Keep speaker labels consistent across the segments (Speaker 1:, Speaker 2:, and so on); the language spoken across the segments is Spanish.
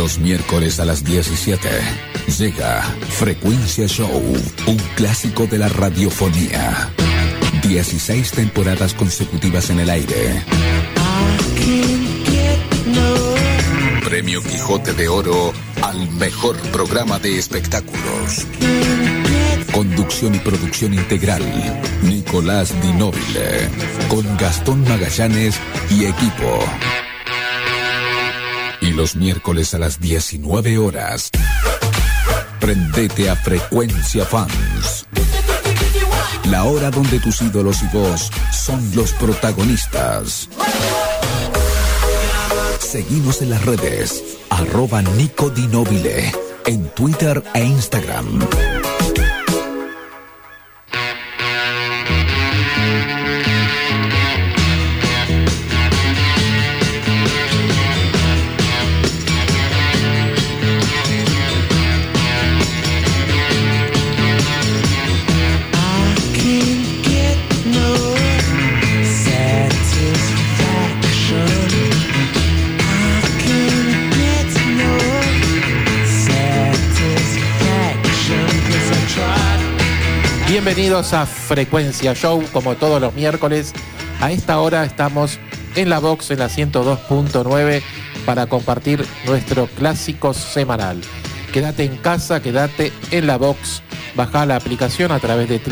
Speaker 1: Los miércoles a las 17 llega Frecuencia Show, un clásico de la radiofonía. 16 temporadas consecutivas en el aire. Premio Quijote de Oro al mejor programa de espectáculos. Conducción y producción integral, Nicolás Di Nobile, con Gastón Magallanes y equipo. Y los miércoles a las 19 horas, prendete a Frecuencia Fans. La hora donde tus ídolos y vos son los protagonistas. Seguimos en las redes, @Nico Di Nobile, en Twitter e Instagram.
Speaker 2: Bienvenidos a Frecuencia Show, como todos los miércoles. A esta hora estamos en la Box, en la 102.9, para compartir nuestro clásico semanal. Quédate en casa, quédate en la Box. Bajá la aplicación a través de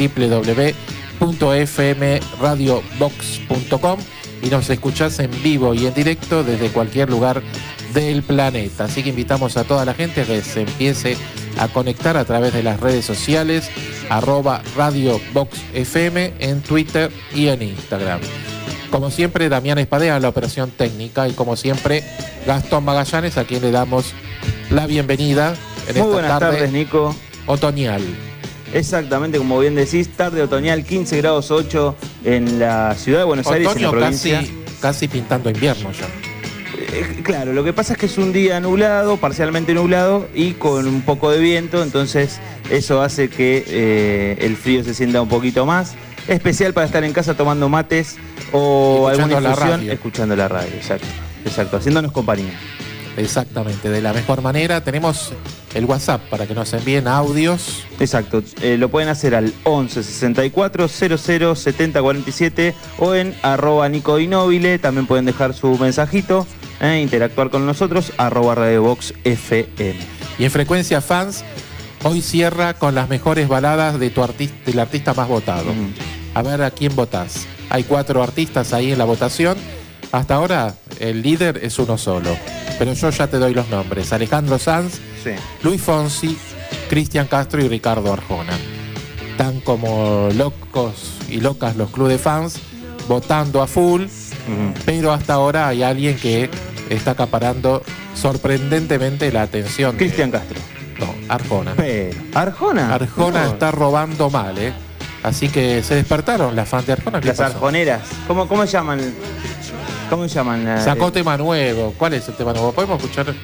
Speaker 2: www.fmradiobox.com y nos escuchás en vivo y en directo desde cualquier lugar del planeta. Así que invitamos a toda la gente a que se empiece a conectar a través de las redes sociales, @RadioBoxFM en Twitter y en Instagram. Como siempre, Damián Espadea, la operación técnica, y como siempre, Gastón Magallanes, a quien le damos la bienvenida en esta
Speaker 3: buenas tardes, Nico.
Speaker 2: Otoñal.
Speaker 3: Exactamente, como bien decís, tarde otoñal, 15 grados 8 en la ciudad de Buenos Aires, en la provincia.
Speaker 2: Casi pintando invierno ya.
Speaker 3: Claro, lo que pasa es que es un día nublado, parcialmente nublado y con un poco de viento, entonces eso hace que el frío se sienta un poquito más. Especial para estar en casa tomando mates o alguna infusión, escuchando la radio. Exacto, haciéndonos compañía.
Speaker 2: Exactamente, de la mejor manera. Tenemos el WhatsApp para que nos envíen audios.
Speaker 3: Exacto, lo pueden hacer al 11 64 00 70 47 o en @Nico Di Nobile. También pueden dejar su mensajito, interactuar con nosotros, @RadioBoxFM.
Speaker 2: Y en Frecuencia Fans, hoy cierra con las mejores baladas de del artista más votado. A ver a quién votás. Hay 4 artistas ahí en la votación. Hasta ahora el líder es uno solo, pero yo ya te doy los nombres: Alejandro Sanz,
Speaker 3: sí,
Speaker 2: Luis Fonsi, Cristian Castro y Ricardo Arjona. Están como locos y locas los clubes de fans votando a full, pero hasta ahora hay alguien que está acaparando sorprendentemente la atención.
Speaker 3: Cristian Castro.
Speaker 2: No, Arjona.
Speaker 3: Pero, ¿Arjona?
Speaker 2: Arjona está robando mal, Así que se despertaron las fans de Arjona.
Speaker 3: Las arjoneras. ¿Cómo llaman? ¿Cómo llaman?
Speaker 2: Sacó tema nuevo. ¿Cuál es el tema nuevo? ¿Podemos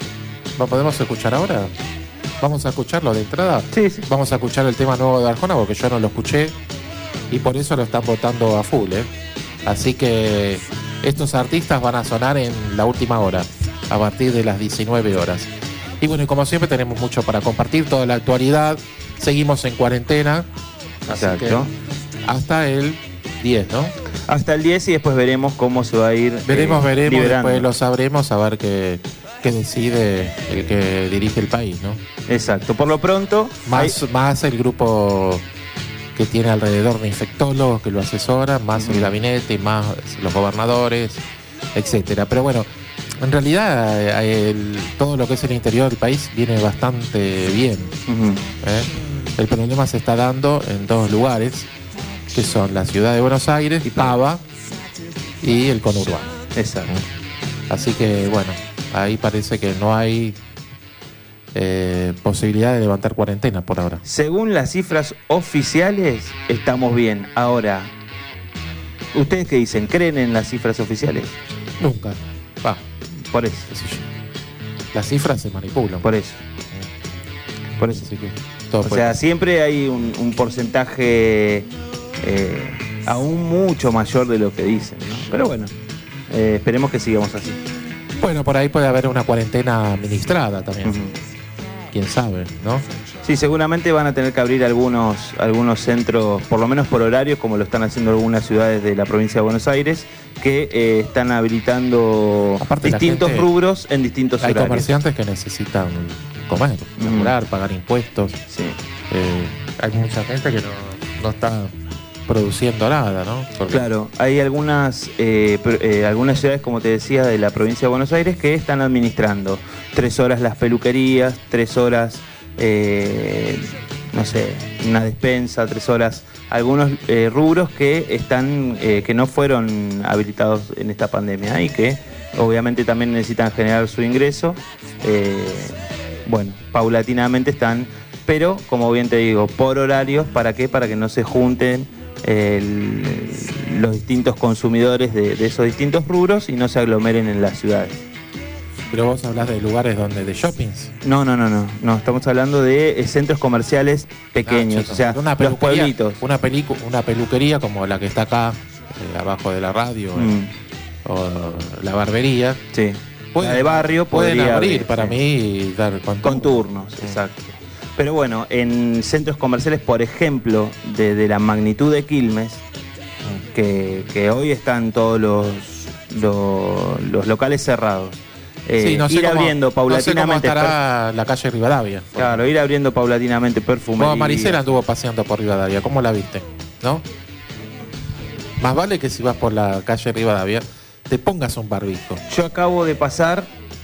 Speaker 2: escuchar ahora? ¿Vamos a escucharlo de entrada?
Speaker 3: Sí.
Speaker 2: Vamos a escuchar el tema nuevo de Arjona porque yo no lo escuché y por eso lo están votando a full, Así que estos artistas van a sonar en la última hora, a partir de las 19 horas. Y bueno, y como siempre tenemos mucho para compartir, toda la actualidad. Seguimos en cuarentena.
Speaker 3: Exacto.
Speaker 2: Hasta el 10, ¿no?
Speaker 3: Hasta el 10 y después veremos cómo se va a ir.
Speaker 2: Veremos,
Speaker 3: liberando.
Speaker 2: Después lo sabremos, a ver qué decide el que dirige el país, ¿no?
Speaker 3: Exacto. Por lo pronto,
Speaker 2: más el grupo que tiene alrededor de infectólogos que lo asesoran, más el gabinete, más los gobernadores, etcétera. Pero bueno, en realidad todo lo que es el interior del país viene bastante bien. El problema se está dando en 2 lugares, que son la ciudad de Buenos Aires, Pava, y el conurbano.
Speaker 3: Exacto.
Speaker 2: Así que bueno, ahí parece que no hay posibilidad de levantar cuarentena por ahora.
Speaker 3: Según las cifras oficiales, estamos bien. Ahora, ¿ustedes qué dicen? ¿Creen en las cifras oficiales?
Speaker 2: Nunca.
Speaker 3: Por eso.
Speaker 2: Las cifras se manipulan.
Speaker 3: Por eso.
Speaker 2: Así que
Speaker 3: siempre hay un porcentaje aún mucho mayor de lo que dicen, ¿no? Pero bueno, esperemos que sigamos así.
Speaker 2: Bueno, por ahí puede haber una cuarentena administrada también.
Speaker 3: Ujú.
Speaker 2: Quién sabe, ¿no?
Speaker 3: Sí, seguramente van a tener que abrir algunos centros, por lo menos por horarios, como lo están haciendo algunas ciudades de la provincia de Buenos Aires, que están habilitando
Speaker 2: Aparte,
Speaker 3: distintos
Speaker 2: la gente,
Speaker 3: rubros en distintos
Speaker 2: hay
Speaker 3: horarios.
Speaker 2: comerciantes que necesitan comer, laburar, pagar impuestos.
Speaker 3: Sí.
Speaker 2: Hay mucha gente que no está produciendo nada, ¿no? Porque
Speaker 3: Claro, hay algunas ciudades, como te decía, de la provincia de Buenos Aires que están administrando 3 horas las peluquerías, 3 horas, no sé, una despensa, 3 horas, algunos rubros que están que no fueron habilitados en esta pandemia y que obviamente también necesitan generar su ingreso. Bueno, paulatinamente están, pero como bien te digo, por horarios, ¿para qué? Para que no se junten los distintos consumidores de esos distintos rubros y no se aglomeren en las ciudades.
Speaker 2: Pero vos hablas de lugares de shoppings.
Speaker 3: No, estamos hablando de centros comerciales pequeños,
Speaker 2: Chicos,
Speaker 3: o sea,
Speaker 2: una
Speaker 3: los pueblitos.
Speaker 2: Una peluquería como la que está acá, abajo de la radio, o la barbería.
Speaker 3: Sí. La de barrio
Speaker 2: pueden
Speaker 3: podría
Speaker 2: abrir para
Speaker 3: sí.
Speaker 2: mí y dar
Speaker 3: Con turnos, exacto. Pero bueno, en centros comerciales, por ejemplo, de la magnitud de Quilmes, que hoy están todos los locales cerrados.
Speaker 2: Sí, no sé
Speaker 3: ir
Speaker 2: cómo,
Speaker 3: abriendo paulatinamente.
Speaker 2: No sé cómo estará la calle Rivadavia.
Speaker 3: Claro, ir abriendo paulatinamente perfumería.
Speaker 2: Maricela anduvo paseando por Rivadavia, ¿cómo la viste? ¿No? Más vale que si vas por la calle Rivadavia te pongas un barbijo.
Speaker 3: Yo acabo de pasar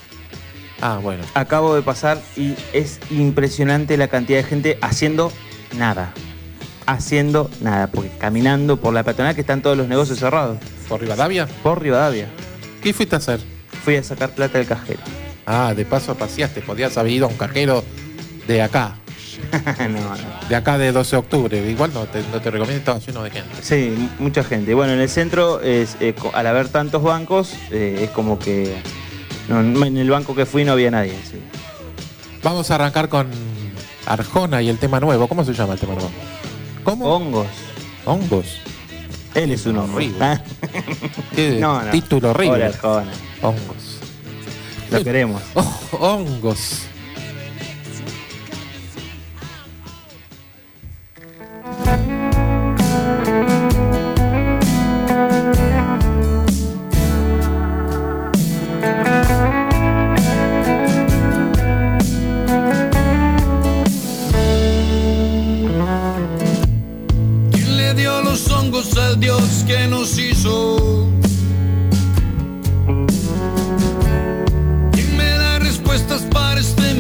Speaker 3: y es impresionante la cantidad de gente haciendo nada, porque caminando por la peatonal que están todos los negocios cerrados.
Speaker 2: ¿Por Rivadavia?
Speaker 3: Por Rivadavia.
Speaker 2: ¿Qué fuiste a hacer?
Speaker 3: Fui a sacar plata del cajero.
Speaker 2: De paso paseaste, podías haber ido a un cajero de acá.
Speaker 3: No.
Speaker 2: De acá de 12 de octubre, igual no te recomiendo, estaba lleno de gente.
Speaker 3: Sí, mucha gente. Bueno, en el centro, al haber tantos bancos, es como que en el banco que fui no había nadie. Sí.
Speaker 2: Vamos a arrancar con Arjona y el tema nuevo. ¿Cómo se llama el tema nuevo? ¿Cómo?
Speaker 3: Hongos. Él es un hongo.
Speaker 2: Horrible. ¿Qué título horrible?
Speaker 3: Hola, Arjona.
Speaker 2: Hongos.
Speaker 3: Lo queremos.
Speaker 2: Hongos.
Speaker 4: Al Dios que nos hizo. ¿Quién me da respuestas para este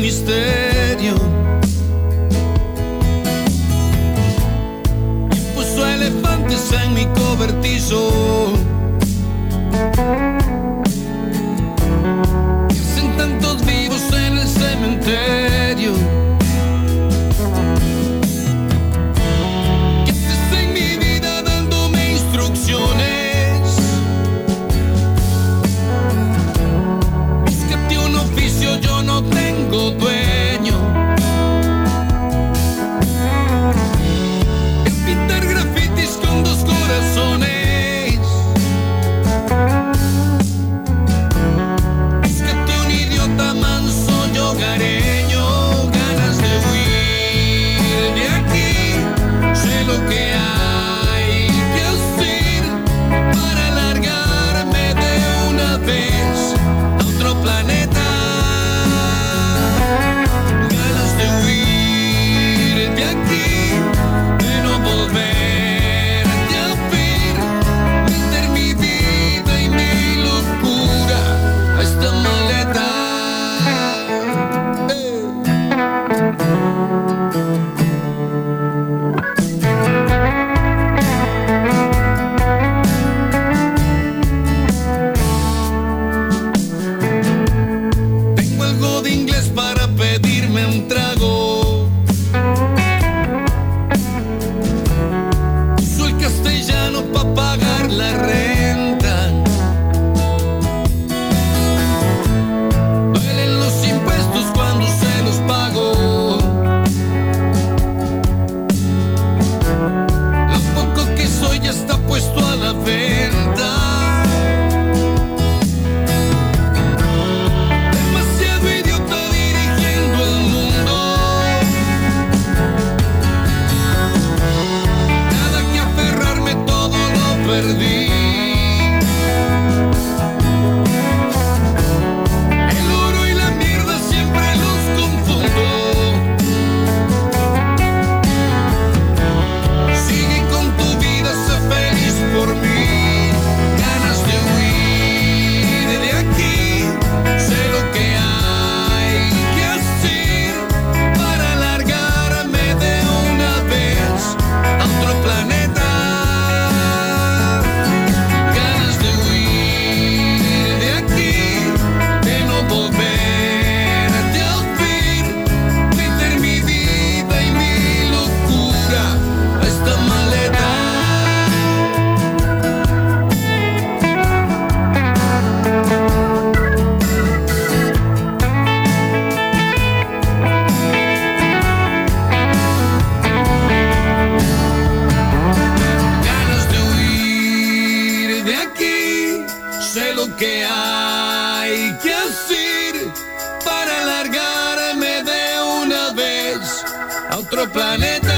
Speaker 4: lo que hay que hacer para largarme de una vez a otro planeta.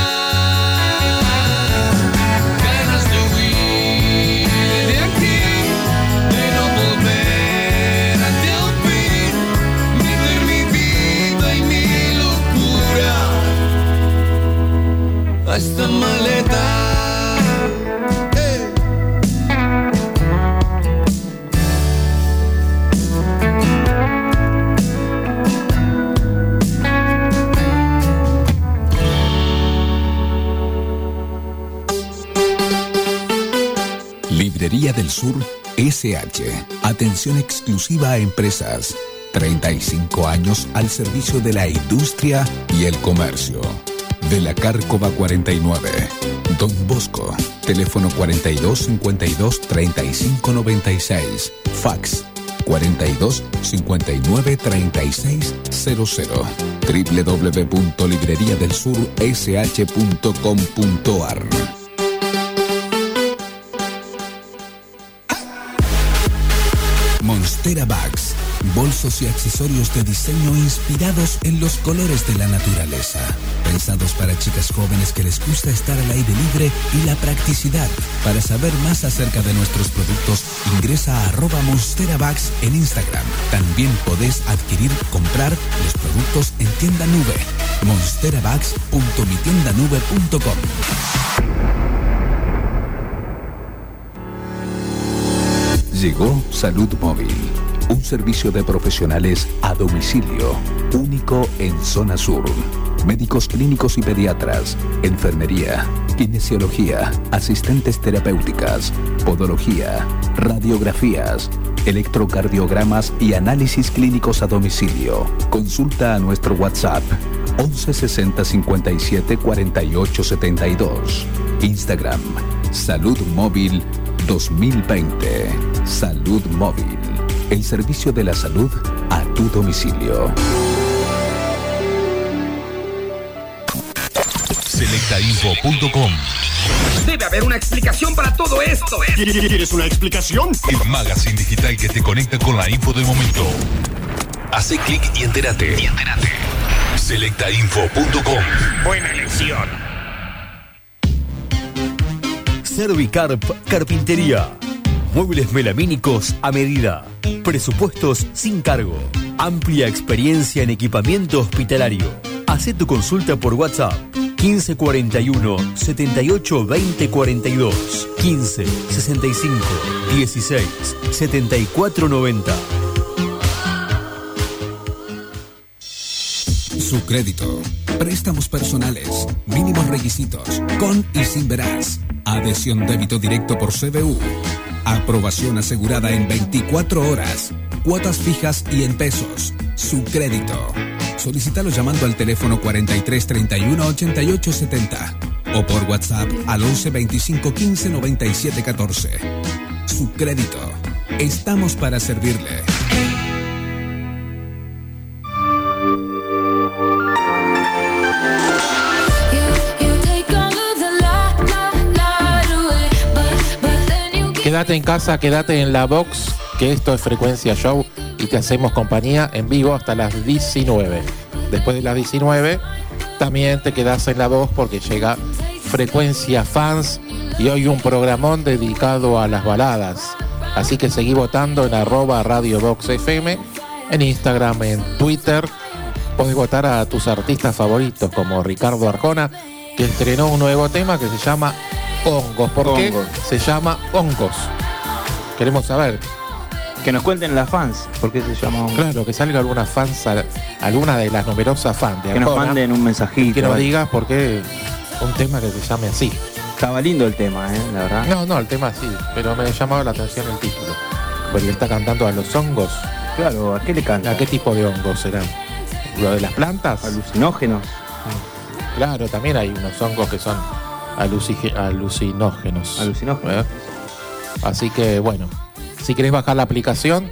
Speaker 4: Ganas de huir de aquí, de no volver a interrumpir, meter mi vida y mi locura a esta maleta.
Speaker 1: Librería del Sur SH. Atención exclusiva a empresas. 35 años al servicio de la industria y el comercio. De la Cárcova 49. Don Bosco. Teléfono 42 52 35 96. Fax 42 59 36 00. www.libreriadelsursh.com.ar. Monstera Bags, bolsos y accesorios de diseño inspirados en los colores de la naturaleza. Pensados para chicas jóvenes que les gusta estar al aire libre y la practicidad. Para saber más acerca de nuestros productos, ingresa a @MonsteraBags en Instagram. También podés comprar los productos en tienda nube. monsterabags.mitiendanube.com. Llegó Salud Móvil, un servicio de profesionales a domicilio, único en zona sur. Médicos clínicos y pediatras, enfermería, kinesiología, asistentes terapéuticas, podología, radiografías, electrocardiogramas y análisis clínicos a domicilio. Consulta a nuestro WhatsApp 11 60 57 48 72. Instagram Salud Móvil 2020. Salud Móvil, el servicio de la salud a tu domicilio.
Speaker 5: Selectainfo.com.
Speaker 6: Debe haber una explicación para todo esto.
Speaker 5: ¿Quieres una explicación? El magazine digital que te conecta con la info del momento. Hace clic y entérate. Selectainfo.com.
Speaker 6: Buena elección.
Speaker 7: Servicarp Carpintería. Muebles melamínicos a medida. Presupuestos sin cargo. Amplia experiencia en equipamiento hospitalario. Hacé tu consulta por WhatsApp 1541 78 20 42 15 65 16 74 90.
Speaker 1: Su crédito. Préstamos personales. Mínimos requisitos. Con y sin veraz. Adhesión débito directo por CBU. Aprobación asegurada en 24 horas. Cuotas fijas y en pesos. Su crédito. Solicítalo llamando al teléfono 43 31 88 70 o por WhatsApp al 11 25 15 97 14. Su crédito. Estamos para servirle.
Speaker 2: Quédate en casa, quédate en la box, que esto es Frecuencia Show y te hacemos compañía en vivo hasta las 19. Después de las 19 también te quedás en la box porque llega Frecuencia Fans y hoy un programón dedicado a las baladas. Así que seguí votando en @RadioBoxFM, en Instagram, en Twitter. Podés votar a tus artistas favoritos como Ricardo Arjona, que estrenó un nuevo tema que se llama Hongos. ¿Por qué se llama Hongos? Queremos saber.
Speaker 3: Que nos cuenten las fans por qué se llama Hongos.
Speaker 2: Claro, que salga alguna fans, alguna de las numerosas fans de
Speaker 3: que
Speaker 2: Arjona,
Speaker 3: nos manden un mensajito.
Speaker 2: que nos digas por qué un tema que se llame así.
Speaker 3: Estaba lindo el tema, la verdad.
Speaker 2: No, el tema sí, pero me llamaba la atención el título. Porque está cantando a los hongos.
Speaker 3: Claro, ¿a qué le canta?
Speaker 2: ¿A qué tipo de hongos serán? ¿Lo de las plantas?
Speaker 3: Alucinógenos.
Speaker 2: Claro, también hay unos hongos que son alucinógenos. Así que bueno, si querés bajar la aplicación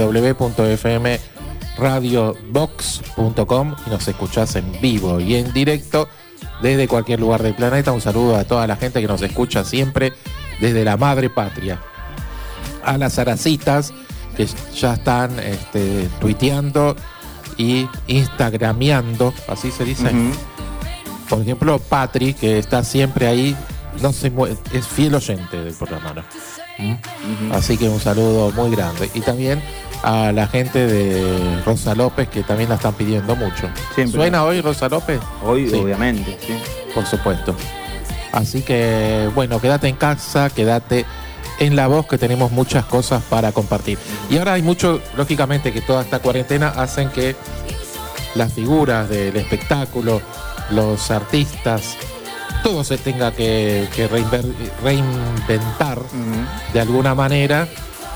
Speaker 2: www.fmradiobox.com y nos escuchás en vivo y en directo desde cualquier lugar del planeta. Un saludo a toda la gente que nos escucha siempre desde la madre patria. A las aracitas que ya están tuiteando y instagrameando, así se dice. Por ejemplo, Patri, que está siempre ahí, es fiel oyente del programa, ¿no? Así que un saludo muy grande. Y también a la gente de Rosa López, que también la están pidiendo mucho.
Speaker 3: Siempre.
Speaker 2: ¿Suena hoy Rosa López?
Speaker 3: Hoy,
Speaker 2: Sí,
Speaker 3: obviamente, sí.
Speaker 2: por supuesto. Así que, bueno, quédate en casa, quédate en La Voz, que tenemos muchas cosas para compartir. Y ahora hay mucho, lógicamente, que toda esta cuarentena hacen que las figuras del espectáculo, los artistas, todo se tenga que reinventar de alguna manera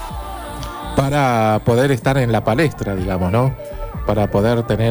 Speaker 2: para poder estar en la palestra, digamos, ¿no? Para poder tener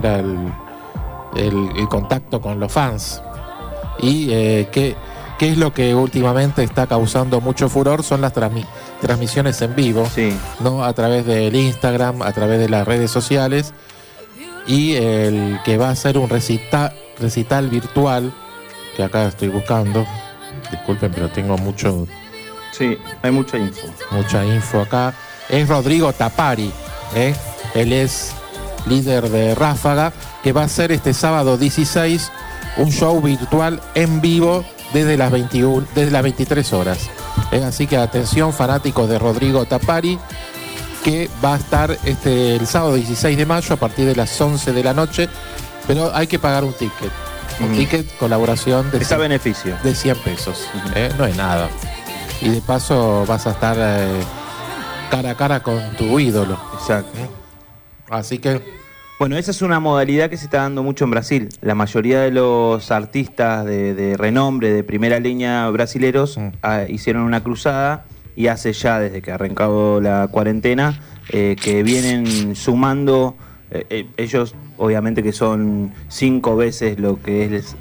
Speaker 2: el contacto con los fans. Y ¿qué es lo que últimamente está causando mucho furor? Son las transmisiones en vivo,
Speaker 3: Sí.
Speaker 2: ¿no? A través del Instagram, a través de las redes sociales. Y el que va a ser un recital virtual, que acá estoy buscando. Disculpen, pero tengo
Speaker 3: Sí, hay mucha info.
Speaker 2: acá. Es Rodrigo Tapari, ¿eh? Él es líder de Ráfaga, que va a hacer este sábado 16 un show virtual en vivo desde las 23 horas. Así que atención, fanáticos de Rodrigo Tapari, que va a estar el sábado 16 de mayo a partir de las 11 de la noche, pero hay que pagar un ticket. Un ticket, colaboración de
Speaker 3: Está a beneficio.
Speaker 2: de 100 pesos. No es nada. Y de paso vas a estar cara a cara con tu ídolo.
Speaker 3: Exacto.
Speaker 2: Así que
Speaker 3: Bueno, esa es una modalidad que se está dando mucho en Brasil. La mayoría de los artistas de renombre, de primera línea brasileros, hicieron una cruzada, y hace ya, desde que arrancó la cuarentena, que vienen sumando, ellos obviamente que son 5 veces lo que es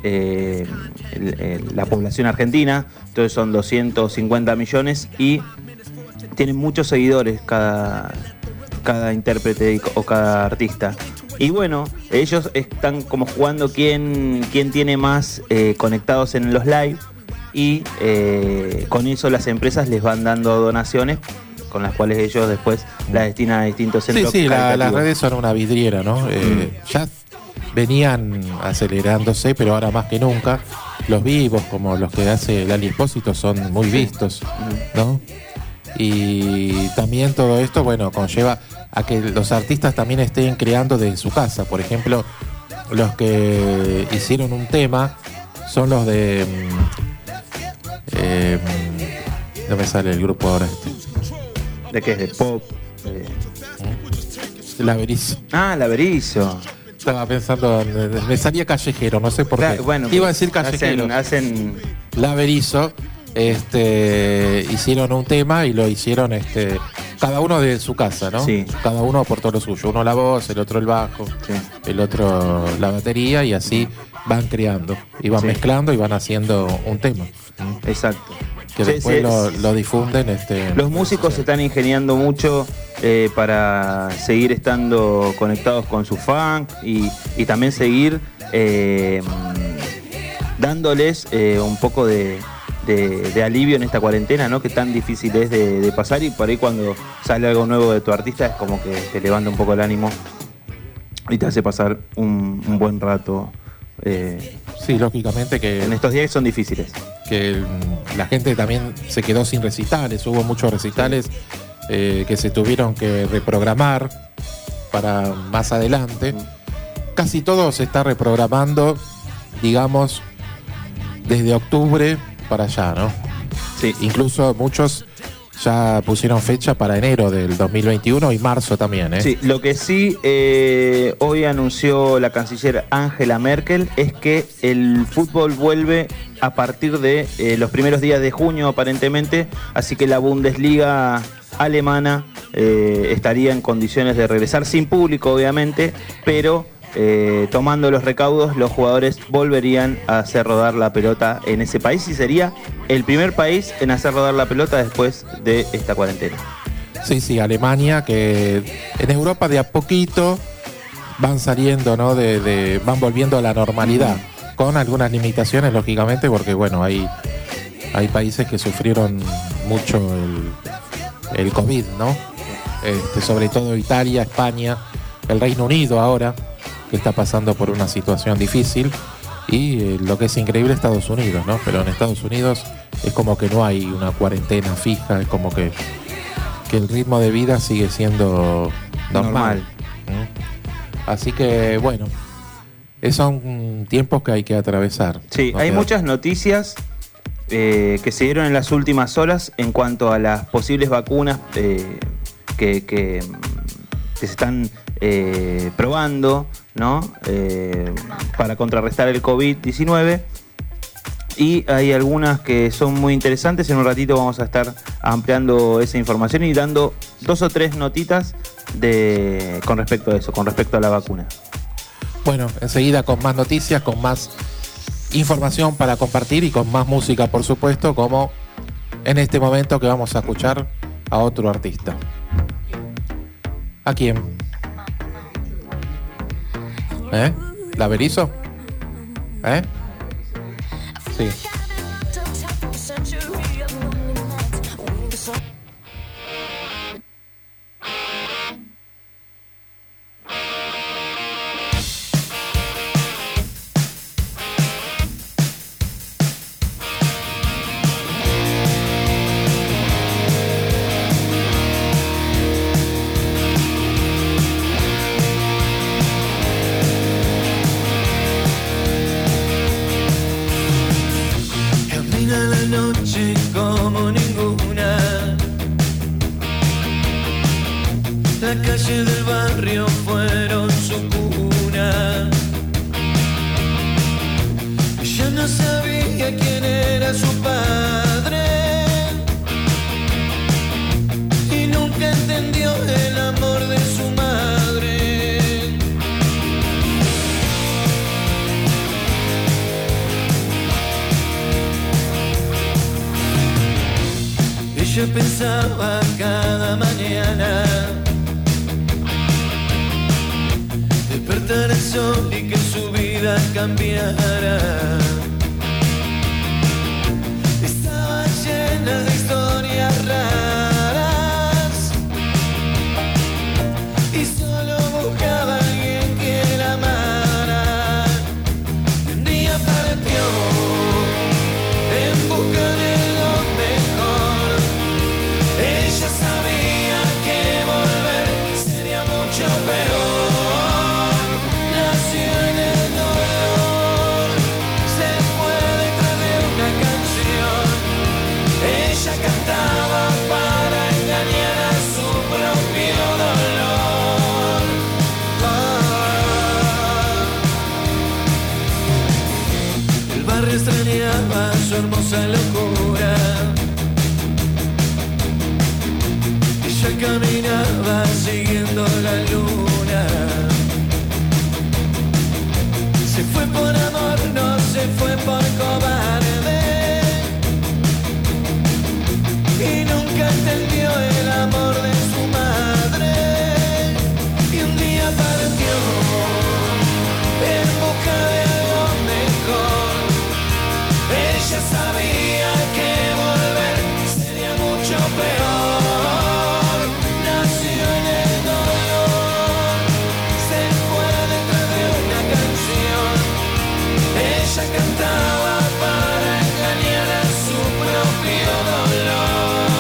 Speaker 3: la población argentina, entonces son 250 millones y tienen muchos seguidores cada intérprete o cada artista. Y bueno, ellos están como jugando quién tiene más conectados en los live, y con eso las empresas les van dando donaciones con las cuales ellos después las destinan a distintos centros.
Speaker 2: sí, las
Speaker 3: caritativos.
Speaker 2: redes son una vidriera, ¿no? Ya venían acelerándose, pero ahora más que nunca los vivos, como los que hace Lali Espósito, son muy vistos, ¿no? Y también todo esto, bueno, conlleva a que los artistas también estén creando desde su casa. Por ejemplo, los que hicieron un tema son los de no me sale el grupo ahora
Speaker 3: ¿De qué es? ¿De pop?
Speaker 2: La Berizo.
Speaker 3: La Berizo.
Speaker 2: Estaba pensando, me salía Callejero, no sé por qué.
Speaker 3: Bueno,
Speaker 2: iba a decir Callejero.
Speaker 3: Hacen
Speaker 2: La Berizo, hicieron un tema y lo hicieron cada uno de su casa, ¿no?
Speaker 3: Sí.
Speaker 2: Cada uno aportó lo suyo. Uno la voz, el otro el bajo,
Speaker 3: Sí.
Speaker 2: el otro la batería, y así van creando, y van
Speaker 3: Sí.
Speaker 2: mezclando y van haciendo un tema.
Speaker 3: Exacto.
Speaker 2: Que
Speaker 3: Sí,
Speaker 2: después
Speaker 3: sí,
Speaker 2: lo difunden.
Speaker 3: Los músicos se están ingeniando mucho para seguir estando conectados con sus fans y también seguir dándoles un poco de alivio en esta cuarentena, ¿no? Que tan difícil es de pasar, y por ahí cuando sale algo nuevo de tu artista es como que te levanta un poco el ánimo y te hace pasar un buen rato.
Speaker 2: Sí, lógicamente que
Speaker 3: En estos días son difíciles.
Speaker 2: que la gente también se quedó sin recitales. Hubo muchos recitales que se tuvieron que reprogramar para más adelante. Casi todo se está reprogramando, digamos, desde octubre para allá, ¿no?
Speaker 3: Sí.
Speaker 2: Incluso muchos ya pusieron fecha para enero del 2021 y marzo también, ¿eh?
Speaker 3: Sí, lo que sí hoy anunció la canciller Angela Merkel es que el fútbol vuelve a partir de los primeros días de junio, aparentemente, así que la Bundesliga alemana estaría en condiciones de regresar sin público, obviamente, pero tomando los recaudos, los jugadores volverían a hacer rodar la pelota en ese país, y sería el primer país en hacer rodar la pelota después de esta cuarentena.
Speaker 2: Sí, Alemania, que en Europa de a poquito van saliendo, ¿no? Van volviendo a la normalidad, con algunas limitaciones, lógicamente, porque bueno, hay países que sufrieron mucho el COVID, ¿no? sobre todo Italia, España, el Reino Unido ahora, que está pasando por una situación difícil, y lo que es increíble Estados Unidos, ¿no? Pero en Estados Unidos es como que no hay una cuarentena fija, es como que el ritmo de vida sigue siendo normal. Así que bueno, son tiempos que hay que atravesar.
Speaker 3: Sí,
Speaker 2: ¿no?
Speaker 3: hay muchas noticias que se dieron en las últimas horas en cuanto a las posibles vacunas que se están probando, ¿no? Para contrarrestar el COVID-19. Y hay algunas que son muy interesantes. En un ratito vamos a estar ampliando esa información y dando 2 o 3 notitas con respecto a eso, con respecto a la vacuna.
Speaker 2: Bueno, enseguida con más noticias, con más información para compartir y con más música, por supuesto, como en este momento que vamos a escuchar a otro artista. ¿A quién? ¿La Berizo? Sí.
Speaker 4: Como ninguna, la calle del barrio fueron su cuna. Ella no sabía quién era su padre y nunca entendió el amor de su madre. Ella pensaba cada mañana despertar el sol y que su vida cambiara. Estaba llena de historias raras y solo buscaba a alguien que la amara. Y un día partió en busca de lo mejor. Ella sabía que volver sería mucho peor. Nació en el dolor, se fue detrás de una canción. Ella cantaba para engañar a su propio dolor. El barrio extrañaba su hermosa locura. Ella caminaba siguiendo la luna. Se fue por amor, no se fue por cobarde. Y nunca entendió el amor de su madre. Y un día partió en busca de algo mejor. Ella sabía que volver sería mucho peor. Nació en el dolor, se fue detrás de una canción. Ella cantaba para engañar a su propio dolor.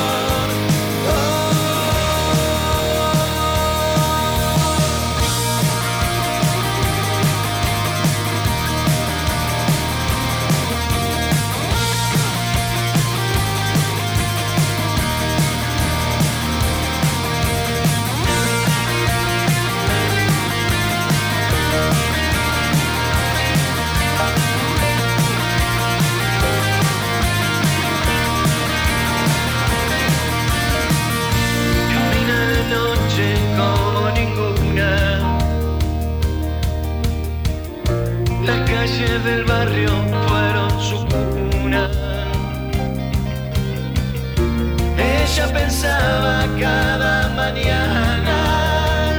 Speaker 4: Camina de noche como ninguna. Las calles del barrio fueron su cuna. Ella pensaba cada mañana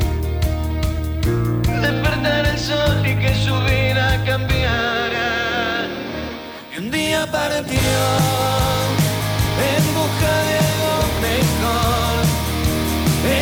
Speaker 4: despertar el sol y que su vida cambiara. Y un día partió en busca de algo mejor.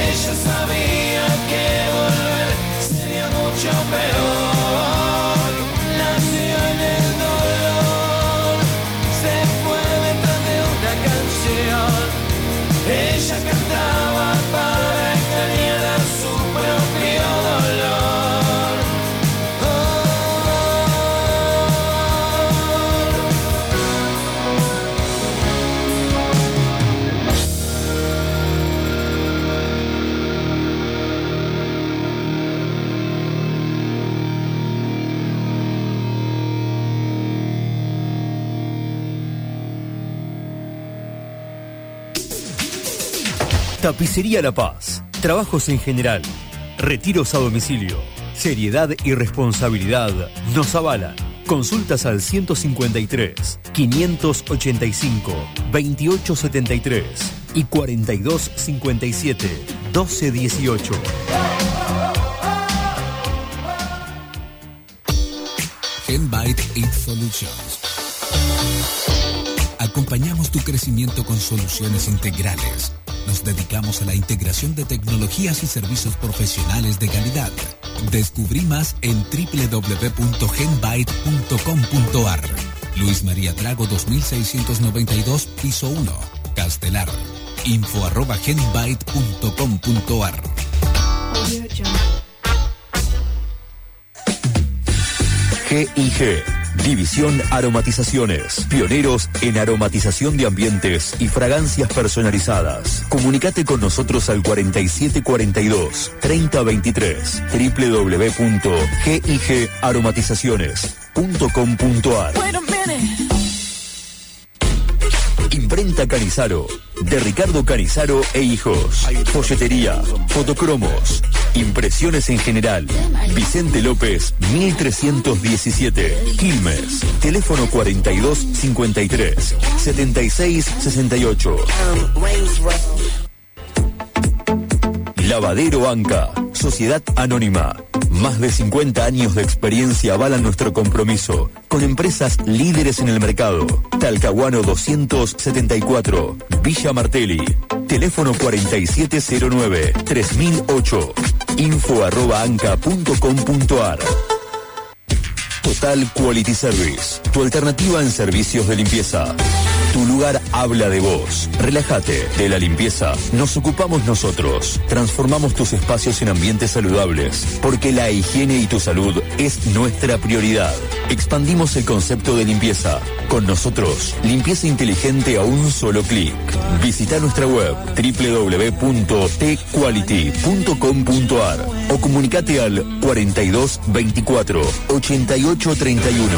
Speaker 7: Tapicería La Paz. Trabajos en general. Retiros a domicilio. Seriedad y responsabilidad nos avalan. Consultas al 153 585 2873 y 4257 1218.
Speaker 1: Genbyte It Solutions. Acompañamos tu crecimiento con soluciones integrales. Nos dedicamos a la integración de tecnologías y servicios profesionales de calidad. Descubrí más en www.genbyte.com.ar. Luis María Drago 2692, piso 1, Castelar. info@genbyte.com.ar.
Speaker 7: G&G, División Aromatizaciones. Pioneros en aromatización de ambientes y fragancias personalizadas. Comunicate con nosotros al 4742-3023. www.gigaromatizaciones.com.ar. Imprenta Canizaro, de Ricardo Canizaro e Hijos. Folletería, fotocromos, impresiones en general. Vicente López, 1317, Quilmes. Teléfono 4253 7668. Lavadero Anca, Sociedad Anónima. Más de 50 años de experiencia avalan nuestro compromiso con empresas líderes en el mercado. Talcahuano 274, Villa Martelli. Teléfono 4709-3008. info@anca.com.ar. Total Quality Service, tu alternativa en servicios de limpieza. Tu lugar habla de vos. Relájate, de la limpieza nos ocupamos nosotros. Transformamos tus espacios en ambientes saludables, porque la higiene y tu salud es nuestra prioridad. Expandimos el concepto de limpieza. Con nosotros, limpieza inteligente a un solo clic. Visita nuestra web www.tquality.com.ar o comunicate al 42 24 88 31.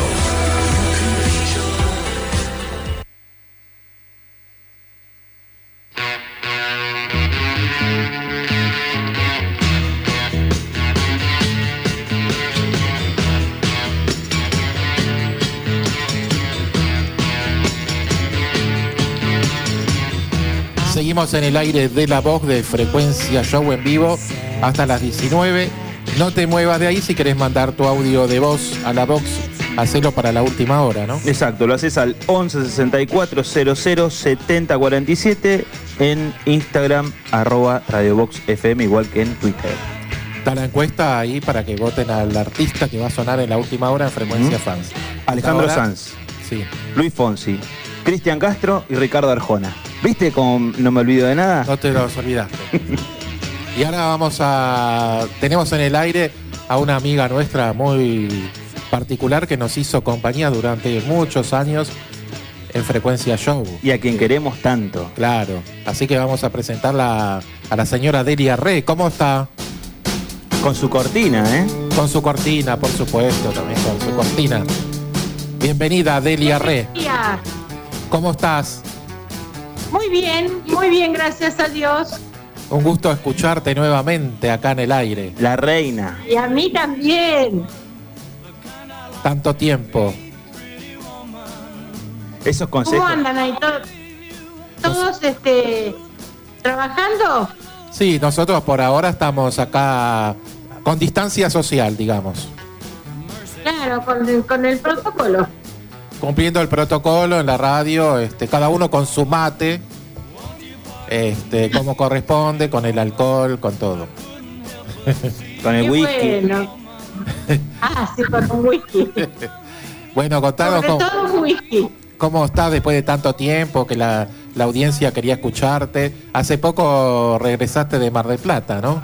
Speaker 2: Seguimos en el aire de La Vox de Frecuencia Show en vivo hasta las 19. No te muevas de ahí. Si querés mandar tu audio de voz a La Vox, hacelo para la última hora, ¿no?
Speaker 3: Exacto, lo haces al 11 64 00 70 47 en Instagram, @RadioVoxFM, igual que en Twitter.
Speaker 2: Está la encuesta ahí para que voten al artista que va a sonar en la última hora en Frecuencia Fans.
Speaker 3: Alejandro
Speaker 2: Ahora,
Speaker 3: Sanz,
Speaker 2: sí.
Speaker 3: Luis Fonsi, Cristian Castro y Ricardo Arjona. ¿Viste cómo no me olvido de nada?
Speaker 2: No te los olvidaste. Y ahora tenemos en el aire a una amiga nuestra muy particular que nos hizo compañía durante muchos años en Frecuencia Show.
Speaker 3: Y a quien queremos tanto.
Speaker 2: Claro. Así que vamos a presentarla a la señora Delia Re. ¿Cómo está?
Speaker 3: Con su cortina, ¿eh?
Speaker 2: Con su cortina, por supuesto, también con su cortina. Bienvenida, Delia Re. ¿Cómo estás?
Speaker 8: Muy bien, gracias a Dios.
Speaker 2: Un gusto escucharte nuevamente acá en el aire.
Speaker 3: La reina.
Speaker 8: Y a mí también.
Speaker 2: Tanto tiempo.
Speaker 3: Esos consejos.
Speaker 8: ¿Cómo andan ahí todos trabajando?
Speaker 2: Sí, nosotros por ahora estamos acá con distancia social, digamos.
Speaker 8: Claro, con el protocolo.
Speaker 2: Cumpliendo el protocolo en la radio, cada uno con su mate, como corresponde, con el alcohol, con todo.
Speaker 3: Con el
Speaker 8: Qué
Speaker 3: whisky.
Speaker 8: Bueno. Sí, con un whisky.
Speaker 2: Bueno, contanos
Speaker 8: Sobre todo un whisky.
Speaker 2: cómo estás después de tanto tiempo, que la audiencia quería escucharte. Hace poco regresaste de Mar del Plata, ¿no?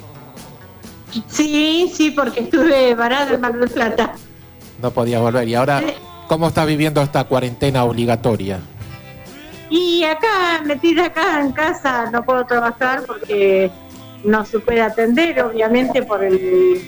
Speaker 8: Sí, porque estuve varada en Mar del Plata.
Speaker 2: No podías volver. Y ahora, ¿cómo estás viviendo esta cuarentena obligatoria?
Speaker 8: Y acá, metida acá en casa, no puedo trabajar porque no se puede atender, obviamente, por lo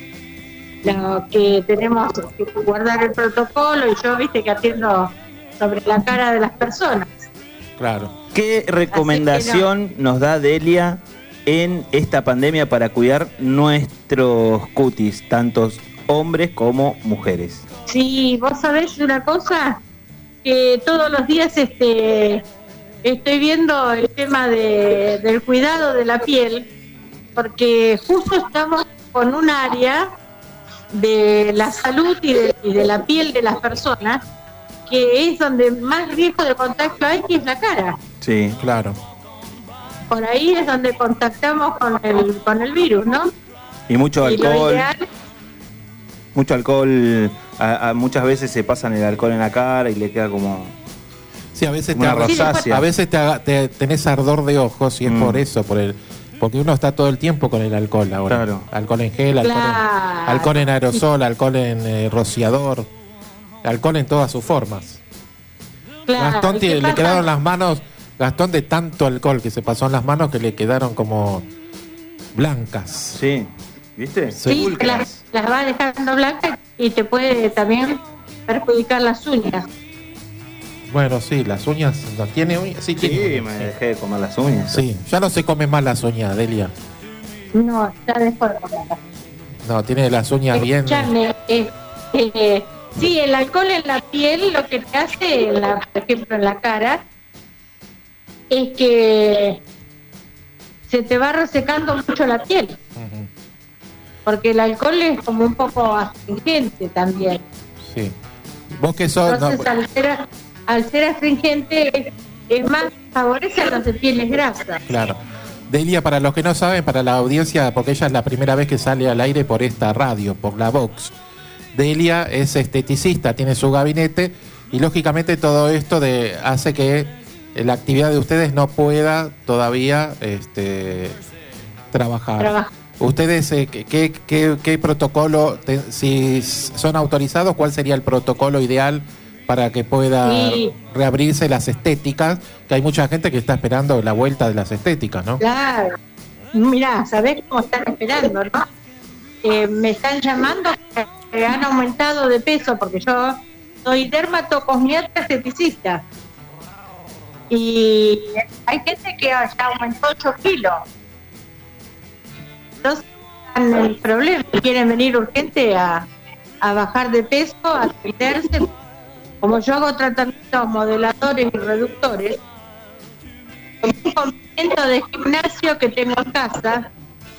Speaker 8: que tenemos que guardar el protocolo, y yo, viste, que atiendo sobre la cara de las personas.
Speaker 2: Claro.
Speaker 3: ¿Qué recomendación nos da Delia en esta pandemia para cuidar nuestros cutis, tantos hombres como mujeres?
Speaker 8: Sí, vos sabés una cosa, que todos los días estoy viendo el tema del cuidado de la piel, porque justo estamos con un área de la salud y de la piel de las personas, que es donde más riesgo de contagio hay, que es la cara.
Speaker 3: Sí,
Speaker 2: Claro.
Speaker 8: Por ahí es donde contactamos con el virus, ¿no?
Speaker 3: y mucho
Speaker 8: Y lo
Speaker 3: alcohol.
Speaker 8: ideal,
Speaker 3: Mucho alcohol, muchas veces se pasan el alcohol en la cara y le queda como
Speaker 2: Sí, a veces
Speaker 3: una rosácea.
Speaker 2: a veces te tenés ardor de ojos y es por eso, porque uno está todo el tiempo con el alcohol ahora.
Speaker 3: Claro.
Speaker 2: Alcohol en gel,
Speaker 8: Claro.
Speaker 2: alcohol en aerosol, alcohol en rociador, alcohol en todas sus formas.
Speaker 8: claro.
Speaker 2: Gastón
Speaker 8: ¿y qué
Speaker 2: le
Speaker 8: pasa?
Speaker 2: quedaron las manos, Gastón de tanto alcohol que se pasó en las manos que le quedaron como blancas.
Speaker 3: Sí, ¿viste?
Speaker 8: Sí,
Speaker 3: Pulcras.
Speaker 8: las va dejando blancas y te puede también perjudicar las uñas.
Speaker 2: Bueno, sí, las uñas, ¿no tiene uñas? Sí,
Speaker 3: Sí,
Speaker 2: tiene
Speaker 3: me
Speaker 2: uñas.
Speaker 3: dejé de comer las uñas.
Speaker 2: Sí, ya no se comen más las uñas, Delia.
Speaker 8: No, ya después de comerlas.
Speaker 2: No, tiene las uñas bien.
Speaker 8: Escuchame, sí, el alcohol en la piel lo que te hace, por ejemplo, en la cara, es que se te va resecando mucho la piel,
Speaker 2: Ujú,
Speaker 8: porque el alcohol es como un poco astringente también.
Speaker 2: sí. Vos que sos. no,
Speaker 8: Entonces, al ser astringente, es más, favorece a los de pieles grasas.
Speaker 2: claro. Delia, para los que no saben, para la audiencia, porque ella es la primera vez que sale al aire por esta radio, por la Vox. Delia es esteticista, tiene su gabinete y lógicamente todo esto hace que la actividad de ustedes no pueda todavía trabajar. ¿Ustedes qué protocolo, si son autorizados, cuál sería el protocolo ideal para que pueda
Speaker 8: Sí.
Speaker 2: reabrirse las estéticas? Que hay mucha gente que está esperando la vuelta de las estéticas, ¿no?
Speaker 8: Claro. Mirá, ¿sabés cómo están esperando, no? Me están llamando que han aumentado de peso, porque yo soy dermatocosmiatra esteticista. Y hay gente que ya aumentó 8 kilos. Entonces, están en el problema. Quieren venir urgente a bajar de peso, a atenderse. Como yo hago tratamientos modeladores y reductores, con un complemento de gimnasio que tengo en casa,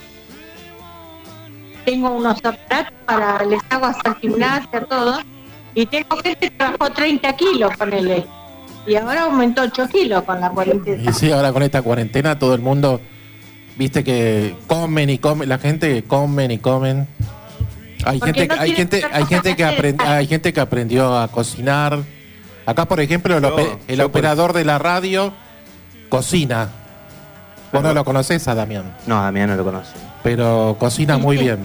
Speaker 8: tengo unos aparatos para, les hago hacer gimnasia, todo, y tengo gente que bajó 30 kilos con él, y ahora aumentó 8 kilos con la cuarentena.
Speaker 2: Y sí, ahora con esta cuarentena todo el mundo, viste que comen y comen, la gente comen y comen. Hay
Speaker 8: Porque
Speaker 2: gente,
Speaker 8: no
Speaker 2: hay
Speaker 8: tienen
Speaker 2: gente,
Speaker 8: otra
Speaker 2: hay
Speaker 8: cosa
Speaker 2: gente
Speaker 8: que
Speaker 2: que
Speaker 8: hacer.
Speaker 2: hay gente que aprendió a cocinar. Acá, por ejemplo, el operador de la radio cocina. Vos no lo conocés a Damián,
Speaker 3: No, Damián no lo conoce.
Speaker 2: pero cocina muy bien.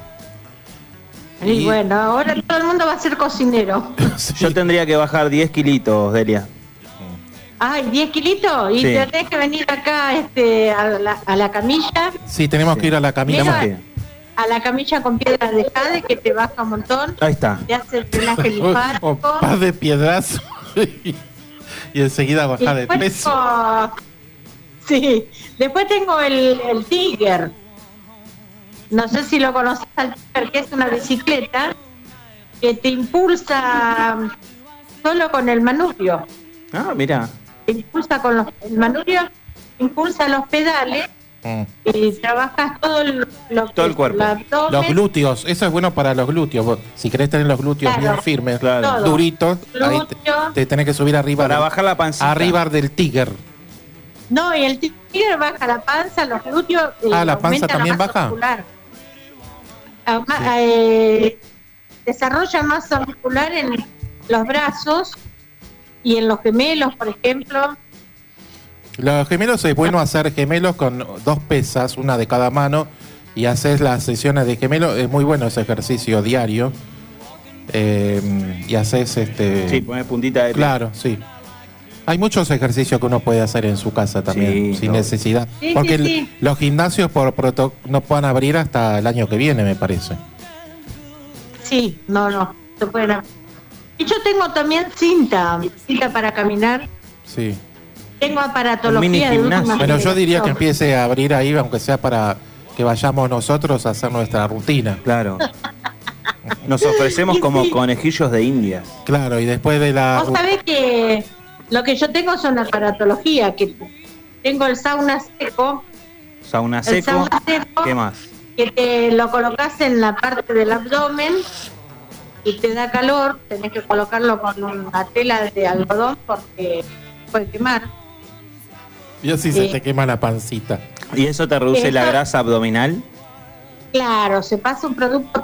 Speaker 8: Y bueno, ahora todo el mundo va a ser cocinero.
Speaker 2: Sí.
Speaker 3: Yo tendría que bajar 10 kilitos, Delia.
Speaker 8: Ay, 10 kilitos, y
Speaker 3: Sí.
Speaker 8: tenés que venir acá a la camilla,
Speaker 2: Sí, tenemos que ir a la camilla.
Speaker 8: Mira,
Speaker 3: que-
Speaker 8: a la camilla con piedras de jade, que te baja un montón,
Speaker 3: Ahí está.
Speaker 8: te hace el drenaje
Speaker 2: Un
Speaker 8: linfático.
Speaker 2: par de piedrazos y enseguida
Speaker 8: Y
Speaker 2: bajar de
Speaker 8: después
Speaker 2: peso.
Speaker 8: Sí, después tengo el Tiger. No sé si lo conoces al Tiger, que es una bicicleta que te impulsa solo con el manubrio.
Speaker 3: Ah, mira.
Speaker 8: Te impulsa con el manubrio, impulsa los pedales
Speaker 2: Mm.
Speaker 8: y trabajas todo
Speaker 3: Todo el cuerpo.
Speaker 8: abdomen,
Speaker 2: Los glúteos, eso es bueno para los glúteos. Vos, si querés tener los glúteos
Speaker 8: Claro.
Speaker 2: bien firmes,
Speaker 3: Claro.
Speaker 2: duritos, ahí
Speaker 8: Glúteo.
Speaker 2: te tenés que subir arriba,
Speaker 3: Para bajar la pancita.
Speaker 2: arriba del Tiger.
Speaker 8: No, y el Tiger baja la panza, los glúteos. y
Speaker 2: Ah, ¿la panza
Speaker 8: aumenta
Speaker 2: también
Speaker 8: masa
Speaker 2: baja?
Speaker 8: muscular. Desarrolla masa muscular en los brazos y en los gemelos, por ejemplo.
Speaker 2: Los gemelos es bueno hacer gemelos con 2 pesas, una de cada mano, y haces las sesiones de gemelos. Es muy bueno ese ejercicio diario. Y haces
Speaker 3: Sí, poner puntita de pie.
Speaker 2: Claro, sí. Hay muchos ejercicios que uno puede hacer en su casa también,
Speaker 3: Sí,
Speaker 2: sin
Speaker 3: no.
Speaker 2: necesidad.
Speaker 8: Sí,
Speaker 2: Porque
Speaker 8: sí, sí.
Speaker 2: los gimnasios por no pueden abrir hasta el año que viene, me parece.
Speaker 8: Sí, no, se pueden. Y yo tengo también cinta para caminar.
Speaker 2: Sí.
Speaker 8: tengo
Speaker 3: Un
Speaker 8: aparatología
Speaker 3: mini
Speaker 8: de
Speaker 3: gimnasio.
Speaker 8: última
Speaker 2: Bueno, yo diría que
Speaker 8: generación.
Speaker 2: empiece a abrir ahí, aunque sea para que vayamos nosotros a hacer nuestra rutina.
Speaker 3: Claro. Nos ofrecemos
Speaker 8: Y
Speaker 3: como
Speaker 8: sí.
Speaker 3: conejillos de indias.
Speaker 2: Claro, y después de la...
Speaker 8: Vos sabés que lo que yo tengo son aparatología, que tengo el sauna seco,
Speaker 3: Sauna
Speaker 8: el
Speaker 3: seco.
Speaker 8: sauna seco,
Speaker 3: ¿Qué más?
Speaker 8: que te lo colocas en la parte del abdomen y te da calor, tenés que colocarlo con una tela de algodón porque puede quemar.
Speaker 2: Yo sí se te quema la pancita.
Speaker 3: ¿Y eso te reduce la
Speaker 8: Eso-
Speaker 3: grasa abdominal?
Speaker 8: Claro, se pasa un producto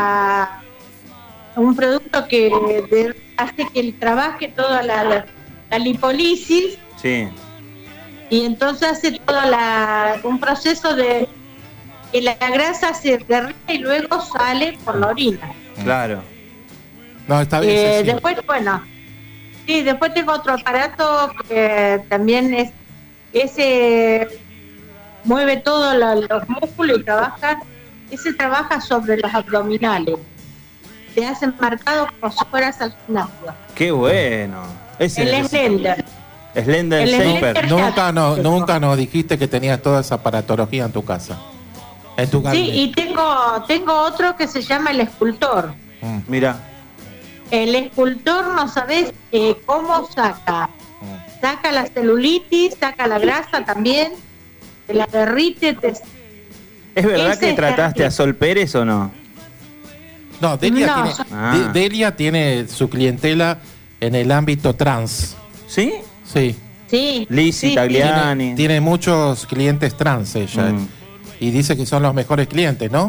Speaker 8: que hace que trabaje toda la lipólisis
Speaker 3: Sí.
Speaker 8: y entonces hace un proceso de que la grasa se derrite y luego sale por la orina.
Speaker 3: Claro.
Speaker 2: No, está bien. sí, sí.
Speaker 8: Después, bueno, sí, después tengo otro aparato que también ese mueve todos los músculos y trabaja sobre los abdominales. Te hacen marcado como si fueras al gimnasio.
Speaker 3: Qué bueno. Ese
Speaker 8: El
Speaker 3: necesito.
Speaker 8: Slender.
Speaker 3: Slender
Speaker 8: El
Speaker 3: Shaper.
Speaker 8: Slender.
Speaker 2: Nunca nos dijiste que tenías toda esa aparatología en tu casa. En tu
Speaker 8: Sí,
Speaker 2: gabinete.
Speaker 8: y tengo otro que se llama el escultor.
Speaker 3: Mira.
Speaker 8: El escultor no sabés cómo saca. Saca la celulitis, saca la grasa también, te la derrite,
Speaker 3: ¿Es verdad
Speaker 8: Ese
Speaker 3: que
Speaker 8: es
Speaker 3: trataste
Speaker 8: terrible.
Speaker 3: a Sol Pérez o no?
Speaker 2: No, Delia,
Speaker 8: No,
Speaker 2: tiene,
Speaker 8: yo-
Speaker 3: Ah.
Speaker 2: Delia tiene su clientela en el ámbito trans.
Speaker 3: ¿Sí?
Speaker 2: Sí.
Speaker 8: Sí.
Speaker 3: Lizzy,
Speaker 8: sí,
Speaker 3: Tagliani.
Speaker 2: Tiene muchos clientes trans ella.
Speaker 3: Mm.
Speaker 2: Y dice que son los mejores clientes, ¿no?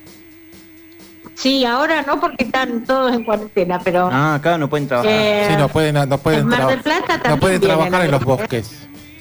Speaker 8: Sí, ahora no porque están todos en cuarentena, pero
Speaker 3: Ah, acá no pueden trabajar.
Speaker 2: Sí, no pueden,
Speaker 8: en Mar del Plata
Speaker 2: no
Speaker 8: también
Speaker 2: pueden
Speaker 8: vienen
Speaker 2: trabajar
Speaker 8: a
Speaker 2: en los
Speaker 8: vender.
Speaker 2: bosques.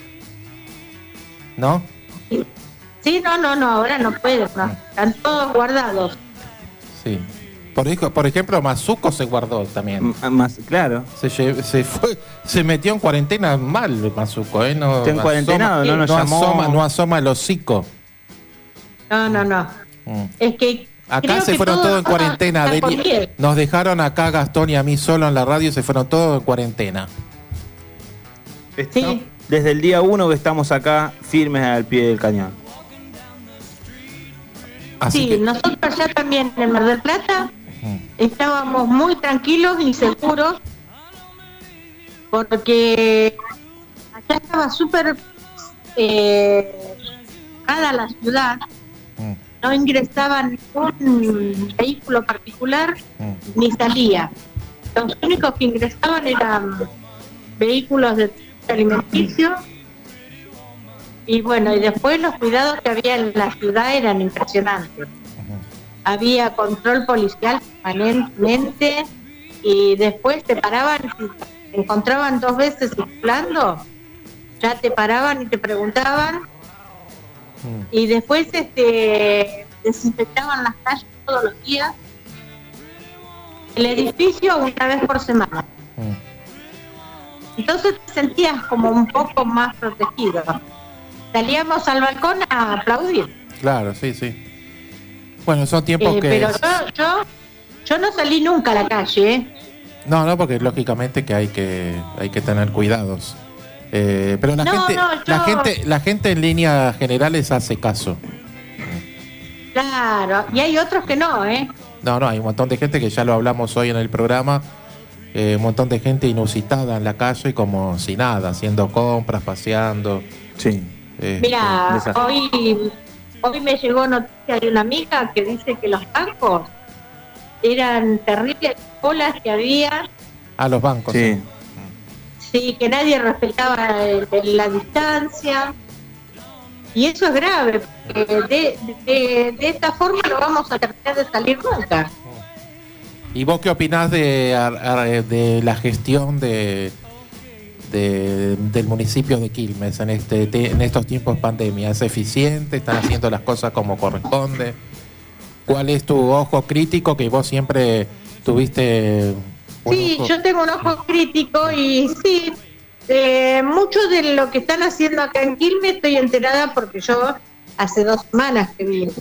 Speaker 2: ¿No?
Speaker 8: Sí, no, ahora no pueden, no. Están todos guardados.
Speaker 2: Sí. Por ejemplo, Mazuco se guardó también.
Speaker 3: Más, claro.
Speaker 2: Se metió en cuarentena mal, Mazuco, ¿eh? No,
Speaker 3: Está en cuarentenado, no nos llamó.
Speaker 2: no asoma el hocico.
Speaker 8: No.
Speaker 2: Mm.
Speaker 8: Es que
Speaker 2: Acá
Speaker 8: creo
Speaker 2: se
Speaker 8: que
Speaker 2: fueron todos en cuarentena.
Speaker 8: está con
Speaker 2: Delia.
Speaker 8: miel.
Speaker 2: Nos dejaron acá a Gastón y a mí solo en la radio y se fueron todos en cuarentena.
Speaker 8: Sí.
Speaker 3: Desde el día 1 que estamos acá firmes al pie del cañón.
Speaker 2: Así
Speaker 8: Sí,
Speaker 2: que,
Speaker 8: nosotros allá también en Mar del Plata estábamos muy tranquilos y seguros porque allá estaba súper cerrada la ciudad, no ingresaba ningún vehículo particular ni salía. Los únicos que ingresaban eran vehículos de alimenticio y bueno, y después los cuidados que había en la ciudad eran impresionantes. Había control policial permanentemente y después te paraban, si te encontraban 2 veces circulando, ya te paraban y te preguntaban y después desinfectaban las calles todos los días, el edificio una vez por semana. Entonces te sentías como un poco más protegido. Salíamos al balcón a aplaudir.
Speaker 2: claro, sí. Bueno, son tiempos que...
Speaker 8: Pero yo no salí nunca a la calle, ¿eh?
Speaker 2: No, porque lógicamente que hay que tener cuidados. Pero la gente en líneas generales hace caso.
Speaker 8: Claro, y hay otros que no, ¿eh?
Speaker 2: No, hay un montón de gente que ya lo hablamos hoy en el programa. Un montón de gente inusitada en la calle como si nada, haciendo compras, paseando.
Speaker 3: Sí.
Speaker 8: Mira,
Speaker 3: desastre.
Speaker 8: hoy me llegó noticia de una amiga que dice que los bancos eran terribles colas que había,
Speaker 2: A los bancos.
Speaker 3: Sí.
Speaker 8: sí, que nadie respetaba la distancia. Y eso es grave, porque de esta forma no vamos a terminar de salir nunca.
Speaker 2: ¿Y vos qué opinás de la gestión del municipio de Quilmes en estos tiempos de pandemia? ¿Es eficiente? ¿Están haciendo las cosas como corresponde? ¿Cuál es tu ojo crítico que vos siempre tuviste?
Speaker 8: Sí, yo tengo un ojo crítico y sí, mucho de lo que están haciendo acá en Quilmes estoy enterada porque yo hace 2 semanas que vine.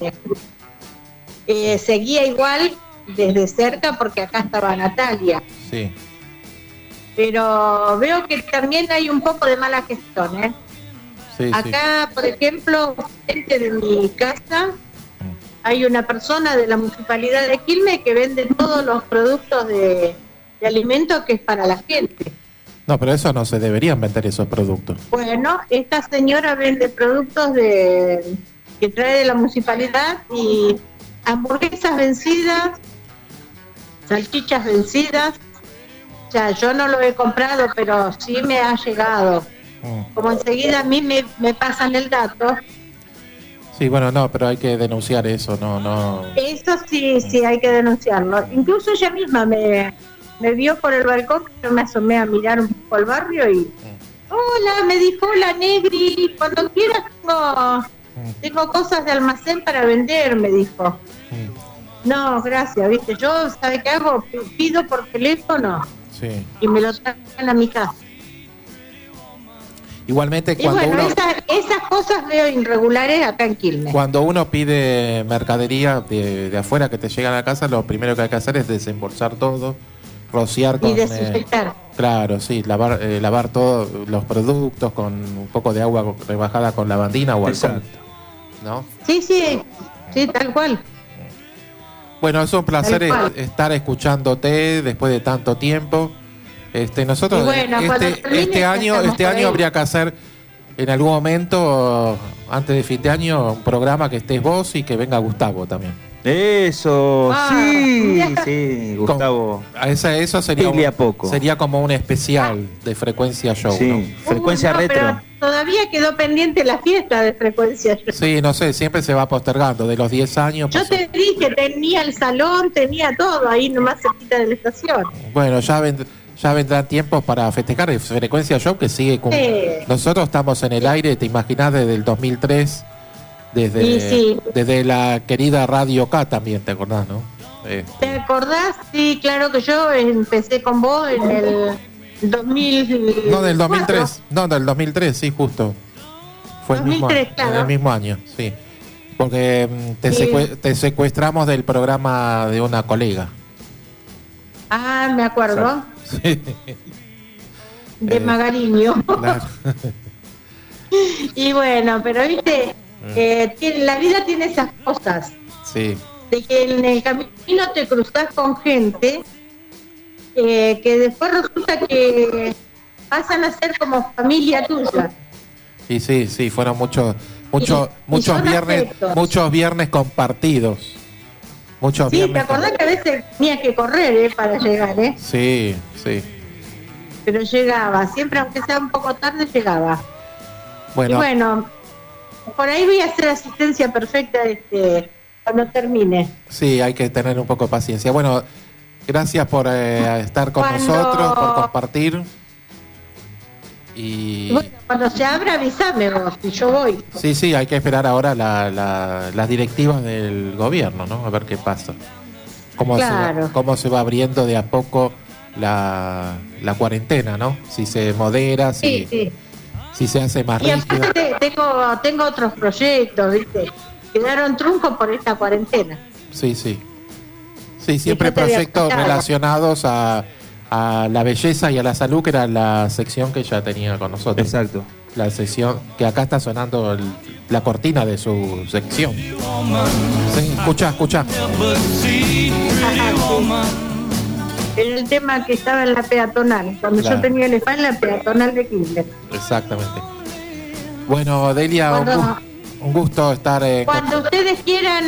Speaker 8: Seguía igual desde cerca porque acá estaba Natalia.
Speaker 2: Sí.
Speaker 8: pero veo que también hay un poco de mala gestión, ¿eh?
Speaker 2: Sí,
Speaker 8: Acá, por ejemplo, frente de mi casa, hay una persona de la Municipalidad de Quilmes que vende todos los productos de alimentos que es para la gente.
Speaker 2: No, pero eso no se deberían vender esos productos.
Speaker 8: Bueno, esta señora vende productos que trae de la municipalidad y hamburguesas vencidas, salchichas vencidas. O sea, yo no lo he comprado, pero sí me ha llegado. Como enseguida a mí me pasan el dato.
Speaker 2: Sí, bueno, no, pero hay que denunciar eso, no.
Speaker 8: Eso sí hay que denunciarlo. Incluso ella misma me vio por el balcón, que yo me asomé a mirar un poco el barrio y... Hola, me dijo, hola Negri, cuando quieras tengo cosas de almacén para vender, me dijo. No, gracias, viste, yo, ¿sabe qué hago? Pido por teléfono y me lo traen a mi casa.
Speaker 2: Igualmente,
Speaker 8: Y
Speaker 2: cuando
Speaker 8: bueno,
Speaker 2: uno...
Speaker 8: esas cosas veo irregulares acá en Quilmes.
Speaker 2: Cuando uno pide mercadería de afuera que te llega a la casa, lo primero que hay que hacer es desembolsar todo, rociar con...
Speaker 8: Y desinfectar.
Speaker 2: Claro, sí, lavar todos los productos con un poco de agua rebajada con lavandina o alcohol. ¿No?
Speaker 8: Sí, tal cual.
Speaker 2: Bueno, es un placer
Speaker 8: Tal cual.
Speaker 2: estar escuchándote después de tanto tiempo. Nosotros
Speaker 8: Y bueno, cuando termine,
Speaker 2: este año
Speaker 8: estamos por ahí.
Speaker 2: habría que hacer en algún momento, antes de fin de año, un programa que estés vos y que venga Gustavo también.
Speaker 3: Eso,
Speaker 8: Ah.
Speaker 3: sí, Gustavo.
Speaker 2: Eso sería,
Speaker 3: Pile a poco.
Speaker 2: sería como un especial de Frecuencia Show,
Speaker 3: Sí,
Speaker 2: ¿no?
Speaker 3: frecuencia
Speaker 8: No,
Speaker 3: retro.
Speaker 8: pero todavía quedó pendiente la fiesta de Frecuencia Show.
Speaker 2: Sí, no sé, siempre se va postergando, de los 10 años.
Speaker 8: Yo te dije, tenía el salón, tenía todo ahí nomás cerquita de la estación.
Speaker 2: Bueno, ya vendrán tiempos para festejar el Frecuencia Show que sigue con...
Speaker 8: Sí.
Speaker 2: Nosotros estamos en el aire, te imaginás, desde el 2003,
Speaker 8: Y sí.
Speaker 2: desde la querida Radio K también, ¿te acordás, no?
Speaker 8: ¿Te acordás? Sí, claro que yo empecé con vos en el 2000.
Speaker 2: No, del 2003, del 2003, sí, justo. Fue
Speaker 8: 2003, claro.
Speaker 2: en el mismo año, sí. Porque te secuestramos del programa de una colega.
Speaker 8: Ah, me acuerdo.
Speaker 2: Sí.
Speaker 8: De Magariño.
Speaker 2: Claro.
Speaker 8: Y bueno, pero viste, la vida tiene esas cosas.
Speaker 2: Sí.
Speaker 8: De que en el camino te cruzás con gente que después resulta que pasan a ser como familia tuya.
Speaker 2: Y sí, fueron muchos
Speaker 8: y son afectos.
Speaker 2: muchos viernes compartidos. Muchos
Speaker 8: Sí,
Speaker 2: viernes.
Speaker 8: ¿te acordás que a veces tenías que correr para llegar,
Speaker 2: Sí.
Speaker 8: Pero llegaba, siempre aunque sea un poco tarde llegaba.
Speaker 2: Bueno,
Speaker 8: Y bueno, por ahí voy a hacer asistencia perfecta cuando termine.
Speaker 2: sí, hay que tener un poco de paciencia. Bueno, gracias por estar con
Speaker 8: Cuando-
Speaker 2: nosotros, por compartir. Y
Speaker 8: Bueno, cuando se abra avísame vos, y yo voy.
Speaker 2: sí, hay que esperar ahora las directivas del gobierno, ¿no? A ver qué pasa.
Speaker 8: Claro.
Speaker 2: Cómo se va abriendo de a poco la cuarentena, ¿no? Si se modera,
Speaker 8: Sí.
Speaker 2: si se hace más
Speaker 8: Y
Speaker 2: rígida.
Speaker 8: aparte tengo otros proyectos, ¿viste? Quedaron truncos por esta cuarentena.
Speaker 2: Sí. Sí, siempre
Speaker 8: ya te había
Speaker 2: proyectos
Speaker 8: contado.
Speaker 2: relacionados a la belleza y a la salud, que era la sección que ella tenía con nosotros.
Speaker 3: Exacto.
Speaker 2: La sección que acá está sonando la cortina de su sección. Sí, escucha.
Speaker 8: Era el tema que estaba en la peatonal, cuando
Speaker 2: Claro.
Speaker 8: yo tenía el spa en la peatonal de Quilmes.
Speaker 2: Exactamente. Bueno, Delia,
Speaker 8: Cuando-
Speaker 2: un gusto estar
Speaker 8: Cuando ustedes quieran,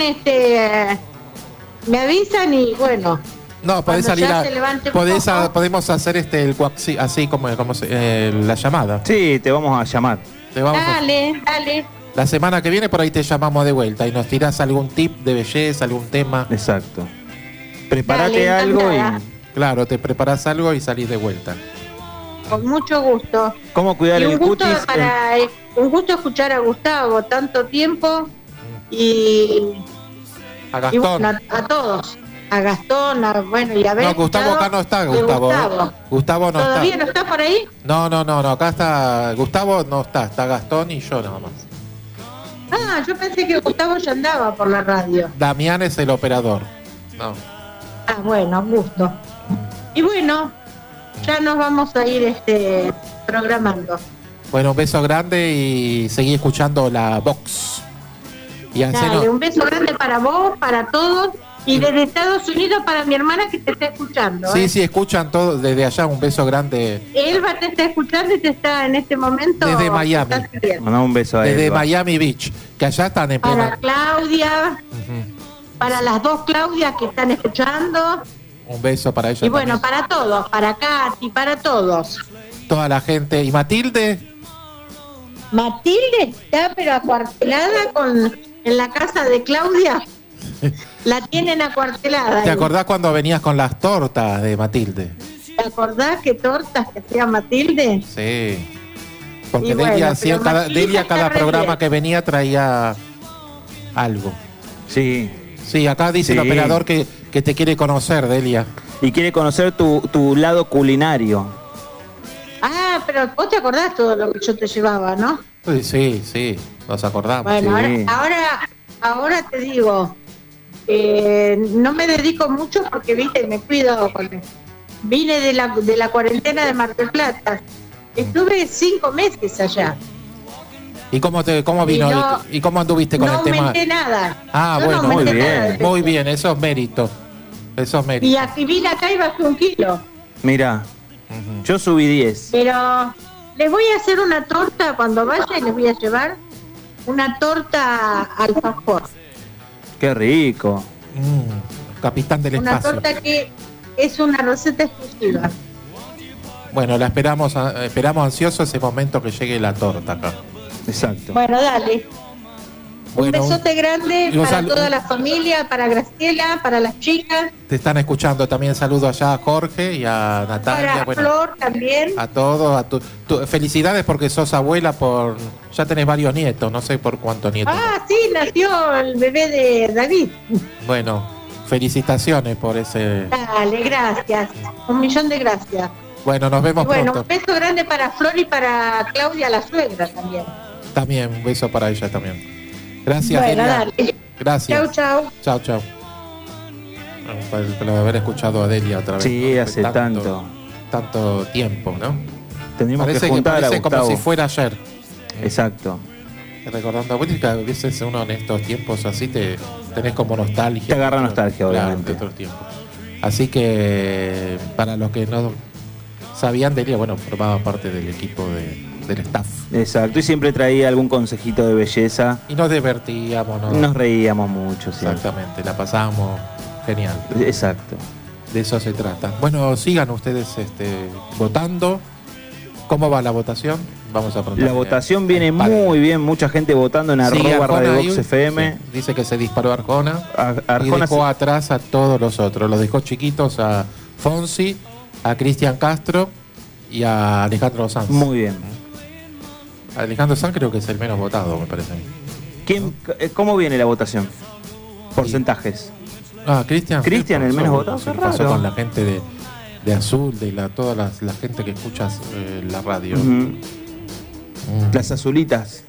Speaker 8: me avisan y bueno.
Speaker 2: No, podés
Speaker 8: cuando
Speaker 2: salir
Speaker 8: ya se levante un poco.
Speaker 2: podemos hacer así como la llamada.
Speaker 3: Sí, te vamos a llamar.
Speaker 2: Te vamos a-
Speaker 8: Dale.
Speaker 2: la semana que viene por ahí te llamamos de vuelta y nos tirás algún tip de belleza, algún tema.
Speaker 3: Exacto. Prepárate
Speaker 8: Dale,
Speaker 3: algo
Speaker 8: encantada.
Speaker 2: Claro, te preparás algo y salís de vuelta.
Speaker 8: Con mucho gusto.
Speaker 3: y cómo cuidar
Speaker 8: Y
Speaker 3: el
Speaker 8: un gusto,
Speaker 3: cutis.
Speaker 8: un gusto escuchar a Gustavo tanto tiempo y
Speaker 2: A
Speaker 8: Y
Speaker 2: Gastón.
Speaker 8: bueno, a todos. A Gastón, bueno, y a ver.
Speaker 2: No, Gustavo acá no está, Gustavo. Gustavo no
Speaker 8: ¿Todavía
Speaker 2: está.
Speaker 8: no está por ahí?
Speaker 2: No, acá está. Gustavo no está Gastón y yo nada más.
Speaker 8: Ah, yo pensé que Gustavo ya andaba por la radio.
Speaker 2: Damián es el operador. No.
Speaker 8: Ah, bueno, gusto. Y bueno, ya nos vamos a ir programando.
Speaker 2: Bueno, un beso grande y seguí escuchando la Vox. Y
Speaker 8: Dale, un beso grande para vos, para todos, y desde Estados Unidos para mi hermana que te está escuchando.
Speaker 2: Sí, sí, escuchan todo desde allá, un beso grande.
Speaker 8: Elba te está escuchando y te está en este momento.
Speaker 2: Desde Miami.
Speaker 3: Mandamos un beso a
Speaker 2: Desde
Speaker 3: Elba.
Speaker 2: Miami Beach, que allá están en
Speaker 8: Para
Speaker 2: plena.
Speaker 8: Claudia, para las dos Claudias que están escuchando.
Speaker 2: Un beso para ella.
Speaker 8: Y bueno,
Speaker 2: también.
Speaker 8: para todos, para Katy, para todos.
Speaker 2: Toda la gente. ¿Y Matilde?
Speaker 8: Matilde está pero acuartelada en la casa de Claudia. La tienen acuartelada.
Speaker 2: ¿Te acordás cuando venías con las tortas de Matilde?
Speaker 8: ¿Te acordás qué tortas que hacía Matilde?
Speaker 2: Sí. Porque
Speaker 8: Y bueno,
Speaker 2: Delia,
Speaker 8: pero Matilde
Speaker 2: Delia
Speaker 8: está
Speaker 2: cada
Speaker 8: re
Speaker 2: programa
Speaker 8: bien.
Speaker 2: que venía traía algo.
Speaker 3: Sí.
Speaker 2: Sí, acá dice el
Speaker 3: Sí.
Speaker 2: operador que te quiere conocer, Delia.
Speaker 3: Y quiere conocer tu lado culinario.
Speaker 8: Ah, pero vos te acordás todo lo que yo te llevaba, ¿no?
Speaker 2: Sí, sí, nos acordamos.
Speaker 8: Bueno,
Speaker 3: Sí.
Speaker 8: ahora te digo, no me dedico mucho porque, viste, me cuido. Vine de la cuarentena de Mar del Plata. Estuve 5 meses allá.
Speaker 2: ¿Y cómo vino?
Speaker 8: Y no-
Speaker 2: ¿Y cómo anduviste con
Speaker 8: No
Speaker 2: el tema?
Speaker 8: aumenté nada.
Speaker 2: Ah,
Speaker 8: Yo
Speaker 2: bueno,
Speaker 8: no aumenté
Speaker 3: muy bien.
Speaker 8: nada de
Speaker 2: Muy
Speaker 8: peso.
Speaker 2: bien, eso es mérito. Eso es mérito.
Speaker 8: Y aquí vine acá y bajé 1 kilo.
Speaker 3: Mira, yo subí 10.
Speaker 8: Pero les voy a hacer una torta cuando vaya y les voy a llevar una torta alfajor.
Speaker 3: Qué rico.
Speaker 2: Capitán del
Speaker 8: Una
Speaker 2: espacio.
Speaker 8: torta que es una receta exclusiva.
Speaker 2: Bueno, la esperamos ansioso ese momento que llegue la torta acá.
Speaker 3: Exacto.
Speaker 8: Bueno, dale.
Speaker 2: Bueno,
Speaker 8: un besote grande
Speaker 2: y un
Speaker 8: para
Speaker 2: sal-
Speaker 8: toda la familia, para Graciela, para las chicas,
Speaker 2: te están escuchando también. Saludo allá a Jorge y a Natalia.
Speaker 8: para
Speaker 2: Bueno,
Speaker 8: Flor también.
Speaker 2: a todos. Felicidades porque sos abuela por. Ya tenés varios nietos, no sé por cuántos nietos.
Speaker 8: Ah, sí, nació el bebé de David.
Speaker 2: Bueno, felicitaciones por ese.
Speaker 8: Dale, gracias. 1.000.000 de gracias.
Speaker 2: Bueno, nos
Speaker 8: Y
Speaker 2: vemos
Speaker 8: bueno,
Speaker 2: pronto.
Speaker 8: un beso grande para Flor y para Claudia, la suegra también.
Speaker 2: También, un beso para ella también. Gracias,
Speaker 8: Bueno,
Speaker 2: Delia.
Speaker 8: dale.
Speaker 2: Gracias.
Speaker 8: Chau, chau.
Speaker 2: Chao, chao. Por haber escuchado a Delia otra vez.
Speaker 3: Sí,
Speaker 2: ¿no?
Speaker 3: hace
Speaker 2: tanto tiempo, ¿no?
Speaker 3: Tendríamos
Speaker 2: Parece
Speaker 3: que juntar a
Speaker 2: parece como
Speaker 3: Gustavo.
Speaker 2: si fuera ayer.
Speaker 3: Exacto.
Speaker 2: Recordando, bueno, que a veces uno en estos tiempos así tenés como nostalgia.
Speaker 3: Te agarra nostalgia,
Speaker 2: Claro,
Speaker 3: obviamente.
Speaker 2: de otros tiempos. Así que, para los que no sabían, Delia, bueno, formaba parte del equipo del staff.
Speaker 3: Exacto. Y siempre traía algún consejito de belleza.
Speaker 2: Y nos divertíamos, ¿no?
Speaker 3: Nos reíamos mucho, sí.
Speaker 2: Exactamente, la pasábamos genial.
Speaker 3: Exacto.
Speaker 2: De eso se trata. Bueno, sigan ustedes votando. ¿Cómo va la votación? Vamos a preguntar.
Speaker 3: La votación viene muy bien, mucha gente votando en
Speaker 2: Sigue
Speaker 3: arroba
Speaker 2: Arjona
Speaker 3: Radio
Speaker 2: ahí.
Speaker 3: Box FM.
Speaker 2: Sí, dice que se disparó Arjona. Y
Speaker 3: Arjona
Speaker 2: dejó atrás a todos los otros. Los dejó chiquitos a Fonsi, a Cristian Castro y a Alejandro Sanz.
Speaker 3: Muy bien.
Speaker 2: Alejandro Sanz creo que es el menos votado, me parece.
Speaker 3: ¿Cómo viene la votación? Porcentajes.
Speaker 2: Ah, Cristian.
Speaker 3: Cristian, el menos
Speaker 2: pasó,
Speaker 3: votado,
Speaker 2: sí,
Speaker 3: qué
Speaker 2: pasó
Speaker 3: raro.
Speaker 2: con la gente de Azul, de toda la gente que escucha la radio.
Speaker 3: Ujú. Las azulitas.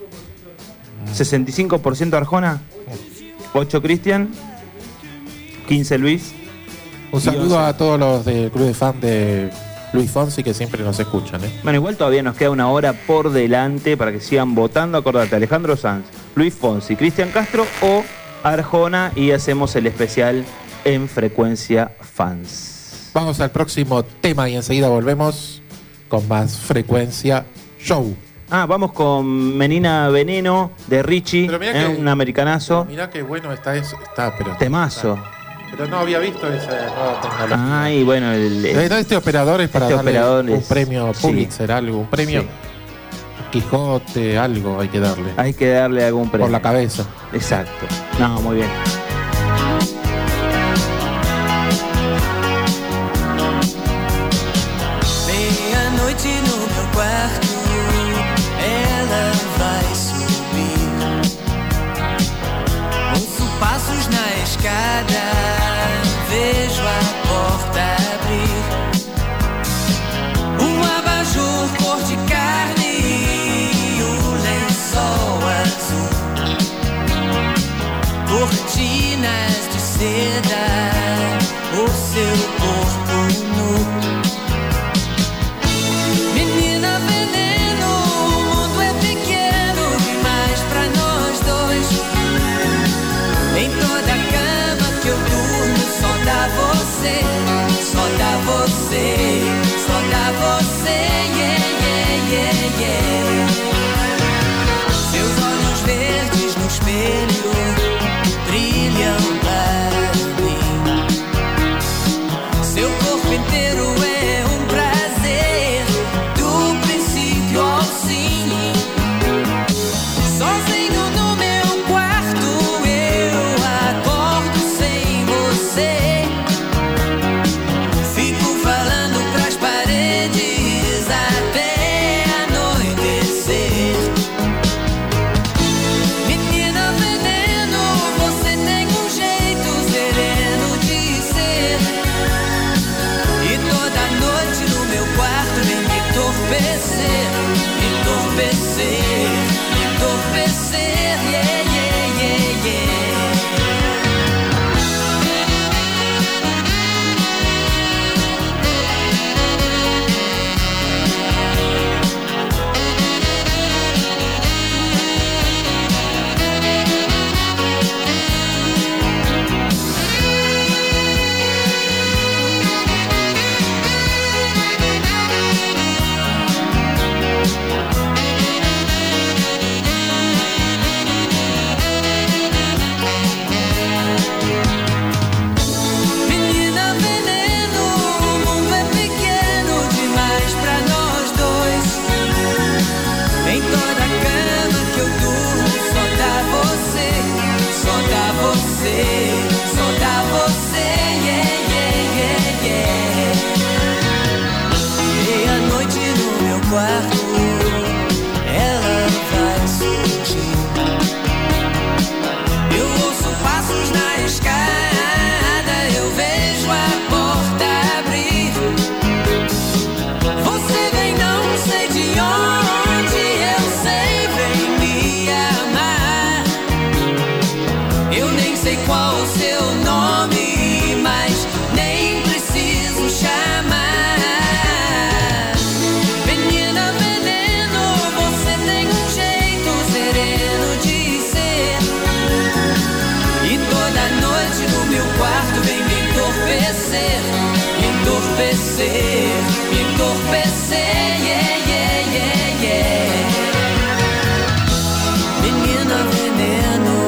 Speaker 3: 65% Arjona, 8 Cristian, 15 Luis.
Speaker 2: Un saludo
Speaker 3: Dios.
Speaker 2: a todos los del club de fan de Luis Fonsi que siempre nos escuchan.
Speaker 3: Bueno, igual todavía nos queda una hora por delante para que sigan votando. Acordate, Alejandro Sanz, Luis Fonsi, Cristian Castro o Arjona, y hacemos el especial en Frecuencia Fans.
Speaker 2: Vamos al próximo tema y enseguida volvemos con más Frecuencia Show.
Speaker 3: Vamos con Menina Veneno de Richie,
Speaker 2: Pero mirá que-
Speaker 3: un americanazo.
Speaker 2: Mirá qué bueno está, pero
Speaker 3: Temazo.
Speaker 2: Pero no había visto esa nueva tecnología.
Speaker 3: Ay, bueno,
Speaker 2: Este operador es para
Speaker 3: este
Speaker 2: darle
Speaker 3: operador
Speaker 2: un
Speaker 3: es-
Speaker 2: premio
Speaker 3: sí.
Speaker 2: Pulitzer, algo, un premio
Speaker 3: Sí.
Speaker 2: Quijote, algo hay que darle.
Speaker 3: Hay que darle algún premio.
Speaker 2: Por la cabeza.
Speaker 3: Exacto. No, muy bien.
Speaker 9: Meia-noite no meu quarto, ela vai subir. Ouço passos na escada, vejo a porta abrir. Um abajur cor de carne e um lençol azul. Cortinas de seda, o seu corpo nu. você, só dá você, só dá você, yeah, yeah, yeah, yeah. Seus olhos verdes no espelho brilham para mim. Seu corpo inteiro é um prazer, do princípio ao fim. Sozinho no meu quarto eu acordo sem você. Fico falando pras paredes até anoitecer. Menina veneno, você tem um jeito sereno de ser. E toda noite no meu quarto vem me entorpecer, entorpecer, entorpecer, yeah, yeah, yeah, yeah. Menina veneno, o mundo é pequeno demais pra nós dois. Em toda cama que eu durmo só dá você, só dá você, só dá você, yeah, yeah, yeah, yeah. Meia-noite no meu quarto ela vai surgir. Eu ouço passos na escada, eu vejo a porta abrir. Você vem não sei de onde, eu sei, vem me amar. Eu nem sei qual o seu nome, mas nem preciso chamar. Menina veneno, você tem um jeito sereno de ser. E toda noite no meu quarto vem me entorpecer, entorpecer, entorpecer, yeah, yeah, yeah, yeah. Menina veneno,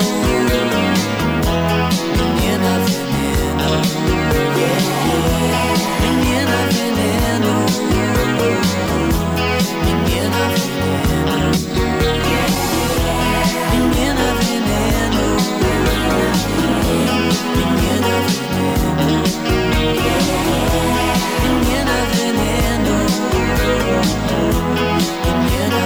Speaker 9: menina veneno, yeah, yeah. Menina veneno, menina veneno, yeah, yeah. Menina veneno, menina veneno, menina veneno, menina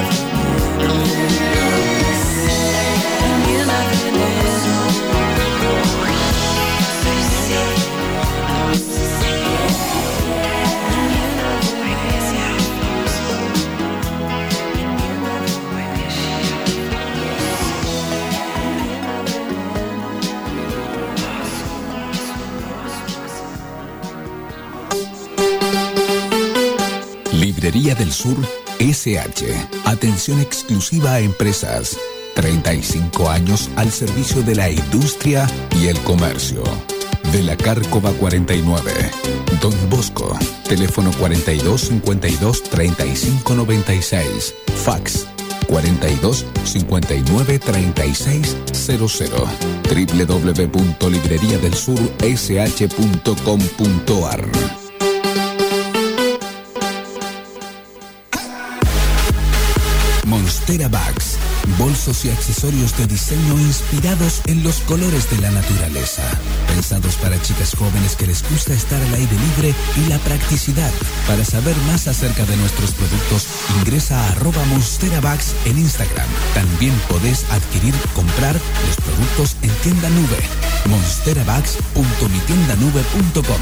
Speaker 1: Librería del Sur SH. Atención exclusiva a empresas. 35 años al servicio de la industria y el comercio. De la Cárcova 49. Don Bosco. Teléfono 42 52 35 96. Fax 42 59 36 00. www.libreriadelsursh.com.ar. Monstera Bags, bolsos y accesorios de diseño inspirados en los colores de la naturaleza. Pensados para chicas jóvenes que les gusta estar al aire libre y la practicidad. Para saber más acerca de nuestros productos, ingresa a @monsterabags en Instagram. También podés comprar los productos en tienda nube. monsterabags.mitiendanube.com.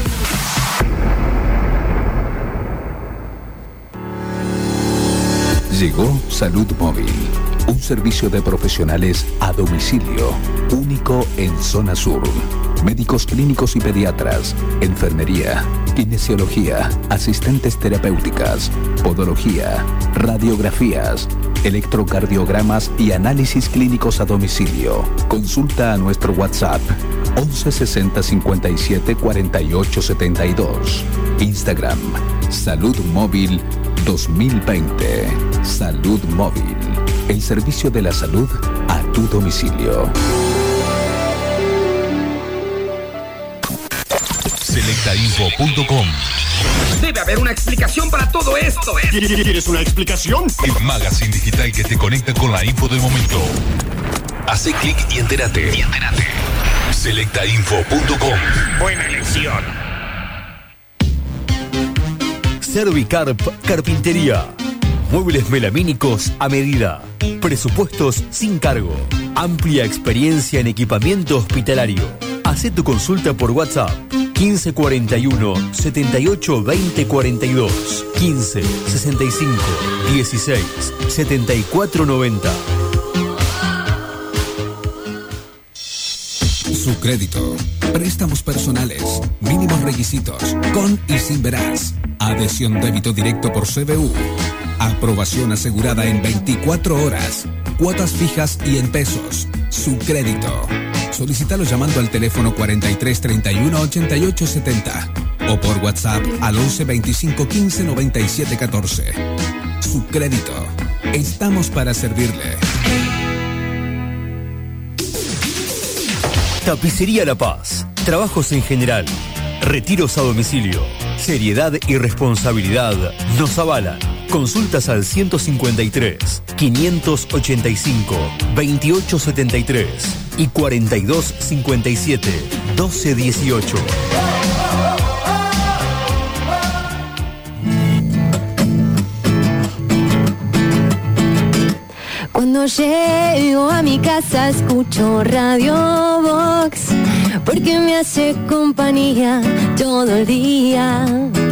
Speaker 1: Llegó Salud Móvil, un servicio de profesionales a domicilio, único en Zona Sur. Médicos clínicos y pediatras, enfermería, kinesiología, asistentes terapéuticas, podología, radiografías, electrocardiogramas y análisis clínicos a domicilio. Consulta a nuestro WhatsApp 11 60 57 48 72. Instagram, Salud Móvil 2020. Salud Móvil, el servicio de la salud a tu domicilio.
Speaker 5: Selectainfo.com.
Speaker 6: Debe haber una explicación para todo esto.
Speaker 5: ¿Quieres una explicación? El magazine digital que te conecta con la info del momento. Hace clic y entérate. Selectainfo.com.
Speaker 6: Buena elección.
Speaker 7: Servicarp Carpintería. Muebles melamínicos a medida. Presupuestos sin cargo. Amplia experiencia en equipamiento hospitalario. Hacé tu consulta por WhatsApp. 1541 78 20 42. 15 65 16 74 90.
Speaker 1: Su crédito. Préstamos personales. Mínimos requisitos. Con y sin veraz. Adhesión débito directo por CBU. Aprobación asegurada en 24 horas. Cuotas fijas y en pesos. Su crédito. Solicítalo llamando al teléfono 43 31 88 70 o por WhatsApp al 11 25 15 97 14. Su crédito. Estamos para servirle.
Speaker 7: Tapicería La Paz. Trabajos en general. Retiros a domicilio. Seriedad y responsabilidad nos avalan. Consultas al 153 585 2873 y 4257 1218.
Speaker 10: Cuando llego a mi casa escucho Radio Box, porque me hace compañía todo el día.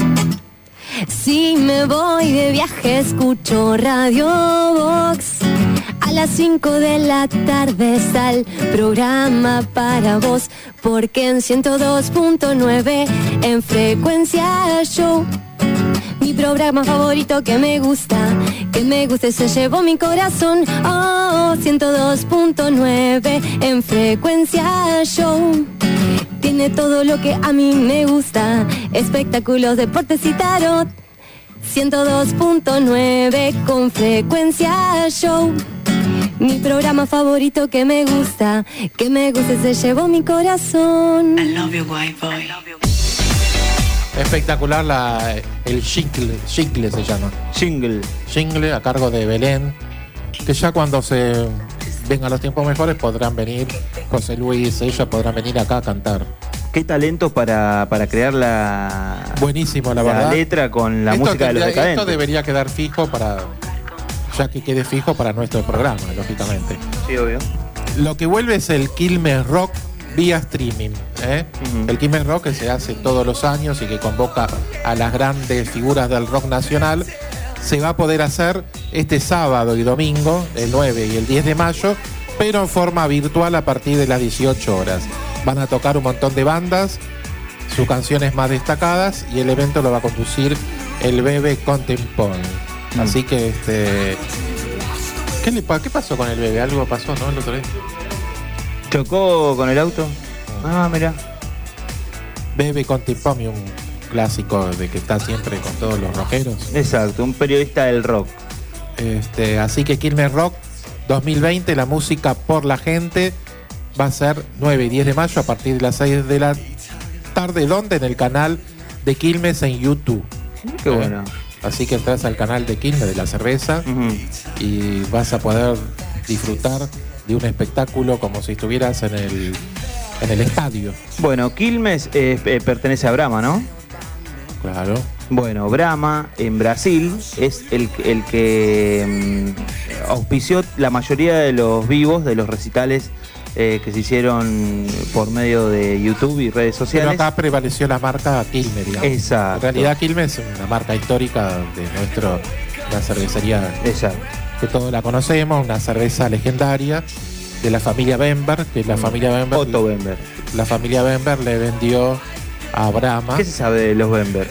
Speaker 10: Si me voy de viaje escucho Radio Box. A las 5 de la tarde está el programa para vos, porque en 102.9 en Frecuencia Show. Mi programa favorito que me gusta se llevó mi corazón. Oh, 102.9 en Frecuencia Show. Tiene todo lo que a mí me gusta, espectáculos, deportes y tarot. 102.9 con Frecuencia Show. Mi programa favorito que me gusta se llevó mi corazón. I love you, white boy.
Speaker 2: Espectacular el jingle se llama. Jingle a cargo de Belén, que ya cuando se vengan los tiempos mejores podrán venir José Luis, ellos podrán venir acá a cantar.
Speaker 3: Qué talento para crear
Speaker 2: buenísimo, la verdad,
Speaker 3: letra con la música de los Decadentes.
Speaker 2: Esto debería quedar fijo ya que quede fijo para nuestro programa, lógicamente.
Speaker 3: Sí, obvio.
Speaker 2: Lo que vuelve es el Quilmes Rock vía streaming. El Quilmes Rock, que se hace todos los años y que convoca a las grandes figuras del rock nacional, se va a poder hacer este sábado y domingo, el 9 y el 10 de mayo, pero en forma virtual a partir de las 18 horas. Van a tocar un montón de bandas, sus canciones más destacadas, y el evento lo va a conducir el Bebe Contemporáneo. Así que ¿qué pasó con el Bebe? Algo pasó, ¿no? El otro día.
Speaker 3: ¿Chocó con el auto? Ah, mira.
Speaker 2: Bebe Contemporáneo, un clásico de que está siempre con todos los rockeros.
Speaker 3: Exacto, un periodista del rock.
Speaker 2: Así que Quilmes Rock 2020, la música por la gente, va a ser 9 y 10 de mayo a partir de las 6 de la tarde. ¿Dónde? En el canal de Quilmes en YouTube.
Speaker 3: Qué bueno.
Speaker 2: Así que entras al canal de Quilmes de la cerveza y vas a poder disfrutar de un espectáculo como si estuvieras en el estadio.
Speaker 3: Bueno, Quilmes pertenece a Brahma, ¿no?
Speaker 2: Claro.
Speaker 3: Bueno, Brahma en Brasil es el que auspició la mayoría de los vivos, de los recitales que se hicieron por medio de YouTube y redes sociales.
Speaker 2: Pero acá prevaleció la marca Quilmes, digamos.
Speaker 3: Exacto.
Speaker 2: En realidad Quilmes es una marca histórica de la cervecería.
Speaker 3: Exacto.
Speaker 2: Que todos la conocemos, una cerveza legendaria de la familia Bember, que la familia Bember,
Speaker 3: Otto Bember.
Speaker 2: La familia Bember le vendió a Brahma.
Speaker 3: ¿Qué se sabe de los Bember?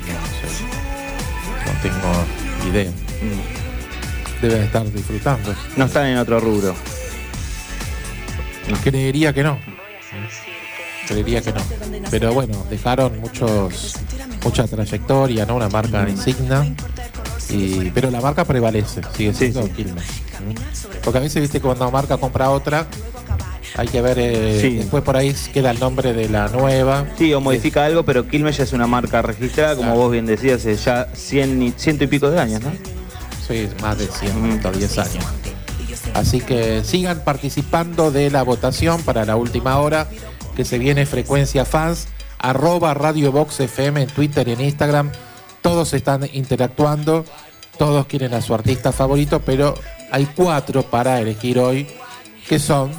Speaker 2: No tengo idea. Deben estar disfrutando.
Speaker 3: No están en otro rubro.
Speaker 2: Creería que no. Creería que no. Pero bueno, dejaron mucha trayectoria, ¿no? Una marca insignia. Pero la marca prevalece, sigue siendo Quilmes. Porque a veces, viste, cuando una marca compra otra, hay que ver, después por ahí queda el nombre de la nueva.
Speaker 3: Sí, o modifica algo, pero Quilmes ya es una marca registrada, como vos bien decías, hace ya 100 y pico de años, ¿no?
Speaker 2: Sí, más de 110 años. Así que sigan participando de la votación para la última hora, que se viene Frecuencia Fans, @Radio Box FM en Twitter y en Instagram. Todos están interactuando, todos quieren a su artista favorito, pero hay 4 para elegir hoy, que son...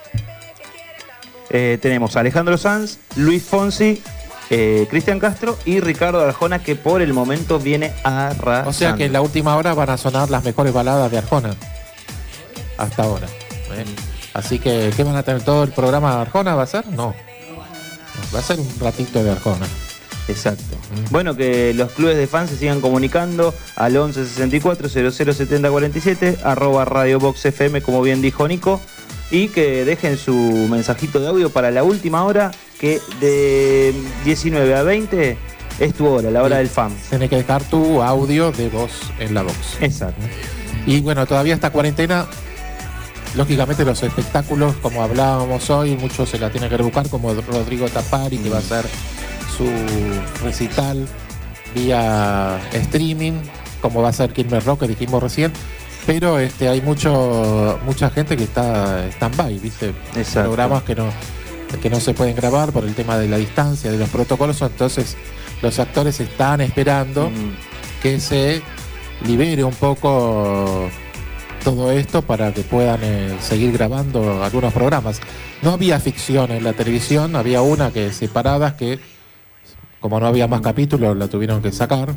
Speaker 3: tenemos a Alejandro Sanz, Luis Fonsi, Cristian Castro y Ricardo Arjona, que por el momento viene arrasando.
Speaker 2: O sea que en la última hora van a sonar las mejores baladas de Arjona. Hasta ahora. Así que, ¿qué van a tener? ¿Todo el programa de Arjona va a ser? No. Va a ser un ratito de Arjona.
Speaker 3: Exacto. Bueno, que los clubes de fans se sigan comunicando al 11 64 00 70 47, @Radio Box FM, como bien dijo Nico, y que dejen su mensajito de audio para la última hora, que de 19 a 20 es tu hora, la hora del fan.
Speaker 2: Tienes que dejar tu audio de voz en la box.
Speaker 3: Exacto.
Speaker 2: Y bueno, todavía esta cuarentena, lógicamente los espectáculos, como hablábamos hoy, muchos se la tienen que rebuscar, como Rodrigo Tapari, que va a hacer su recital vía streaming, como va a ser Quilmes Rock, que dijimos recién. Pero hay mucha gente que está stand-by, ¿viste?
Speaker 3: Exacto.
Speaker 2: Programas que no se pueden grabar por el tema de la distancia, de los protocolos. Entonces los actores están esperando que se libere un poco todo esto para que puedan seguir grabando algunos programas. No había ficción en la televisión, había una que separadas que, como no había más capítulos, la tuvieron que sacar,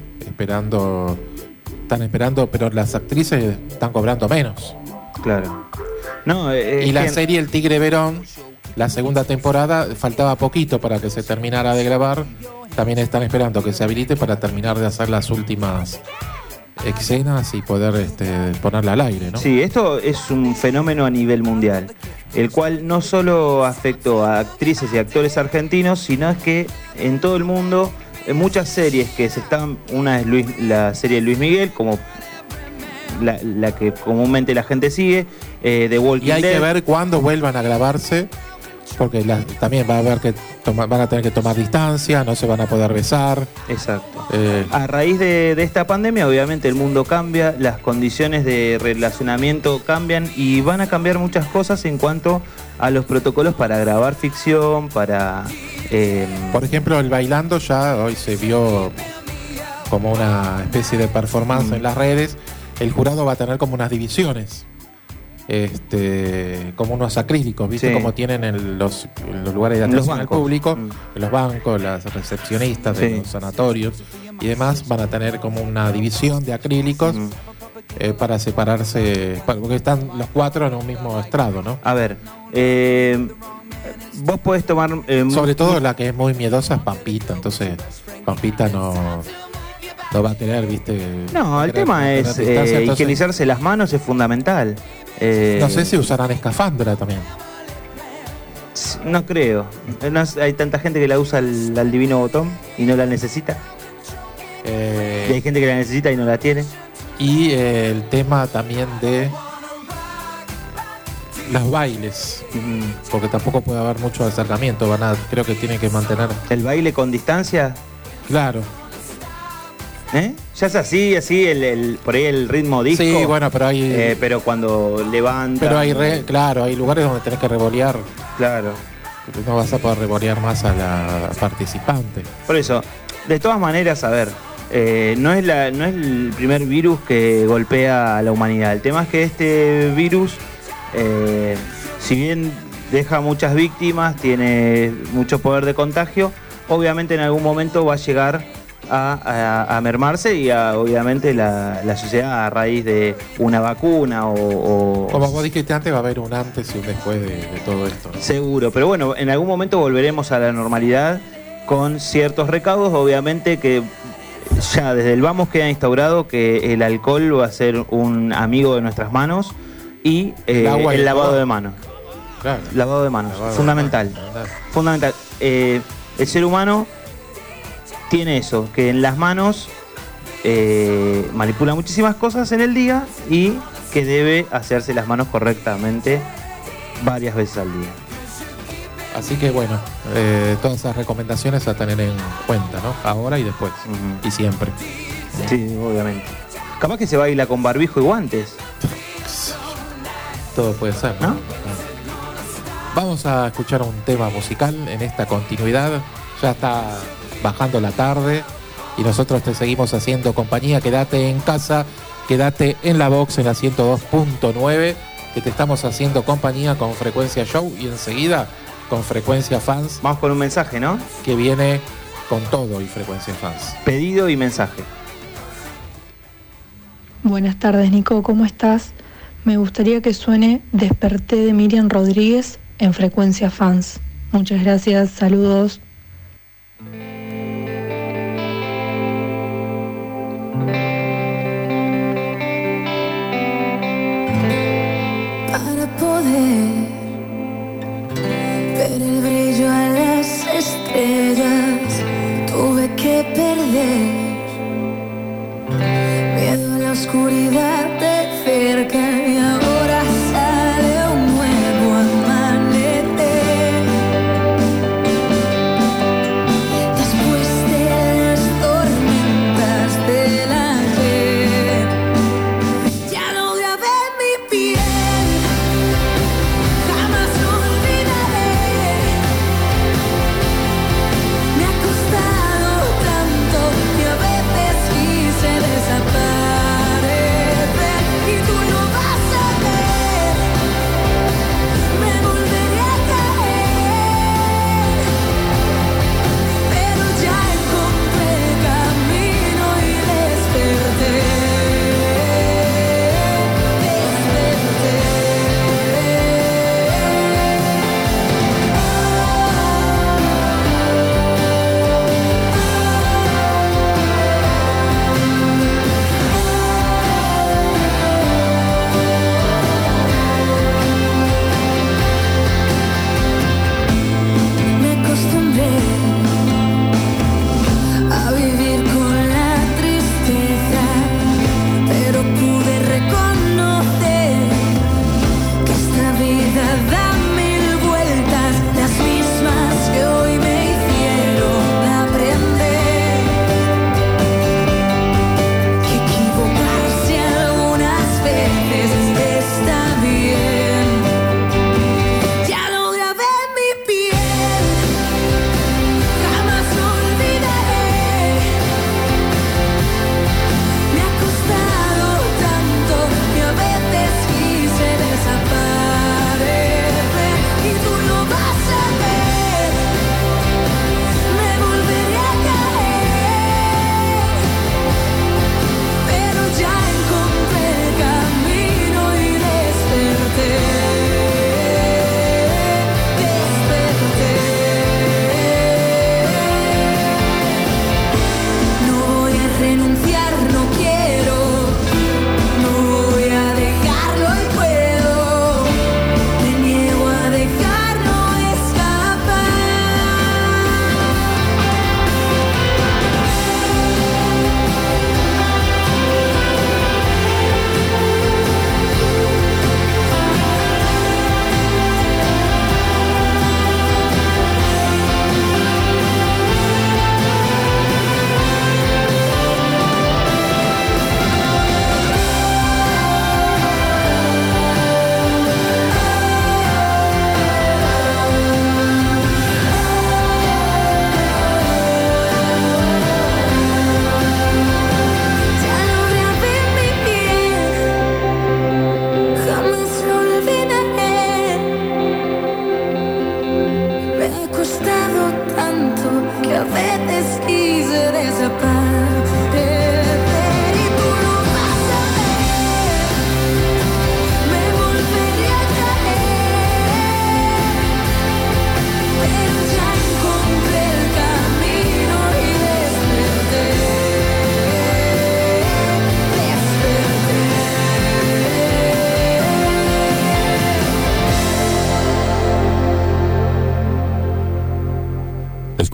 Speaker 2: están esperando, pero las actrices están cobrando menos.
Speaker 3: Claro. No,
Speaker 2: y la serie El Tigre Verón, la segunda temporada, faltaba poquito para que se terminara de grabar. También están esperando que se habilite para terminar de hacer las últimas escenas y poder ponerla al aire, ¿no?
Speaker 3: Sí, esto es un fenómeno a nivel mundial, el cual no solo afectó a actrices y actores argentinos, sino es que en todo el mundo muchas series que una es la serie de Luis Miguel, como la que comúnmente la gente sigue, The Walking Dead.
Speaker 2: Y hay que ver cuándo vuelvan a grabarse, porque también va a haber van a tener que tomar distancia, no se van a poder besar.
Speaker 3: Exacto. A raíz de esta pandemia, obviamente el mundo cambia, las condiciones de relacionamiento cambian y van a cambiar muchas cosas en cuanto a los protocolos para grabar ficción, para...
Speaker 2: Por ejemplo, el Bailando ya hoy se vio como una especie de performance en las redes. El jurado va a tener como unas divisiones, como unos acrílicos, ¿viste?
Speaker 3: Sí.
Speaker 2: Como tienen en los lugares de atención al público, en los bancos, las recepcionistas de los sanatorios y demás, van a tener como una división de acrílicos para separarse, porque están los 4 en un mismo estrado, ¿no?
Speaker 3: A ver, vos podés tomar...
Speaker 2: sobre todo la que es muy miedosa es Pampita, entonces Pampita no va a tener, ¿viste?
Speaker 3: No, el tema es higienizarse las manos, es fundamental.
Speaker 2: No sé si usarán escafandra también.
Speaker 3: No creo. Hay tanta gente que la usa al divino botón y no la necesita. Y hay gente que la necesita y no la tiene.
Speaker 2: Y el tema también de los bailes, porque tampoco puede haber mucho acercamiento. Creo que tienen que mantener
Speaker 3: el baile con distancia.
Speaker 2: Claro.
Speaker 3: Ya es así, por ahí el ritmo disco.
Speaker 2: Sí, bueno, pero hay...
Speaker 3: pero cuando levantan...
Speaker 2: Pero hay lugares donde tenés que revolear.
Speaker 3: Claro.
Speaker 2: No vas a poder revolear más a la participante.
Speaker 3: Por eso, de todas maneras, a ver, no es el primer virus que golpea a la humanidad. El tema es que este virus, si bien deja muchas víctimas, tiene mucho poder de contagio, obviamente en algún momento va a llegar a mermarse y obviamente la sociedad a raíz de una vacuna o...
Speaker 2: Como vos dijiste antes, va a haber un antes y un después de todo esto, ¿no?
Speaker 3: Seguro, pero bueno, en algún momento volveremos a la normalidad con ciertos recaudos, obviamente que ya desde el vamos queda instaurado que el alcohol va a ser un amigo de nuestras manos y el lavado de manos.
Speaker 2: claro.
Speaker 3: Lavado de manos,
Speaker 2: Lavado de
Speaker 3: fundamental.
Speaker 2: manos,
Speaker 3: Fundamental. El ser humano tiene eso, que en las manos manipula muchísimas cosas en el día y que debe hacerse las manos correctamente varias veces al día.
Speaker 2: Así que bueno, todas esas recomendaciones a tener en cuenta, ¿no? Ahora y después. Y siempre.
Speaker 3: Sí, obviamente. Capaz que se baila con barbijo y guantes.
Speaker 2: Todo puede ser, ¿no? Vamos a escuchar un tema musical en esta continuidad. Ya está bajando la tarde y nosotros te seguimos haciendo compañía. Quédate en casa, quédate en la box en la 102.9, que te estamos haciendo compañía con Frecuencia Show y enseguida con Frecuencia Fans.
Speaker 3: Vamos con un mensaje, ¿no?
Speaker 2: Que viene con todo y Frecuencia Fans.
Speaker 3: Pedido y mensaje.
Speaker 11: Buenas tardes, Nico, ¿cómo estás? Me gustaría que suene Desperté de Miriam Rodríguez en Frecuencia Fans. Muchas gracias, saludos.
Speaker 12: Para poder ver el brillo a las estrellas, tuve que perder miedo a la oscuridad de cerca y ahora sale un nuevo amanecer. Después de las tormentas del ayer, ya lo grabé en mi piel, jamás lo olvidaré.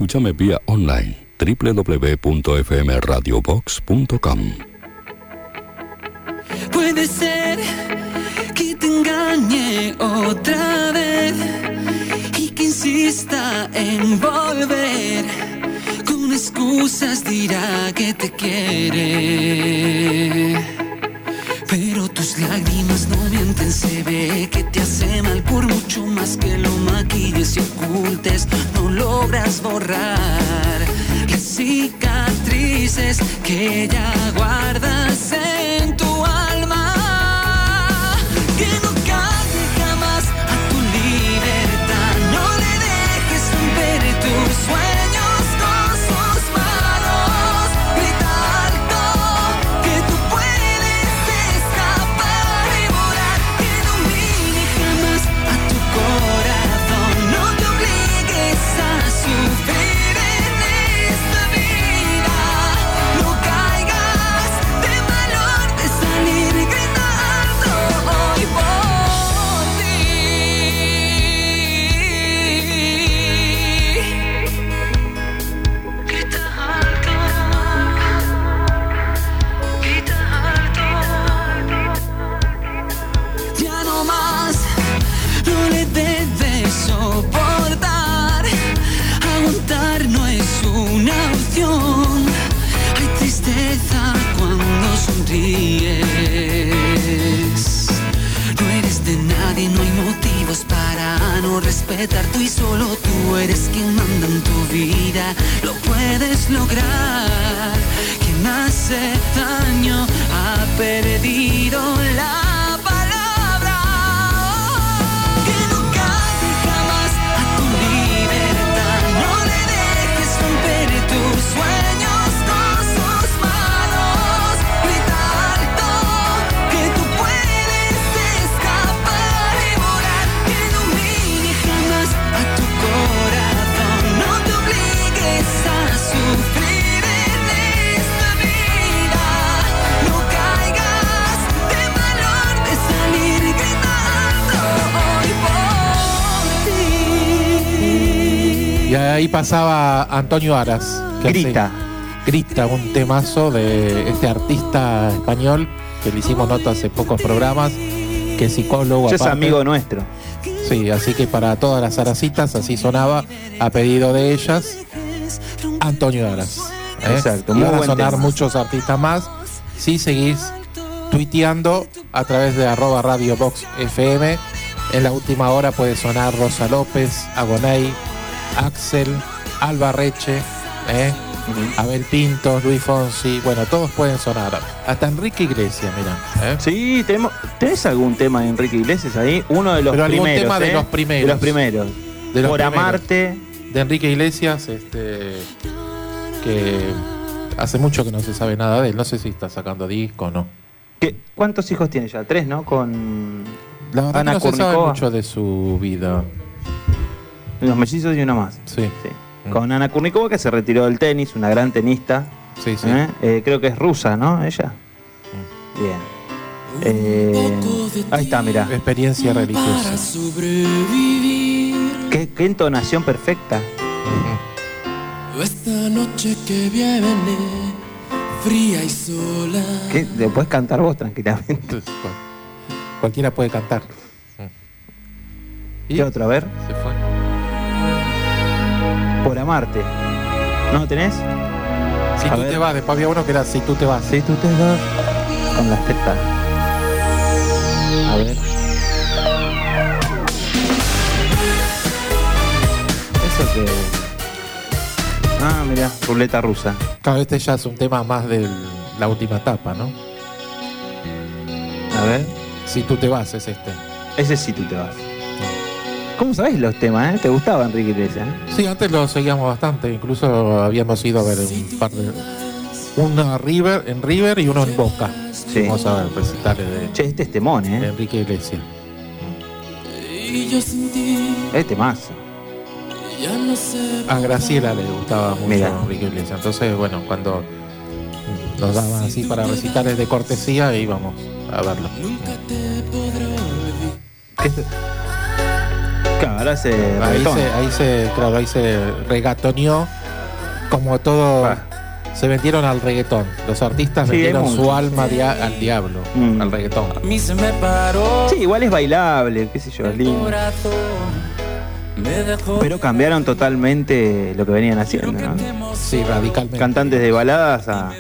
Speaker 13: Escúchame vía online www.fmradiobox.com.
Speaker 9: Puede ser que te engañe otra vez y que insista en volver. Con excusas dirá que te quiere. Pero tus lágrimas no mienten, se ve que te hace mal. Por mucho más que lo maquilles y ocultes, no logras borrar las cicatrices que ya guardas en tu alma. Que no calle jamás a tu libertad, no le dejes romper tus sueños con sus manos. Grita alto que tú puedes escapar y volar. Que no mire jamás a tu corazón, no te obligues a sufrir en esta vida. No caigas de valor de salir gritando hoy por ti. Grita alto, grita alto. Ya no más, no le debes soportar. Aguantar no es una opción. Hay tristeza cuando sonríes. No eres de nadie, no hay motivos para no respetarte. Y solo tú eres quien manda en tu vida. Lo puedes lograr. Quien hace daño ha perdido la palabra. Que no calle jamás a tu libertad, no le dejes romper tus sueños con sus manos. Grita alto que tú puedes escapar y volar. Que no mire jamás a tu corazón, no te obligues a sufrir en esta vida. No caigas de valor de salir gritando hoy por ti.
Speaker 2: Y ahí pasaba Antonio Aras. Que
Speaker 3: Grita.
Speaker 2: Grita, un temazo de este artista español que le hicimos nota hace pocos programas, que es psicólogo.
Speaker 3: Ya es
Speaker 2: aparte.
Speaker 3: amigo nuestro.
Speaker 2: Sí, así que para todas las aracitas, así sonaba, a pedido de ellas, Antonio Aras.
Speaker 3: Exacto,
Speaker 2: Y
Speaker 3: muy
Speaker 2: van a
Speaker 3: buen
Speaker 2: sonar
Speaker 3: tema.
Speaker 2: muchos artistas más si seguís tuiteando a través de @radioboxfm. En la última hora puede sonar Rosa López, Agoney, Axel, Alba Reche, Abel Pintos, Luis Fonsi. Bueno, todos pueden sonar. Hasta Enrique Iglesias, mira.
Speaker 3: Sí, ¿tenés algún tema de Enrique Iglesias ahí? Uno de los
Speaker 2: Pero algún
Speaker 3: primeros.
Speaker 2: tema de los primeros.
Speaker 3: De los primeros.
Speaker 2: De los
Speaker 3: Por
Speaker 2: primeros.
Speaker 3: amarte.
Speaker 2: De Enrique Iglesias, que hace mucho que no se sabe nada de él. No sé si está sacando disco o no.
Speaker 3: ¿Cuántos hijos tiene ya? 3, ¿no? Con
Speaker 2: La verdad
Speaker 3: Ana
Speaker 2: que no se sabe
Speaker 3: Kurnikova.
Speaker 2: mucho de su vida.
Speaker 3: Los mellizos y uno más.
Speaker 2: Sí.
Speaker 3: Con Ana Kurnikova, que se retiró del tenis, una gran tenista.
Speaker 2: Sí, sí.
Speaker 3: Creo que es rusa, ¿no? Ella. Bien. Ahí está, mirá.
Speaker 2: Experiencia religiosa.
Speaker 3: Qué entonación perfecta.
Speaker 4: Esta noche que viene, fría y sola.
Speaker 3: ¿Qué? ¿Le puedes cantar vos tranquilamente?
Speaker 2: Cualquiera puede cantar.
Speaker 3: ¿Qué otro? A ver.
Speaker 2: Se fue.
Speaker 3: Por amarte. ¿No tenés?
Speaker 2: Si tú te vas, después había uno que era Si tú te vas.
Speaker 3: Si tú te vas. Con las tetas. A ver. ¿Eso qué? Ah, mirá, ruleta rusa.
Speaker 2: Claro, este ya es un tema más de la última etapa, ¿no?
Speaker 3: A ver.
Speaker 2: Si tú te vas, es este.
Speaker 3: Ese sí tú te vas. ¿Cómo sabés los temas, ¿Te gustaba Enrique Iglesias?
Speaker 2: Sí, antes lo seguíamos bastante. Incluso habíamos ido a ver un par de... Uno en River y uno en Boca.
Speaker 3: Sí.
Speaker 2: Vamos a ver recitales de...
Speaker 3: Che, este es temón,
Speaker 2: de Enrique Iglesias.
Speaker 4: Y yo sin ti,
Speaker 3: Es temazo.
Speaker 4: ya no sé.
Speaker 2: A Graciela le gustaba mucho
Speaker 3: Mirá.
Speaker 2: Enrique Iglesias. Entonces, bueno, cuando nos daban así para recitales de cortesía, íbamos a verlo.
Speaker 4: Nunca te podré olvidar.
Speaker 3: Claro, ahora reggaetón.
Speaker 2: Ahí se regatoneó como todo. Se vendieron al reggaetón. Los artistas vendieron su alma al diablo, al reggaetón.
Speaker 3: Sí, igual es bailable, qué sé yo, es lindo. Pero cambiaron totalmente lo que venían haciendo, ¿no?
Speaker 2: Sí, radicalmente.
Speaker 3: Cantantes de baladas a...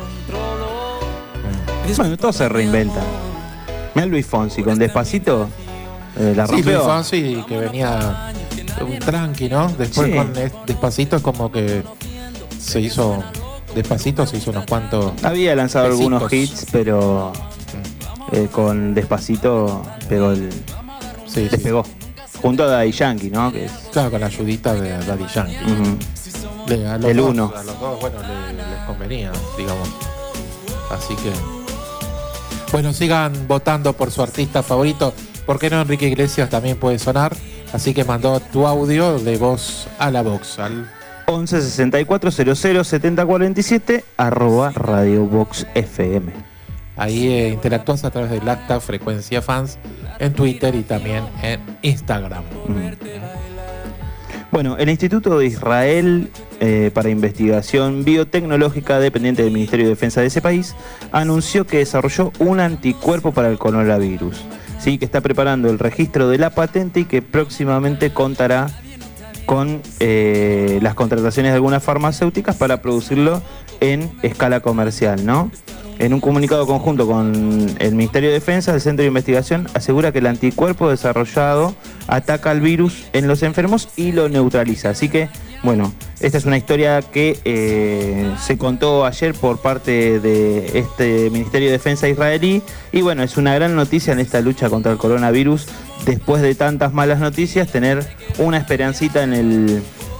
Speaker 3: Bueno, todos se reinventan. Mirá Luis Fonsi con Despacito, la rompió.
Speaker 2: Sí, Luis Fonsi que venía un tranqui, ¿no? Después con Despacito es como que se hizo... Despacito se hizo unos cuantos...
Speaker 3: Había lanzado algunos hits, pero con Despacito pegó despegó. Junto a Daddy Yankee, ¿no? Que es...
Speaker 2: Claro, con la ayudita de Daddy Yankee.
Speaker 3: El uno.
Speaker 2: A los dos, bueno, les convenía, digamos. Así que... Bueno, sigan votando por su artista favorito. ¿Por qué no Enrique Iglesias también puede sonar? Así que mandó tu audio de voz a la Vox al
Speaker 3: 11 64 00 70 47 @Radio Vox FM.
Speaker 2: Ahí interactúas a través del acta Frecuencia Fans en Twitter y también en Instagram.
Speaker 3: Bueno, el Instituto de Israel para Investigación Biotecnológica, dependiente del Ministerio de Defensa de ese país, anunció que desarrolló un anticuerpo para el coronavirus. Sí, que está preparando el registro de la patente y que próximamente contará con las contrataciones de algunas farmacéuticas para producirlo en escala comercial, ¿no? En un comunicado conjunto con el Ministerio de Defensa, el Centro de Investigación asegura que el anticuerpo desarrollado ataca al virus en los enfermos y lo neutraliza. Así que, bueno, esta es una historia que se contó ayer por parte de este Ministerio de Defensa israelí y, bueno, es una gran noticia en esta lucha contra el coronavirus. Después de tantas malas noticias, tener una esperancita en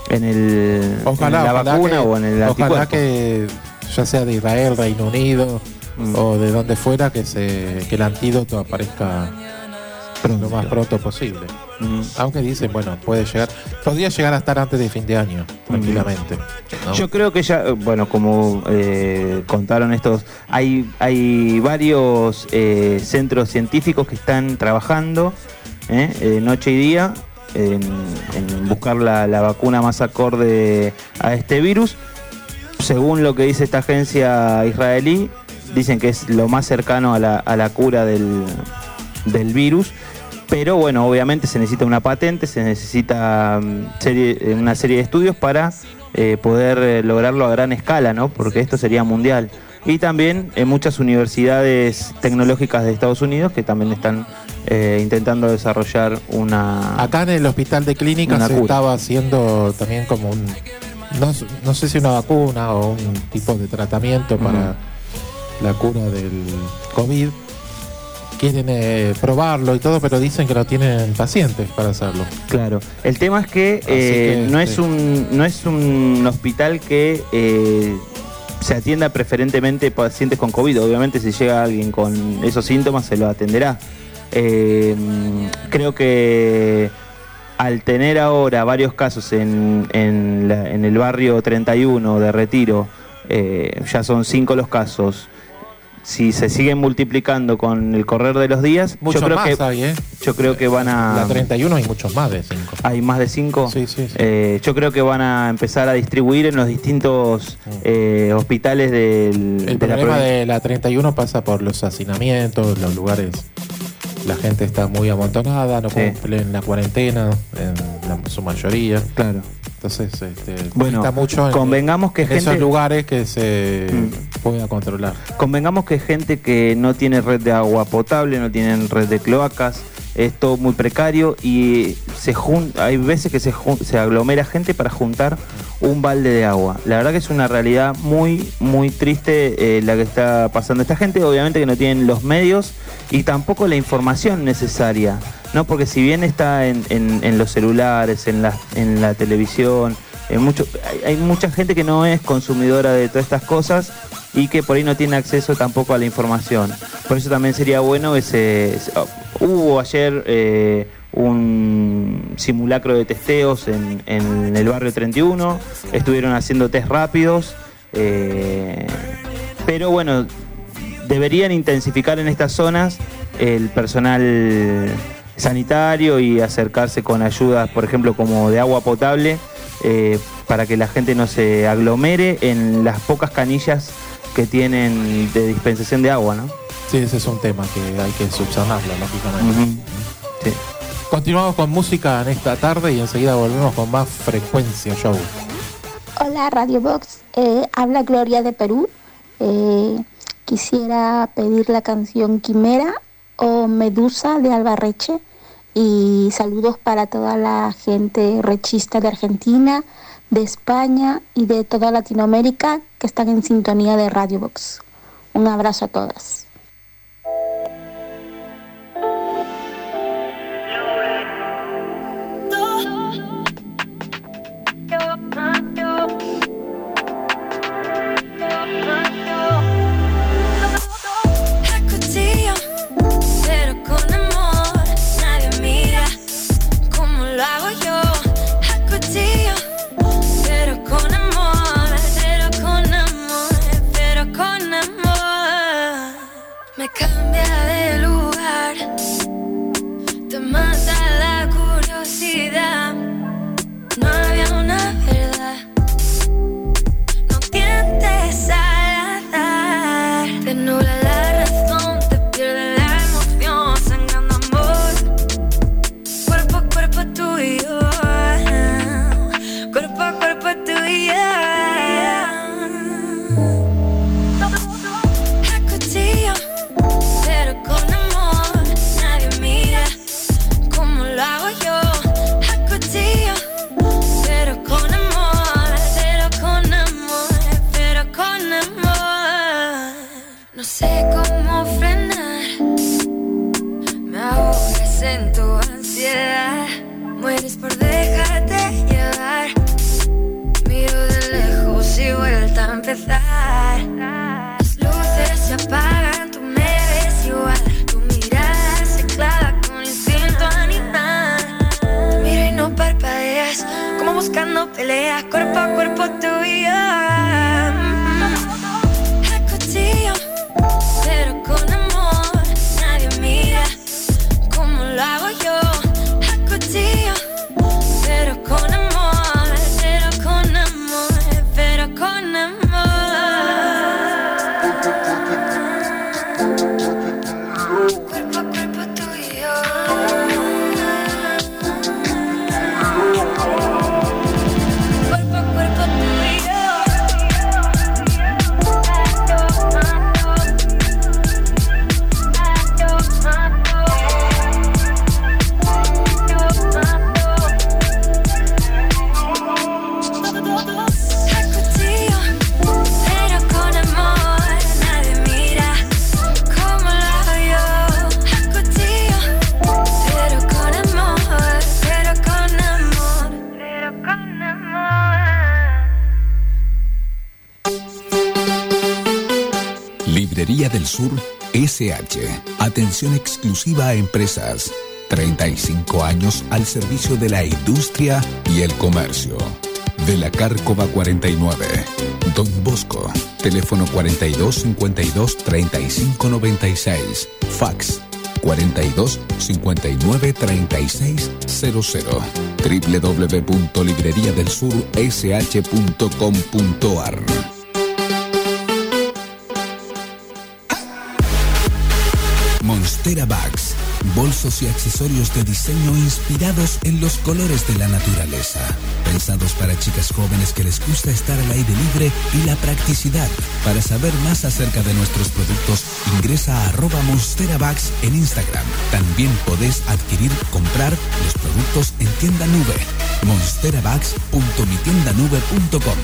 Speaker 3: la vacuna o en el anticuerpo.
Speaker 2: Ojalá que ya sea de Israel, Reino Unido o de donde fuera, que el antídoto aparezca lo más pronto posible. Aunque dicen, bueno, podría llegar a estar antes de fin de año, tranquilamente, ¿no?
Speaker 3: Yo creo que ya, bueno, como contaron estos, hay varios centros científicos que están trabajando noche y día en buscar la vacuna más acorde a este virus. Según lo que dice esta agencia israelí, dicen que es lo más cercano a la cura del virus. Pero bueno, obviamente se necesita una patente, se necesita una serie de estudios para poder lograrlo a gran escala, ¿no? Porque esto sería mundial. Y también en muchas universidades tecnológicas de Estados Unidos que también están intentando desarrollar una...
Speaker 2: Acá en el hospital de clínicas se estaba haciendo también como un... No sé si una vacuna o un tipo de tratamiento para la cura del COVID. Quieren probarlo y todo, pero dicen que no tienen pacientes para hacerlo.
Speaker 3: Claro. El tema es que no es un hospital que se atienda preferentemente pacientes con COVID. Obviamente si llega alguien con esos síntomas se lo atenderá. Creo que al tener ahora varios casos en el barrio 31 de Retiro, ya son 5 los casos. Si se siguen multiplicando con el correr de los días, yo creo que van a...
Speaker 2: La 31 hay muchos más de 5.
Speaker 3: ¿Hay más de 5?
Speaker 2: Sí.
Speaker 3: Yo creo que van a empezar a distribuir en los distintos hospitales
Speaker 2: El problema de la 31 pasa por los hacinamientos, los lugares... La gente está muy amontonada, no cumplen la cuarentena en su mayoría.
Speaker 3: Claro.
Speaker 2: Entonces,
Speaker 3: bueno,
Speaker 2: está mucho
Speaker 3: convengamos que gente,
Speaker 2: esos lugares que se pueda controlar.
Speaker 3: Convengamos que gente que no tiene red de agua potable, no tienen red de cloacas, es todo muy precario y hay veces que se aglomera gente para juntar un balde de agua. La verdad que es una realidad muy, muy triste la que está pasando esta gente. Obviamente que no tienen los medios y tampoco la información necesaria, ¿no? Porque si bien está en los celulares, en la televisión, hay mucha gente que no es consumidora de todas estas cosas y que por ahí no tiene acceso tampoco a la información. Por eso también sería bueno hubo ayer un simulacro de testeos en el barrio 31, estuvieron haciendo test rápidos, pero bueno, deberían intensificar en estas zonas el personal sanitario y acercarse con ayudas, por ejemplo, como de agua potable, para que la gente no se aglomere en las pocas canillas que tienen de dispensación de agua, ¿no?
Speaker 2: Sí, ese es un tema que hay que subsanarlo, lógicamente.
Speaker 3: Sí.
Speaker 2: Continuamos con música en esta tarde y enseguida volvemos con más Frecuencia Show.
Speaker 14: Hola Radio Box, habla Gloria de Perú. Quisiera pedir la canción Quimera o Medusa de Albarreche, y saludos para toda la gente rechista de Argentina, de España y de toda Latinoamérica que están en sintonía de Radio Box. Un abrazo a todas.
Speaker 12: Me cambia de lugar, te mata la curiosidad. No había una verdad, no tientes al azar. Te nubla la razón, te pierde la emoción, sangrando amor. Cuerpo a cuerpo tú y yo, cuerpo a cuerpo tú y yo. Mueres por dejarte llevar. Miro de lejos y vuelta a empezar. Las luces se apagan, tú me ves igual. Tu mirada se clava con instinto animal. Miro y no parpadeas, como buscando peleas. Cuerpo a cuerpo tú y yo. A cuchillo, pero con amor. Nadie mira como lo hago yo. Pero con amor, pero con amor, pero con amor. Cuerpo a cuerpo tú y yo. Cuerpo a cuerpo tú y yo.
Speaker 1: Librería del Sur SH. Atención exclusiva a empresas. 35 años al servicio de la industria y el comercio. De la Cárcova 49. Don Bosco. Teléfono 42 52 35 96. Fax 42 59 36 00. www.libreriadelsursh.com.ar. Monstera Bags, bolsos y accesorios de diseño inspirados en los colores de la naturaleza. Pensados para chicas jóvenes que les gusta estar al aire libre y la practicidad. Para saber más acerca de nuestros productos, ingresa a @MonsteraBags en Instagram. También podés comprar los productos en Tienda Nube. monsterabags.mitiendanube.com.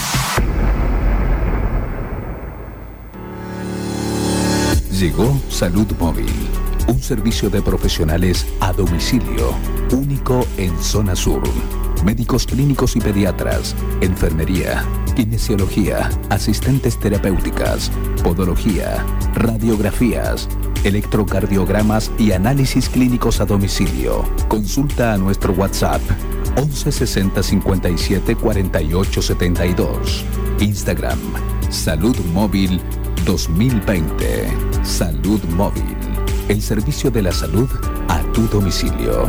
Speaker 1: Llegó Salud Móvil, un servicio de profesionales a domicilio, único en Zona Sur. Médicos clínicos y pediatras, enfermería, kinesiología, asistentes terapéuticas, podología, radiografías, electrocardiogramas y análisis clínicos a domicilio. Consulta a nuestro WhatsApp 11 60 57 48 72. Instagram Salud Móvil 2020. Salud Móvil. el servicio de la salud a tu domicilio.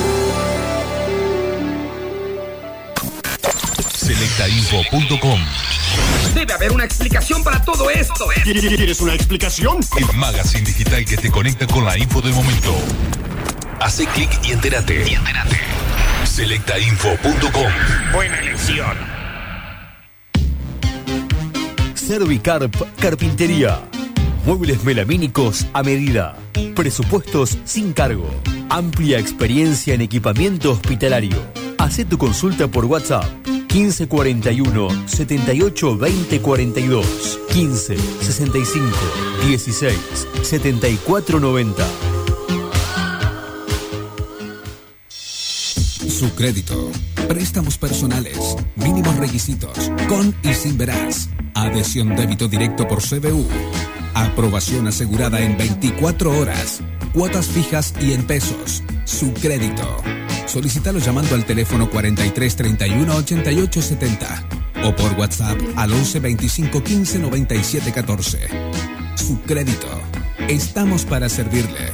Speaker 5: Selectainfo.com.
Speaker 6: Debe haber una explicación para todo esto.
Speaker 5: ¿Quieres una explicación? El magazine digital que te conecta con la info del momento. Hace clic y entérate. Selectainfo.com.
Speaker 6: Buena elección.
Speaker 15: Servicarp Carpintería. Muebles melamínicos a medida. Presupuestos sin cargo. Amplia experiencia en equipamiento hospitalario. Hacé tu consulta por WhatsApp 1541 78 20 42 15 65 16 74 90.
Speaker 1: Su crédito. Préstamos personales. Mínimos requisitos. Con y sin veraz. Adhesión débito directo por CBU. Aprobación asegurada en 24 horas. Cuotas fijas y en pesos. Su crédito. Solicítalo llamando al teléfono 43 31 88 70 o por WhatsApp al 11 25 15 97 14. Su crédito. Estamos para servirle.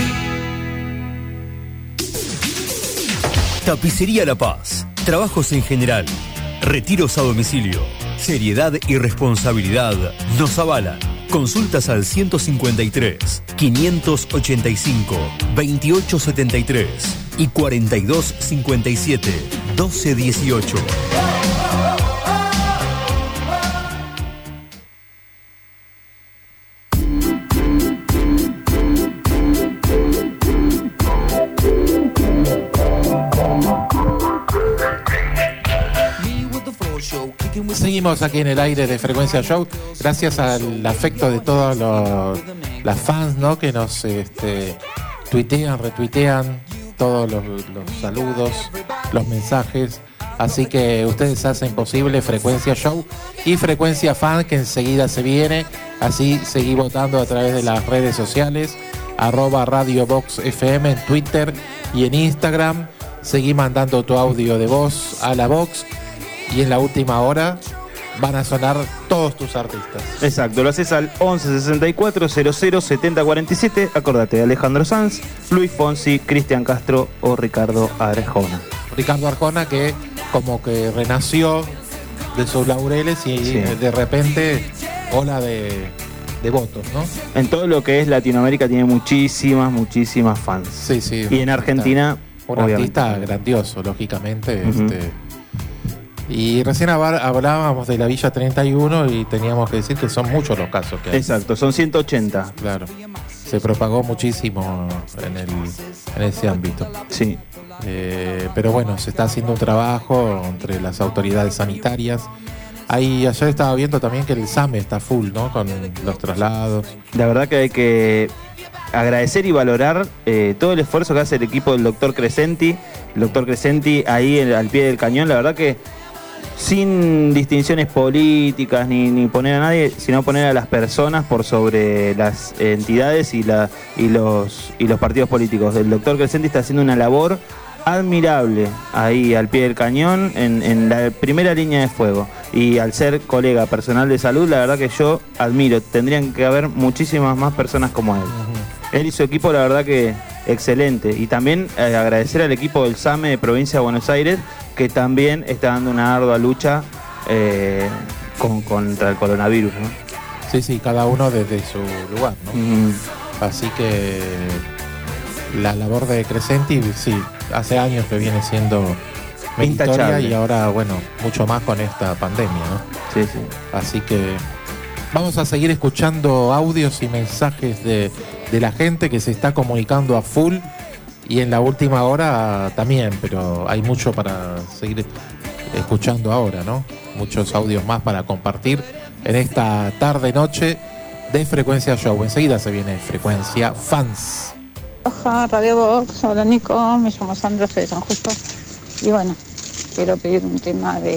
Speaker 15: Tapicería La Paz. Trabajos en general. Retiros a domicilio. Seriedad y responsabilidad nos avalan. Consultas al 153 585 2873 y 4257 1218.
Speaker 2: Seguimos aquí en el aire de Frecuencia Show, gracias al afecto de todos las fans, ¿no? Que nos tuitean, retuitean todos los saludos, los mensajes. Así que ustedes hacen posible Frecuencia Show y Frecuencia Fan, que enseguida se viene. Así seguí votando a través de las redes sociales, @Radio Box FM en Twitter y en Instagram. Seguí mandando tu audio de voz a la Box. Y en la última hora van a sonar todos tus artistas.
Speaker 3: Exacto, lo haces al 11 64 00 70 47. Acordate de Alejandro Sanz, Luis Fonsi, Cristian Castro o Ricardo Arjona.
Speaker 2: Ricardo Arjona, que como que renació de sus laureles y de repente ola de votos, ¿no?
Speaker 3: En todo lo que es Latinoamérica tiene muchísimas fans.
Speaker 2: Sí.
Speaker 3: Y en Argentina,
Speaker 2: un artista grandioso, lógicamente. Y recién hablábamos de la Villa 31 y teníamos que decir que son muchos los casos que hay.
Speaker 3: Exacto, son 180.
Speaker 2: Claro. Se propagó muchísimo en ese ámbito.
Speaker 3: Sí.
Speaker 2: Pero bueno, se está haciendo un trabajo entre las autoridades sanitarias. Ayer estaba viendo también que el SAME está full, ¿no? Con los traslados.
Speaker 3: La verdad que hay que agradecer y valorar todo el esfuerzo que hace el equipo del doctor Crescenti. El doctor Crescenti ahí al pie del cañón, la verdad que sin distinciones políticas ni poner a nadie, sino poner a las personas por sobre las entidades y los partidos políticos. El doctor Crescenti está haciendo una labor admirable ahí al pie del cañón, en la primera línea de fuego. Y al ser colega personal de salud, la verdad que yo admiro. Tendrían que haber muchísimas más personas como él. Él y su equipo, la verdad que excelente. Y también agradecer al equipo del SAME de Provincia de Buenos Aires, que también está dando una ardua lucha contra el coronavirus, ¿no?
Speaker 2: Sí, cada uno desde su lugar, ¿no? Así que la labor de Crescenti, sí, hace años que viene siendo meritoria y ahora, bueno, mucho más con esta pandemia, ¿no?
Speaker 3: Sí.
Speaker 2: Así que vamos a seguir escuchando audios y mensajes de la gente que se está comunicando a full. Y en la última hora también, pero hay mucho para seguir escuchando ahora, ¿no? Muchos audios más para compartir en esta tarde-noche de Frecuencia Show. Enseguida se viene Frecuencia Fans.
Speaker 16: Hola, Radio Box. Hola, Nico. Me llamo Sandra, soy de San Justo. Y bueno, quiero pedir un tema de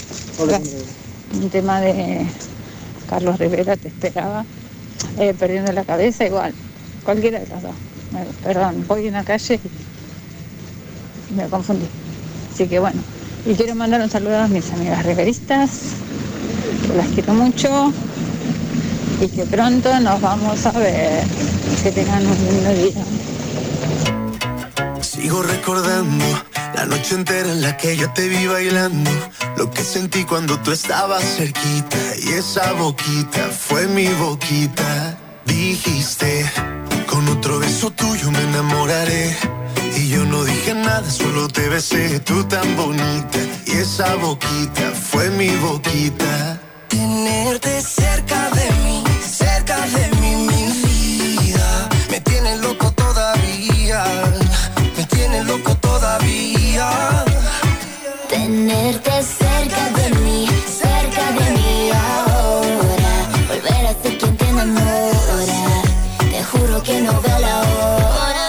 Speaker 16: Carlos Rivera, Te esperaba. Perdiendo la cabeza, igual. Cualquiera de las dos. Perdón, voy en la calle y me confundí. Así que bueno, y quiero mandar un saludo a mis amigas riveristas, que las quiero mucho. y que pronto nos vamos a ver. Que tengan un lindo día.
Speaker 17: Sigo recordando la noche entera en la que yo te vi bailando, lo que sentí cuando tú estabas cerquita y esa boquita fue mi boquita. Dijiste, con otro beso tuyo me enamoraré, y yo no dije nada, solo te besé, tú tan bonita y esa boquita fue mi boquita.
Speaker 9: Tenerte cerca de mí, mi vida, me tiene loco todavía, me tiene loco todavía.
Speaker 12: Tenerte cerca de mí ahora, volver a ser quien te enamora, te juro que no veo la hora.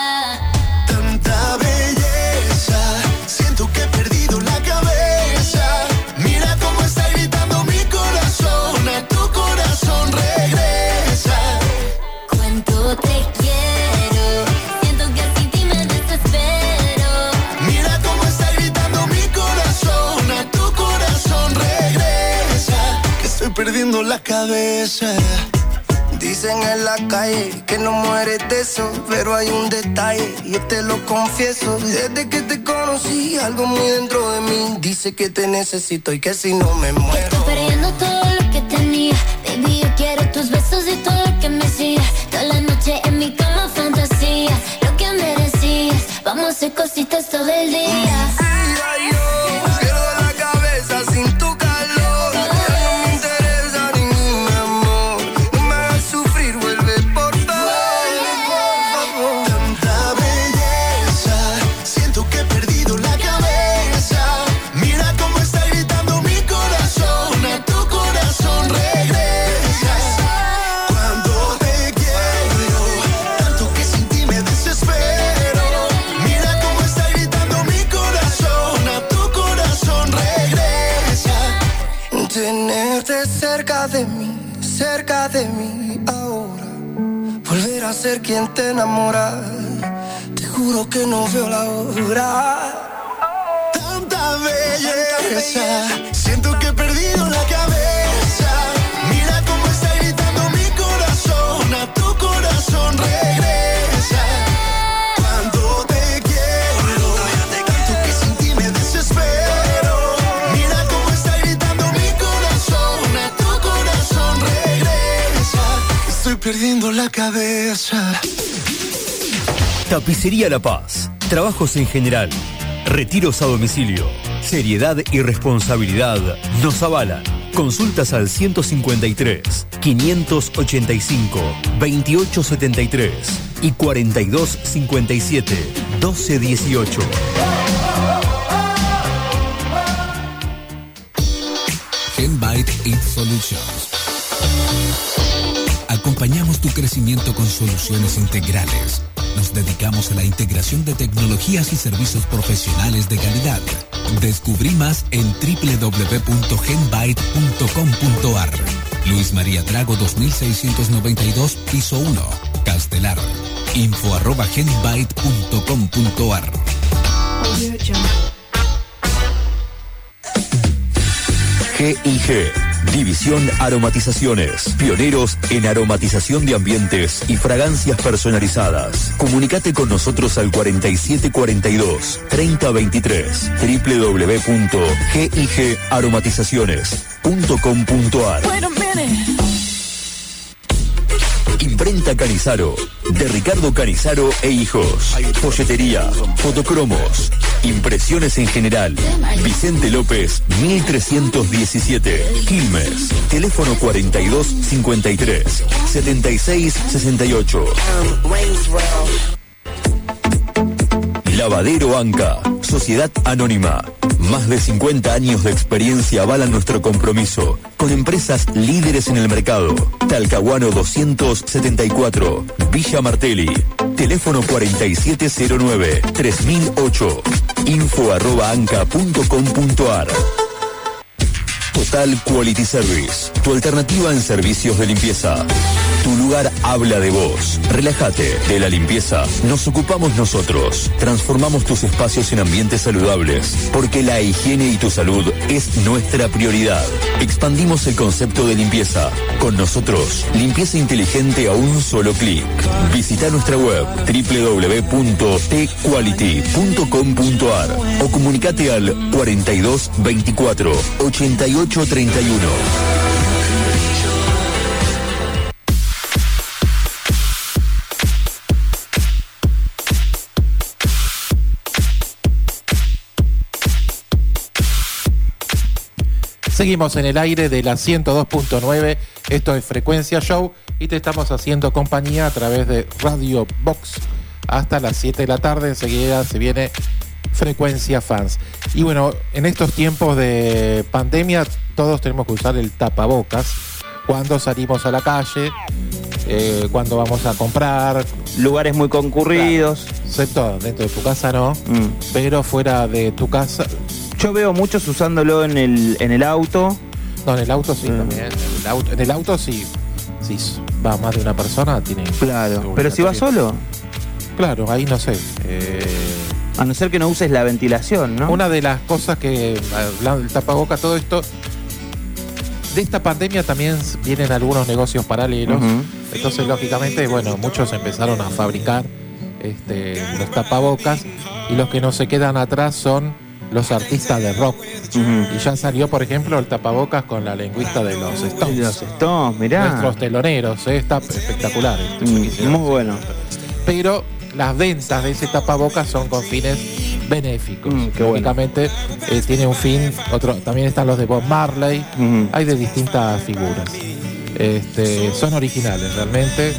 Speaker 17: Tanta belleza, siento que he perdido la cabeza, mira cómo está gritando mi corazón, a tu corazón regresa.
Speaker 12: Cuánto te quiero, siento que sin ti me desespero.
Speaker 17: Mira cómo está gritando mi corazón, a tu corazón regresa, que estoy perdiendo la cabeza.
Speaker 9: Dicen en la calle que no mueres de eso, pero hay un detalle, yo te lo confieso. Desde que te conocí, algo muy dentro de mí dice que te necesito y que si no me muero.
Speaker 12: Estoy perdiendo todo lo que tenía, baby, yo quiero tus besos y todo lo que me hacías. Toda la noche en mi cama fantasía, lo que merecías. Vamos a hacer cositas todo el día.
Speaker 9: Pierdo la cabeza sin tu calor, ya no me interesa ningún amor. No me hagas sufrir, vuelve por favor.
Speaker 17: Tanta belleza, siento que he perdido la cabeza, mira cómo está gritando mi corazón, a tu corazón regresa. Cuando te quiero, tanto que sin ti me desespero, mira cómo está gritando mi corazón, a tu corazón regresa.
Speaker 9: Tenerte cerca de mí ahora, volver a ser quien te enamora, te juro que no veo la hora.
Speaker 17: Tanta belleza, siento que he perdido la cabeza, mira cómo está gritando mi corazón, a tu corazón regresa. Cuando te quiero, tanto que sin ti me desespero, mira cómo está gritando mi corazón, a tu corazón regresa, estoy perdiendo la cabeza.
Speaker 15: Tapicería La Paz. Trabajos en general. Retiros a domicilio. Seriedad y responsabilidad nos avalan. Consultas al 153 585 2873 y 4257 1218.
Speaker 1: Genbyte It Solutions. Acompañamos tu crecimiento con soluciones integrales. Nos dedicamos a la integración de tecnologías y servicios profesionales de calidad. Descubrí más en www.genbyte.com.ar. Luis María Drago 2692, piso 1, Castelar. info@genbyte.com.ar.
Speaker 7: GIG, División Aromatizaciones, pioneros en aromatización de ambientes y fragancias personalizadas. Comunicate con nosotros al 4742-3023, www.gigaromatizaciones.com.ar. Imprenta Canizaro, de Ricardo Canizaro e Hijos. Folletería, fotocromos, impresiones en general. Vicente López, 1317, Quilmes. Teléfono 4253 7668. Lavadero Anca, Sociedad Anónima. Más de 50 años de experiencia avalan nuestro compromiso con empresas líderes en el mercado. Talcahuano 274, Villa Martelli. Teléfono 4709-3008. info@anca.com.ar. Total Quality Service, tu alternativa en servicios de limpieza. Tu lugar habla de vos. Relájate. De la limpieza nos ocupamos nosotros. Transformamos tus espacios en ambientes saludables, porque la higiene y tu salud es nuestra prioridad. Expandimos el concepto de limpieza. Con nosotros, limpieza inteligente a un solo clic. Visita nuestra web www.tquality.com.ar o comunicate al 42 24 88 31.
Speaker 2: Seguimos en el aire de la 102.9, esto es Frecuencia Show y te estamos haciendo compañía a través de Radio Box hasta las 7 de la tarde. Enseguida se viene Frecuencia Fans. Y bueno, en estos tiempos de pandemia todos tenemos que usar el tapabocas cuando salimos a la calle, cuando vamos a comprar.
Speaker 3: Lugares muy concurridos.
Speaker 2: Claro, excepto dentro de tu casa no, pero fuera de tu casa.
Speaker 3: Yo veo muchos usándolo en el auto.
Speaker 2: No, en el auto sí también. En el auto sí. Si va más de una persona, tiene.
Speaker 3: Claro. Pero si va solo.
Speaker 2: Claro, ahí no sé.
Speaker 3: A no ser que no uses la ventilación, ¿no?
Speaker 2: Una de las cosas que, hablando del tapaboca, todo esto, de esta pandemia también vienen algunos negocios paralelos. Entonces, lógicamente, bueno, muchos empezaron a fabricar los tapabocas y los que no se quedan atrás son los artistas de rock. Y ya salió, por ejemplo, el tapabocas con la lengüita de los Stones.
Speaker 3: Los Stones, mirá.
Speaker 2: Nuestros teloneros, está espectacular.
Speaker 3: Muy bueno.
Speaker 2: Pero las ventas de ese tapabocas son con fines benéficos. Lógicamente tiene un fin, otro. También están los de Bob Marley. Hay de distintas figuras. Son originales realmente,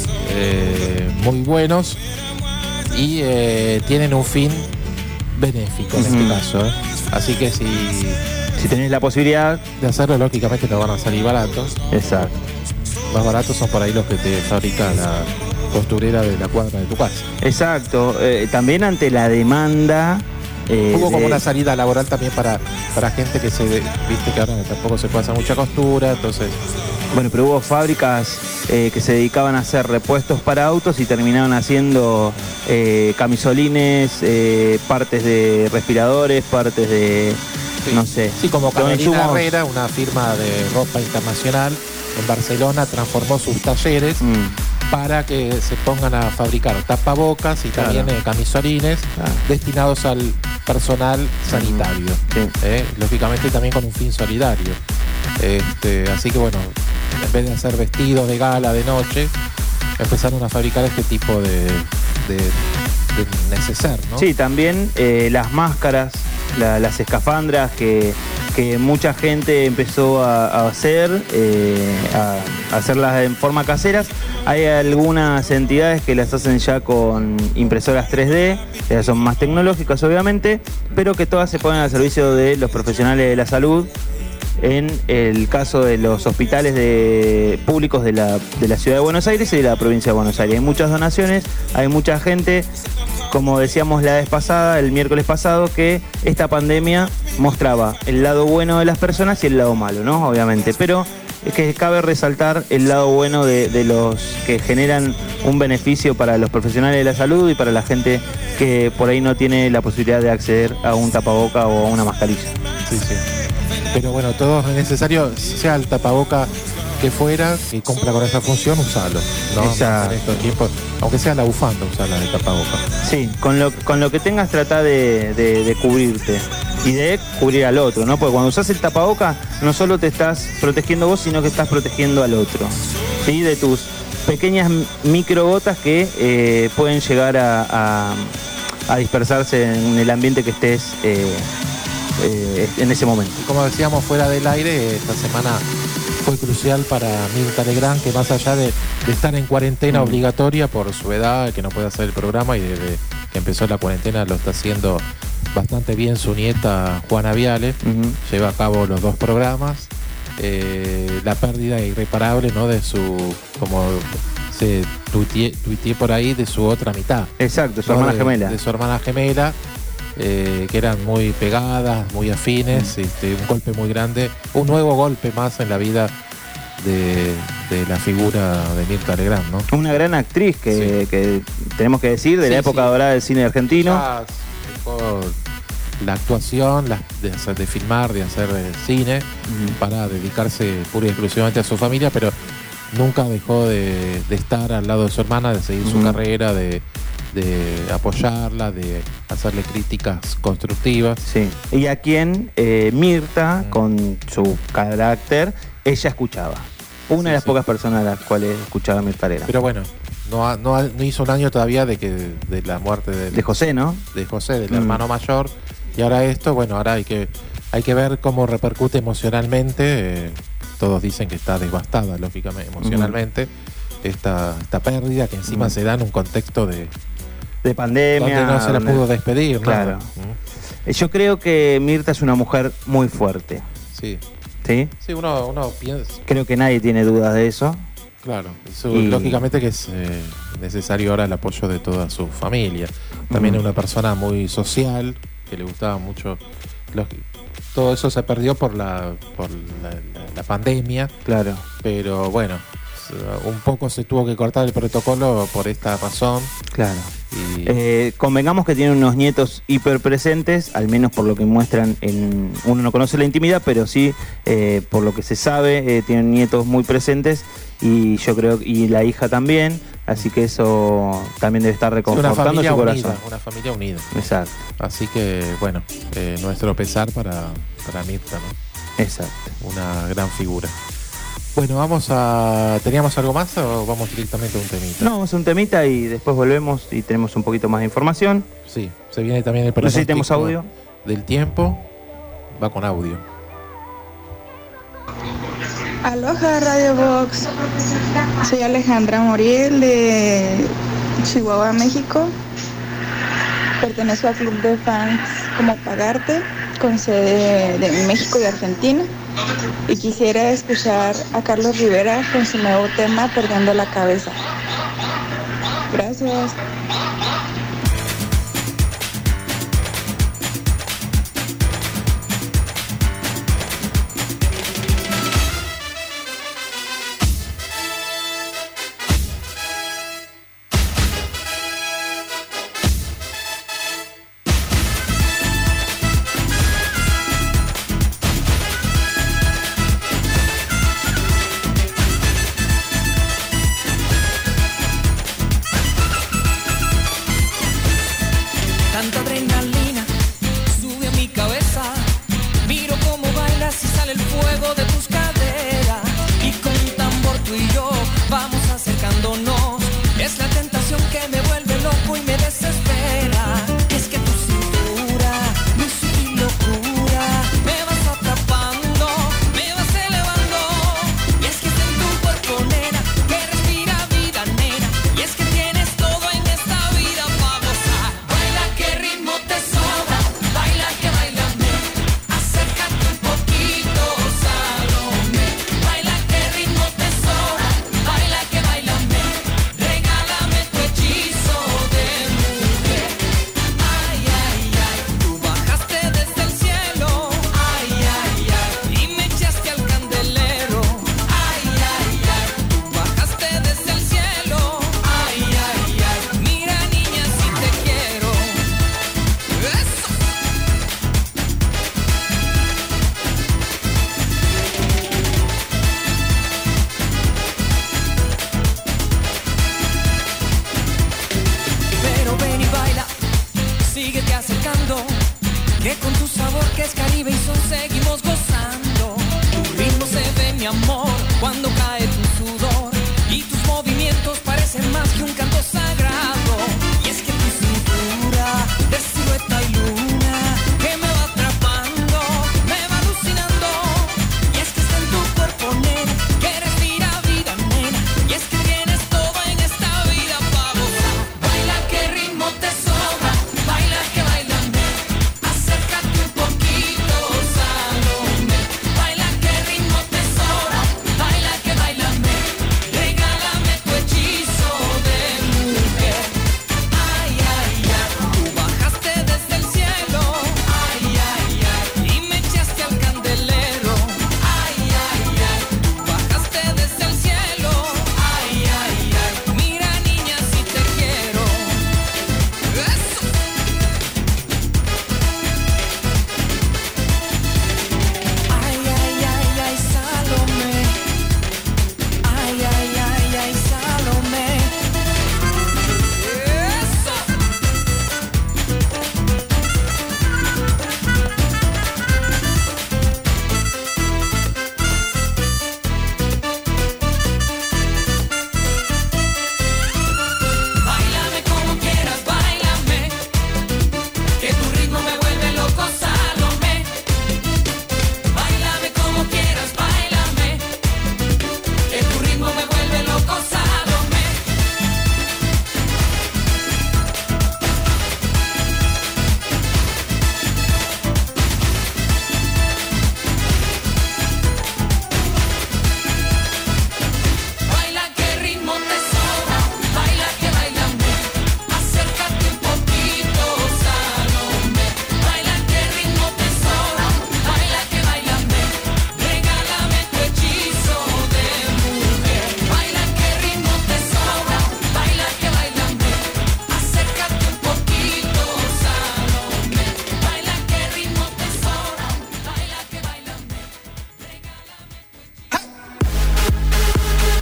Speaker 2: muy buenos y tienen un fin benéfico en este caso. Así que si
Speaker 3: tenés la posibilidad
Speaker 2: de hacerlo, lógicamente no van a salir baratos.
Speaker 3: Exacto.
Speaker 2: Más baratos son por ahí los que te fabrica la costurera de la cuadra de tu casa.
Speaker 3: Exacto. También ante la demanda.
Speaker 2: Hubo como una salida laboral también para gente que viste que ahora tampoco se puede hacer mucha costura, entonces.
Speaker 3: Bueno, pero hubo fábricas que se dedicaban a hacer repuestos para autos y terminaron haciendo camisolines, partes de respiradores, partes de, no sé.
Speaker 2: Sí, como Carolina Herrera, una firma de ropa internacional en Barcelona, transformó sus talleres para que se pongan a fabricar tapabocas y también camisolines destinados al personal sanitario. Lógicamente también con un fin solidario. Así que bueno, en vez de hacer vestidos de gala de noche, empezaron a fabricar este tipo de neceser, ¿no? Sí,
Speaker 3: también las máscaras, las escafandras que mucha gente empezó a hacer, a hacerlas en forma caseras. Hay algunas entidades que las hacen ya con impresoras 3D, que son más tecnológicas obviamente, pero que todas se ponen al servicio de los profesionales de la salud. En el caso de los hospitales públicos de la ciudad de Buenos Aires y de la provincia de Buenos Aires. Hay muchas donaciones, hay mucha gente, como decíamos la vez pasada, el miércoles pasado, que esta pandemia mostraba el lado bueno de las personas y el lado malo, ¿no? Obviamente, pero es que cabe resaltar el lado bueno de los que generan un beneficio para los profesionales de la salud y para la gente que por ahí no tiene la posibilidad de acceder a un tapaboca o a una mascarilla.
Speaker 2: Sí. Pero bueno, todo es necesario, sea el tapaboca que fuera, que cumpla con esa función, usalo, ¿no? En estos tiempos, aunque sea la bufanda, usala de tapaboca.
Speaker 3: Sí, con lo que tengas trata de cubrirte y de cubrir al otro, ¿no? Porque cuando usas el tapaboca, no solo te estás protegiendo vos, sino que estás protegiendo al otro, ¿sí? De tus pequeñas microgotas que pueden llegar a dispersarse en el ambiente que estés en ese momento.
Speaker 2: Y como decíamos fuera del aire, esta semana fue crucial para Mirta Legrand, que más allá de estar en cuarentena obligatoria por su edad, que no puede hacer el programa, y desde que empezó la cuarentena lo está haciendo bastante bien su nieta Juana Viale, lleva a cabo los 2 programas, la pérdida irreparable, ¿no? De su, como se tuiteé por ahí, de su otra mitad.
Speaker 3: Exacto, su hermana gemela.
Speaker 2: De su hermana gemela. Que eran muy pegadas, muy afines, un golpe muy grande, un nuevo golpe más en la vida de la figura de Mirta Legrand, ¿no?
Speaker 3: Una gran actriz que tenemos que decir, de la época dorada del cine argentino.
Speaker 2: la actuación, de filmar, de hacer cine, para dedicarse pura y exclusivamente a su familia, pero nunca dejó de estar al lado de su hermana, de seguir su carrera, de apoyarla, de hacerle críticas constructivas.
Speaker 3: Sí. Y a quien Mirta, con su carácter, ella escuchaba. Una de las pocas personas a las cuales escuchaba Mirta Legrand.
Speaker 2: Pero bueno, no hizo un año todavía de la muerte
Speaker 3: de José, ¿no?
Speaker 2: De José, del hermano mayor. Y ahora esto, bueno, ahora hay que ver cómo repercute emocionalmente. Todos dicen que está devastada, lógicamente, emocionalmente, esta pérdida, que encima se da en un contexto de
Speaker 3: pandemia.
Speaker 2: Donde no se la pudo despedir, ¿no?
Speaker 3: Claro. Yo creo que Mirta es una mujer muy fuerte.
Speaker 2: Sí.
Speaker 3: ¿Sí?
Speaker 2: Sí, uno piensa.
Speaker 3: Creo que nadie tiene dudas de eso.
Speaker 2: Claro, lógicamente que es necesario ahora el apoyo de toda su familia. También es una persona muy social, que le gustaba mucho. Todo eso se perdió por la pandemia.
Speaker 3: Claro.
Speaker 2: Pero bueno, un poco se tuvo que cortar el protocolo por esta razón.
Speaker 3: Claro. Convengamos que tiene unos nietos hiperpresentes, al menos por lo que muestran uno no conoce la intimidad, pero sí, por lo que se sabe, tienen nietos muy presentes, y yo creo, y la hija también, así que eso también debe estar reconfortando su corazón.
Speaker 2: Una familia unida.
Speaker 3: Exacto.
Speaker 2: Así que, bueno, nuestro pesar para Mirta, ¿no?
Speaker 3: Exacto.
Speaker 2: Una gran figura. Bueno, ¿teníamos algo más o vamos directamente a un temita?
Speaker 3: No, vamos a un temita y después volvemos y tenemos un poquito más de información.
Speaker 2: Sí, se viene también el
Speaker 3: pronóstico. No sé si tenemos audio.
Speaker 2: Del tiempo, va con audio.
Speaker 18: Aloha Radio Box, soy Alejandra Moriel de Chihuahua, México. Pertenezco al club de fans Como Pagarte, con sede de México y Argentina. Y quisiera escuchar a Carlos Rivera con su nuevo tema Perdiendo la Cabeza. Gracias.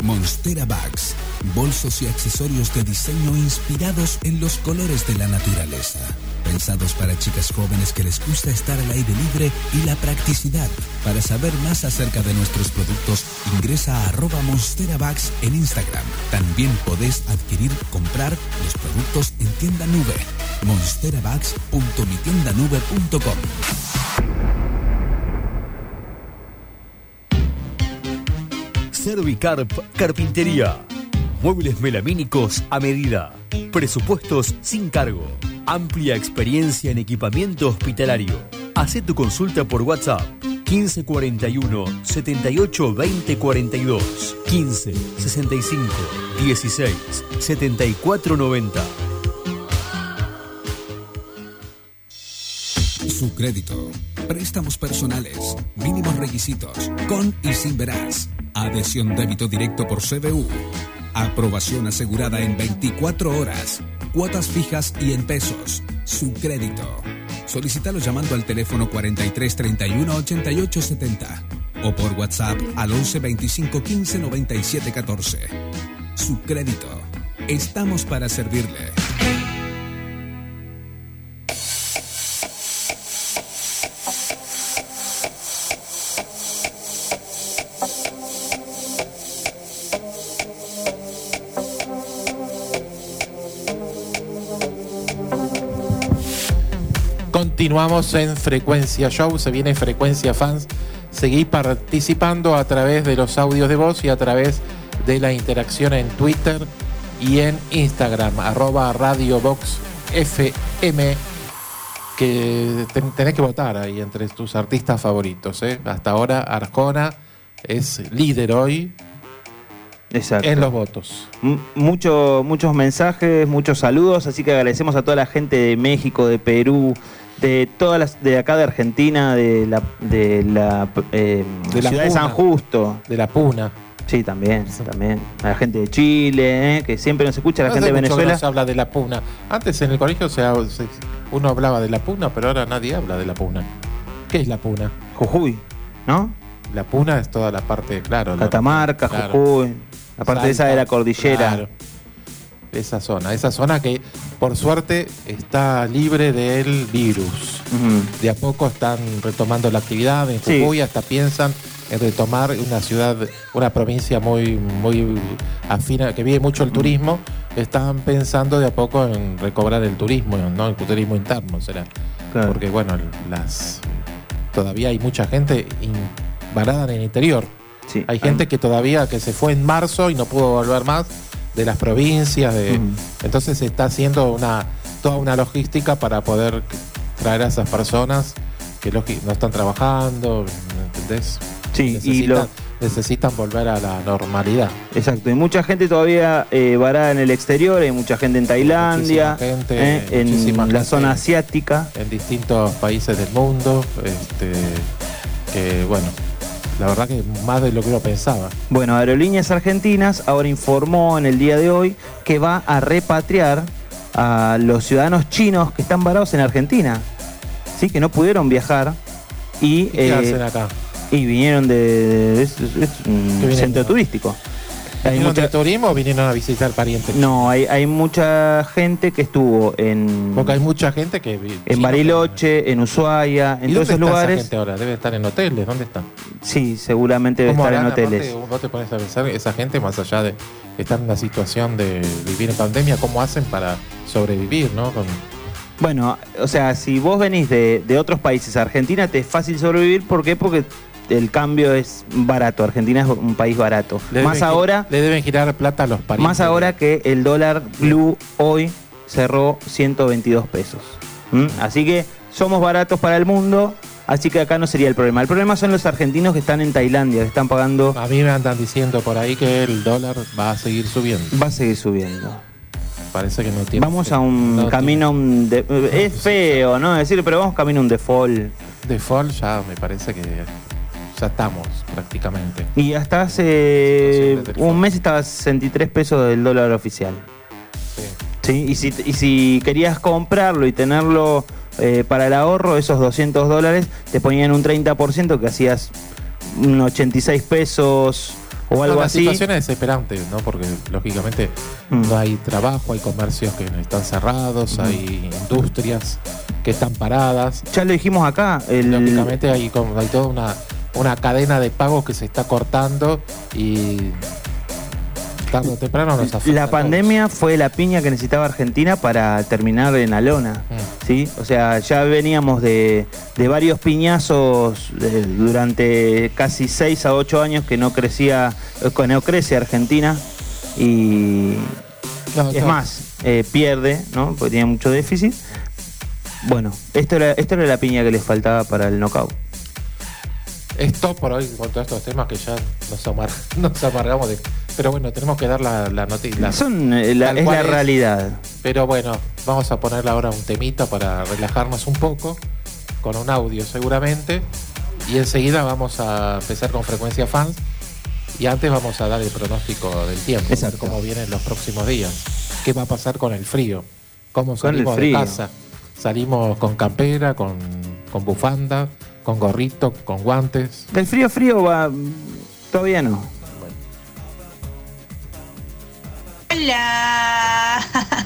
Speaker 1: Monstera Bags, bolsos y accesorios de diseño inspirados en los colores de la naturaleza. Pensados para chicas jóvenes que les gusta estar al aire libre y la practicidad. Para saber más acerca de nuestros productos, ingresa a @MonsteraBags en Instagram. También podés comprar los productos en tienda nube. monsterabags.mitiendanube.com.
Speaker 15: Servicarp Carpintería. Muebles melamínicos a medida. Presupuestos sin cargo. Amplia experiencia en equipamiento hospitalario. Hacé tu consulta por WhatsApp 1541 78 20 42 15 65 16 74 90.
Speaker 1: Su crédito. Préstamos personales. Mínimos requisitos. Con y sin verás. Adhesión débito directo por CBU. Aprobación asegurada en 24 horas. Cuotas fijas y en pesos. Su crédito. Solicítalo llamando al teléfono 43 31 88 70 o por WhatsApp al 11 25 15 97 14. Su crédito. Estamos para servirle.
Speaker 2: Continuamos en Frecuencia Show, se viene Frecuencia Fans. Seguí participando a través de los audios de voz y a través de la interacción en Twitter y en Instagram, @RadioVoxFM, que tenés que votar ahí entre tus artistas favoritos. Hasta ahora Arjona es líder hoy.
Speaker 3: Exacto.
Speaker 2: En los votos.
Speaker 3: Muchos mensajes, muchos saludos, así que agradecemos a toda la gente de México, de Perú, de todas las de acá de Argentina, de la ciudad de San Justo,
Speaker 2: de La Puna.
Speaker 3: Sí, también. A la gente de Chile, que siempre nos escucha, la gente de Venezuela.
Speaker 2: No se habla de La Puna. Antes en el colegio uno hablaba de La Puna, pero ahora nadie habla de La Puna. ¿Qué es La Puna?
Speaker 3: Jujuy, ¿no?
Speaker 2: La Puna es toda la parte, claro.
Speaker 3: Catamarca, claro. Jujuy, la parte Salta, esa de la cordillera. Claro.
Speaker 2: Esa zona que por suerte está libre del virus. De a poco están retomando la actividad. En Jujuy hasta piensan en retomar una provincia muy afina, que vive mucho el turismo. Están pensando de a poco en recobrar el turismo, ¿no? El turismo interno será. Claro. Porque bueno, todavía hay mucha gente varada en el interior. Sí, hay gente que todavía que se fue en marzo y no pudo volver más de las provincias. Entonces se está haciendo toda una logística para poder traer a esas personas que no están trabajando, ¿entendés?
Speaker 3: Sí,
Speaker 2: necesitan volver a la normalidad.
Speaker 3: Exacto, y mucha gente todavía varada en el exterior, hay mucha gente en Tailandia, en la zona asiática.
Speaker 2: En distintos países del mundo, que bueno, la verdad que más de lo que uno pensaba.
Speaker 3: Bueno, Aerolíneas Argentinas ahora informó en el día de hoy que va a repatriar a los ciudadanos chinos que están varados en Argentina, ¿sí? Que no pudieron viajar y
Speaker 2: ¿qué hacen acá?
Speaker 3: Y vinieron de un centro turístico.
Speaker 2: ¿Vinieron de turismo o vinieron a visitar parientes?
Speaker 3: No, hay mucha gente que estuvo en...
Speaker 2: Porque hay mucha gente que...
Speaker 3: En Bariloche, en Ushuaia, en todos esos lugares.
Speaker 2: Esa gente ahora? ¿Debe estar en hoteles? ¿Dónde está?
Speaker 3: Sí, seguramente debe estar en hoteles.
Speaker 2: Vos te pones a pensar, esa gente, más allá de estar en una situación de vivir en pandemia, ¿cómo hacen para sobrevivir, no?
Speaker 3: Bueno, o sea, si vos venís de otros países a Argentina, te es fácil sobrevivir. ¿Por qué? Porque el cambio es barato. Argentina es un país barato.
Speaker 2: Le deben girar plata a los parientes.
Speaker 3: Más ahora que el dólar blue hoy cerró 122 pesos. Así que somos baratos para el mundo, así que acá no sería el problema. El problema son los argentinos que están en Tailandia, que están pagando...
Speaker 2: A mí me andan diciendo por ahí que el dólar va a seguir subiendo.
Speaker 3: Va a seguir subiendo.
Speaker 2: Parece que no tiene...
Speaker 3: Vamos a un camino... Es feo, ¿no? Decir, pero vamos camino a un default.
Speaker 2: Default ya me parece que... Ya estamos prácticamente.
Speaker 3: Y hasta hace un mes estaba 63 pesos del dólar oficial. Sí. Y si querías comprarlo y tenerlo para el ahorro, esos $200 te ponían un 30%, que hacías 86 pesos o algo
Speaker 2: la
Speaker 3: así.
Speaker 2: La situación es desesperante, ¿no? Porque lógicamente no hay trabajo, hay comercios que están cerrados, hay industrias que están paradas.
Speaker 3: Ya lo dijimos acá.
Speaker 2: Lógicamente hay toda una cadena de pagos que se está cortando y tarde o temprano nos afecta.
Speaker 3: La pandemia fue la piña que necesitaba Argentina para terminar en la lona. ¿Sí? O sea, ya veníamos de varios piñazos durante casi 6 a 8 años que no crece Argentina y más, pierde, ¿no? Porque tenía mucho déficit. Bueno, esto era la piña que les faltaba para el knockout.
Speaker 2: Esto por hoy con todos estos temas que ya nos amargamos de. Pero bueno, tenemos que dar la noticia.
Speaker 3: Es la realidad.
Speaker 2: Pero bueno, vamos a ponerle ahora un temita para relajarnos un poco, con un audio seguramente. Y enseguida vamos a empezar con Frecuencia Fans. Y antes vamos a dar el pronóstico del tiempo.
Speaker 3: Exacto.
Speaker 2: Cómo vienen los próximos días. ¿Qué va a pasar con el frío? ¿Cómo salimos de casa? Salimos con campera, con bufanda, con gorrito, con guantes.
Speaker 3: El frío va... Todavía no.
Speaker 19: Hola.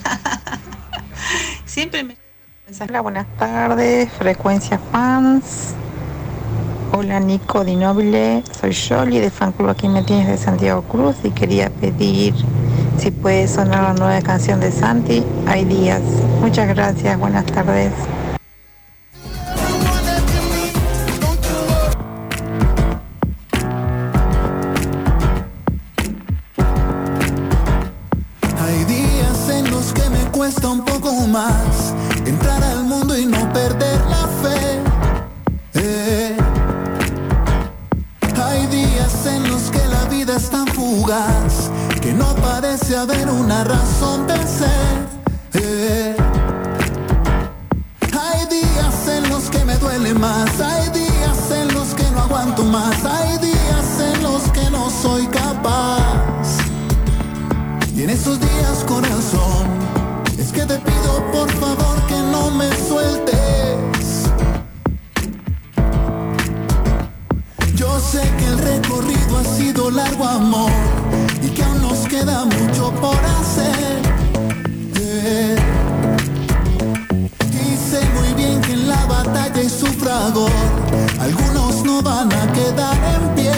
Speaker 19: Siempre me... Hola, buenas tardes, Frecuencia Fans. Hola, Nico Di Nobile. Soy Yoli de Fan Club Aquí Me Tienes de Santiago Cruz y quería pedir si puede sonar la nueva canción de Santi, Hay Días. Muchas gracias, buenas tardes.
Speaker 17: Hay días en los que me cuesta un poco más entrar al mundo y no perder la fe. Hay días en los que la vida es tan fugaz que no parece haber una razón de ser. Hay días en los que me duele más, hay días en los que no aguanto más, hay días en los que no soy capaz. Y en esos días, corazón, es que te pido por favor que no me sueltes. Yo sé que el recorrido ha sido largo, amor, y que aún nos queda mucho por hacer. Y sé muy bien que en la batalla hay su fragor, algunos no van a quedar en pie.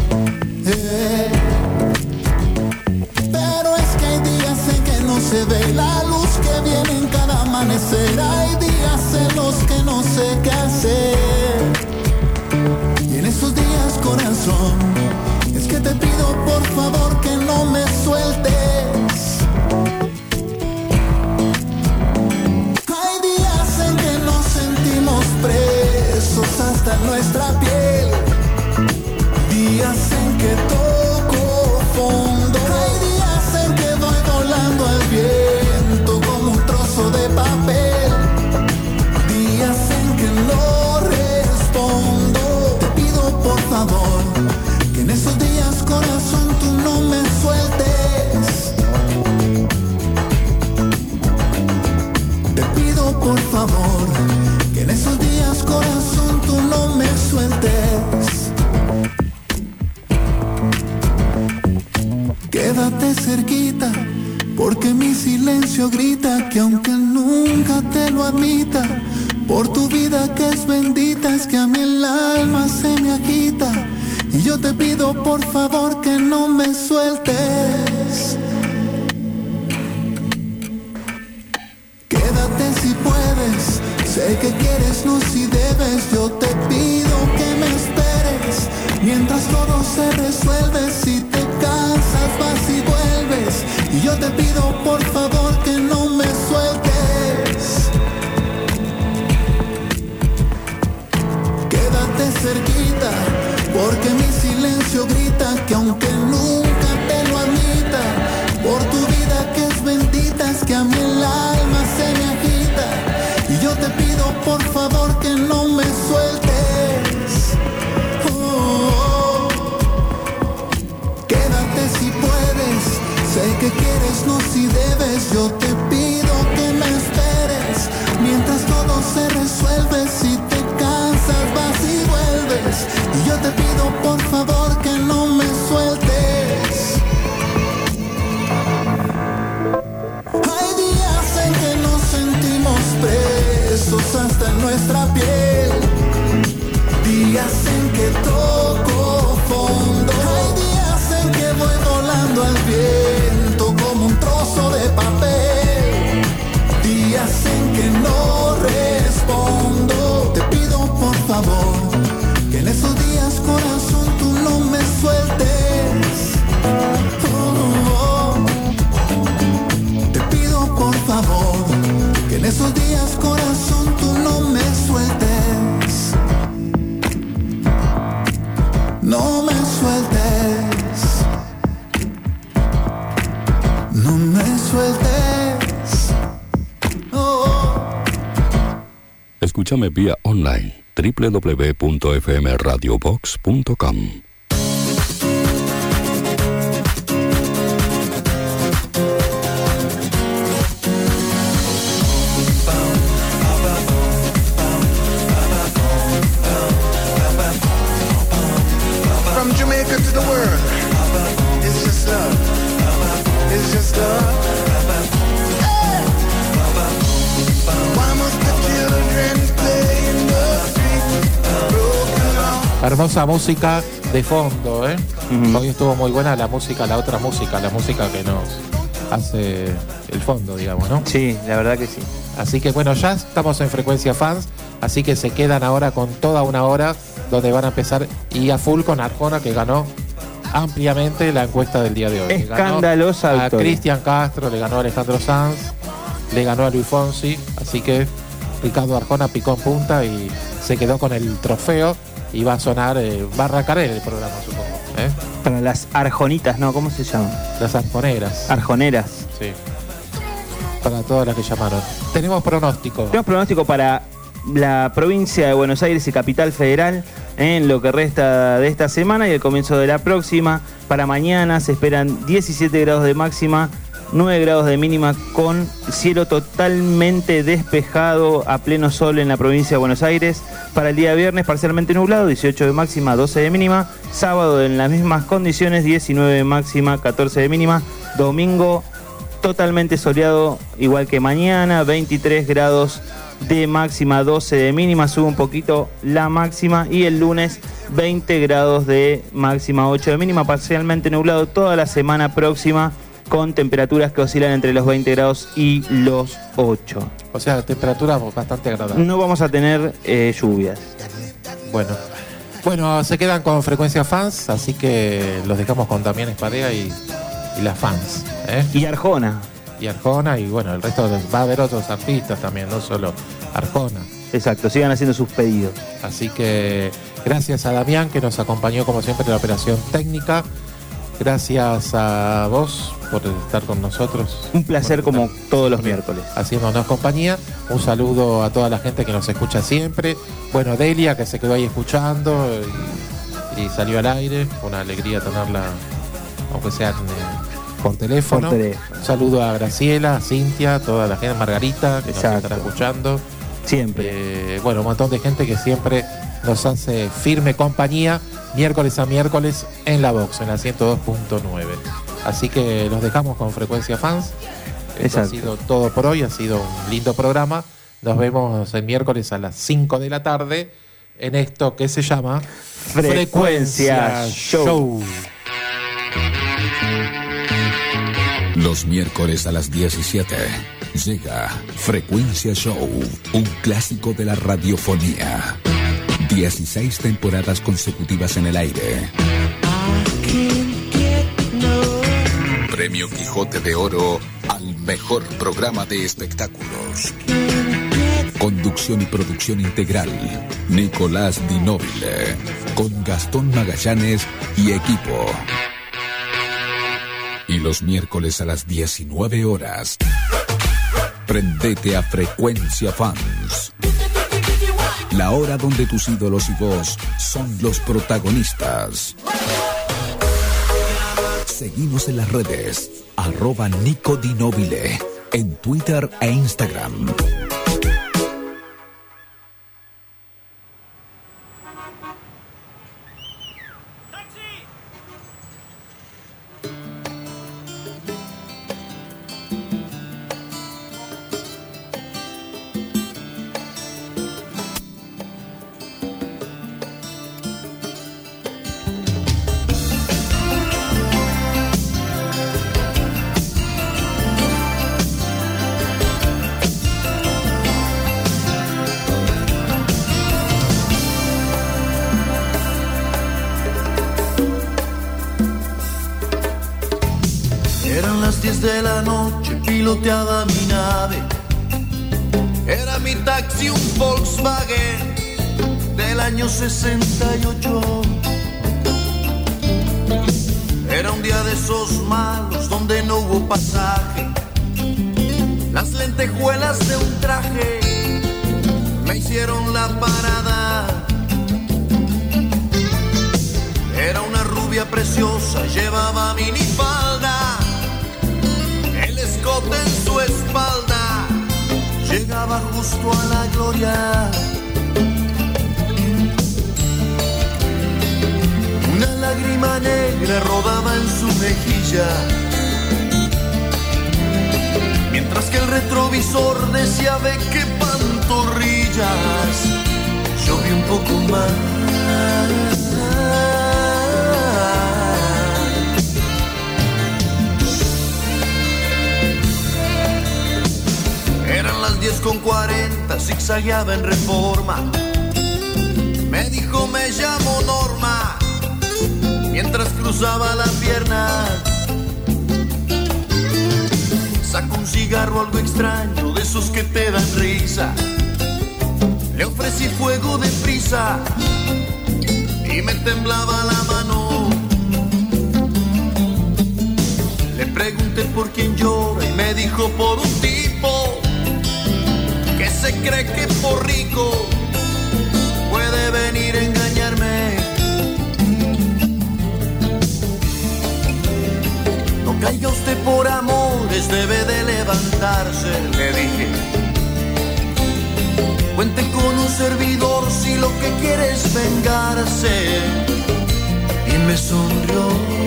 Speaker 17: Pero es que hay días en que no se ve la luz que viene en cada amanecer. Hay días en los que no sé qué hacer. Y en esos días, corazón, es que te pido por favor que no me sueltes. Hay días en que nos sentimos presos hasta nuestra piel, días en que toco fondo, hay días en que voy volando al viento como un trozo de papel, días en que no respondo. Te pido por favor que en esos días, corazón, tú no me sueltes. Te pido por favor que en esos días, corazón, tú no me sueltes. Quédate cerquita, porque mi silencio grita que aunque nunca te lo admita, por tu vida que es bendita, es que a mí el alma se me agita. Y yo te pido por favor que no me sueltes. Quédate si puedes, sé que quieres, no si debes. Yo te pido que me esperes, mientras todo se resuelve. Si te cansas vas y vuelves, y yo te pido por favor que no me sueltes. Quédate cerquita, porque mi silencio grita que aunque nunca te lo admita, por tu vida que es bendita, es que a mí el alma se me agita. Y yo te pido por favor que no me sueltes. Oh, quédate si puedes, sé que quieres, no si debes. Yo te pido que me esperes, mientras todo se resuelve. Si te cansas vas y vuelves, y yo te pido por favor que no me sueltes. sueltes, no me sueltes, no.
Speaker 13: Escúchame vía online www.fmradiobox.com.
Speaker 17: From Jamaica to the world, it's just love, it's just love. Hey! Why must the children play in the street? Broken down.
Speaker 2: Hermosa música de fondo, ¿eh? Hoy estuvo muy buena la música, la otra música, la música que nos hace el fondo, digamos, ¿no?
Speaker 3: Sí, la verdad que sí.
Speaker 2: Así que bueno, ya estamos en Frecuencia Fans, así que se quedan ahora con toda una hora donde van a empezar y a full con Arjona, que ganó ampliamente la encuesta del día de hoy.
Speaker 3: Escandalosa
Speaker 2: a
Speaker 3: victoria.
Speaker 2: Cristian Castro, le ganó a Alejandro Sanz, le ganó a Luis Fonsi, así que Ricardo Arjona picó en punta y se quedó con el trofeo y va a sonar, va a arrancar el programa, supongo.
Speaker 3: Para las arjonitas, ¿no? ¿Cómo se llaman?
Speaker 2: Las arjoneras.
Speaker 3: Arjoneras.
Speaker 2: Sí. Para todas las que llamaron. Tenemos pronóstico.
Speaker 3: Tenemos pronóstico para la provincia de Buenos Aires y Capital Federal en lo que resta de esta semana y el comienzo de la próxima. Para mañana se esperan 17 grados de máxima, 9 grados de mínima, con cielo totalmente despejado a pleno sol en la provincia de Buenos Aires. Para el día viernes parcialmente nublado, 18 de máxima, 12 de mínima. Sábado en las mismas condiciones, 19 de máxima, 14 de mínima. Domingo totalmente soleado igual que mañana, 23 grados de máxima, 12 de mínima, sube un poquito la máxima, y el lunes 20 grados de máxima, 8 de mínima, parcialmente nublado toda la semana próxima, con temperaturas que oscilan entre los 20 grados y los 8.
Speaker 2: O sea, temperaturas bastante agradables.
Speaker 3: No vamos a tener lluvias.
Speaker 2: Bueno, se quedan con Frecuencia Fans, así que los dejamos con Damián Espadea y las fans.
Speaker 3: Y Arjona.
Speaker 2: Y Arjona, y bueno, el resto va a haber otros artistas también, no solo Arjona.
Speaker 3: Exacto, sigan haciendo sus pedidos.
Speaker 2: Así que gracias a Damián, que nos acompañó como siempre en la operación técnica. Gracias a vos por estar con nosotros.
Speaker 3: Un placer como todos los miércoles.
Speaker 2: Haciéndonos compañía. Un saludo a toda la gente que nos escucha siempre. Bueno, Delia, que se quedó ahí escuchando y salió al aire. Una alegría tenerla, aunque sea por teléfono. Un saludo a Graciela, a Cintia, a toda la gente, Margarita, que nos estará escuchando.
Speaker 3: Siempre.
Speaker 2: Bueno, un montón de gente que siempre nos hace firme compañía, miércoles a miércoles en la Box, en la 102.9. Así que los dejamos con Frecuencia Fans. Esto ha sido todo por hoy, ha sido un lindo programa. Nos vemos el miércoles a las 5 de la tarde en esto que se llama
Speaker 3: Frecuencia Show.
Speaker 1: Los miércoles a las 17 llega Frecuencia Show, un clásico de la radiofonía. 16 temporadas consecutivas en el aire. Premio Quijote de Oro al mejor programa de espectáculos. Conducción y producción integral, Nicolás Di Nobile, con Gastón Magallanes y equipo. Y los miércoles a las 19 horas, prendete a Frecuencia Fans. La hora donde tus ídolos y vos son los protagonistas. Seguimos en las redes, @NicoDiNobile, en Twitter e Instagram.
Speaker 17: Eran las 10 de la noche, piloteaba mi nave. Era mi taxi, un Volkswagen del año 68. pasaje. Las lentejuelas de un traje me hicieron la parada. Era una rubia preciosa, llevaba minifalda, el escote en su espalda llegaba justo a la gloria. Una lágrima negra rodaba en su mejilla, mientras que el retrovisor decía ve qué pantorrillas. Yo vi un poco más. Eran las 10:40, zigzagueaba en Reforma. Me dijo me llamo Norma, mientras cruzaba la pierna. Sacó un cigarro algo extraño, de esos que te dan risa. Le ofrecí fuego deprisa y me temblaba la mano. Le pregunté por quién llora y me dijo por un tipo que se cree que por rico puede venir a engañarme. No caiga usted por amores, debe de levantarse, le dije. Cuente con un servidor si lo que quiere es vengarse. Y me sonrió.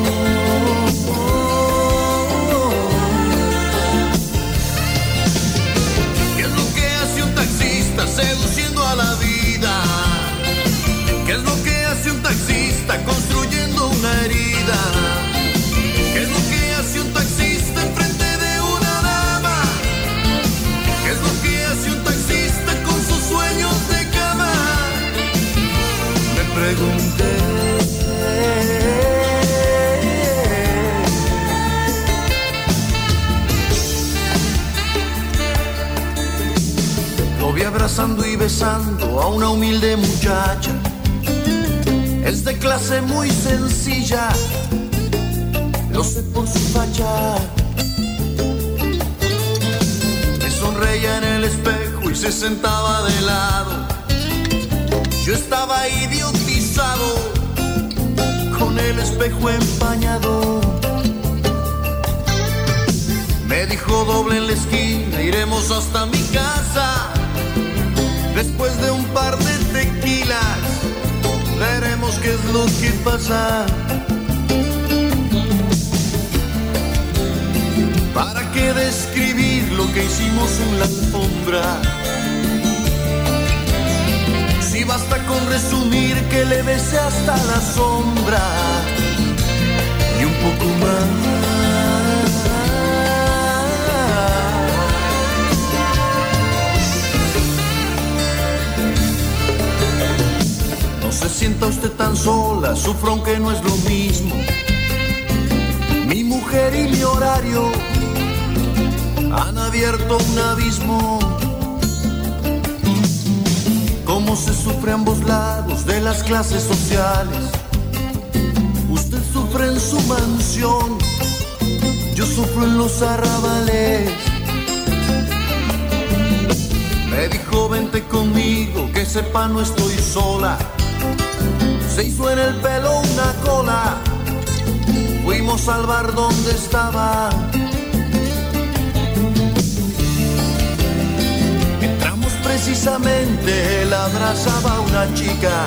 Speaker 17: ¿Qué es lo que hace un taxista seduciendo a la vida? ¿Qué es lo que hace un taxista construyendo una herida? ¿Qué es lo que hace un taxista enfrente de una dama? ¿Qué es lo que hace un taxista con sus sueños de cama? Me pregunté. Lo vi abrazando y besando a una humilde muchacha. Es de clase muy sencilla, lo sé por su facha. Me sonreía en el espejo y se sentaba de lado. Yo estaba idiotizado, con el espejo empañado. Me dijo doble en la esquina, iremos hasta mi casa. Después de un par de tequilas, veremos qué es lo que pasa. ¿Para qué describir lo que hicimos en la alfombra? Si basta con resumir que le besé hasta la sombra y un poco más. No se sienta usted tan sola, sufro aunque no es lo mismo. Mi mujer y mi horario han abierto un abismo. Cómo se sufre a ambos lados de las clases sociales. Usted sufre en su mansión, yo sufro en los arrabales. Me dijo vente conmigo, que sepa no estoy sola. Se hizo en el pelo una cola, fuimos al bar donde estaba. Entramos precisamente, él abrazaba a una chica.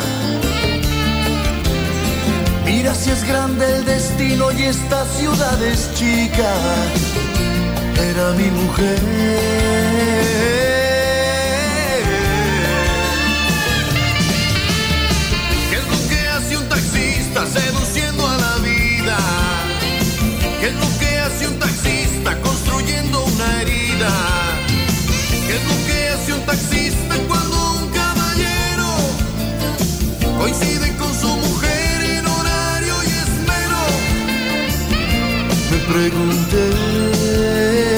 Speaker 17: Mira si es grande el destino y esta ciudad es chica. Era mi mujer. Seduciendo a la vida. ¿Qué es lo que hace un taxista construyendo una herida? ¿Qué es lo que hace un taxista cuando un caballero coincide con su mujer en horario y esmero? Me pregunté.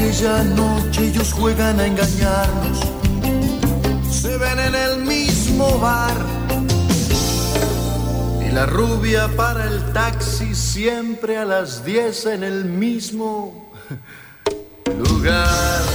Speaker 17: aquella noche ellos juegan a engañarnos. Se ven en el mismo bar. Y la rubia para el taxi siempre a las 10 en el mismo lugar.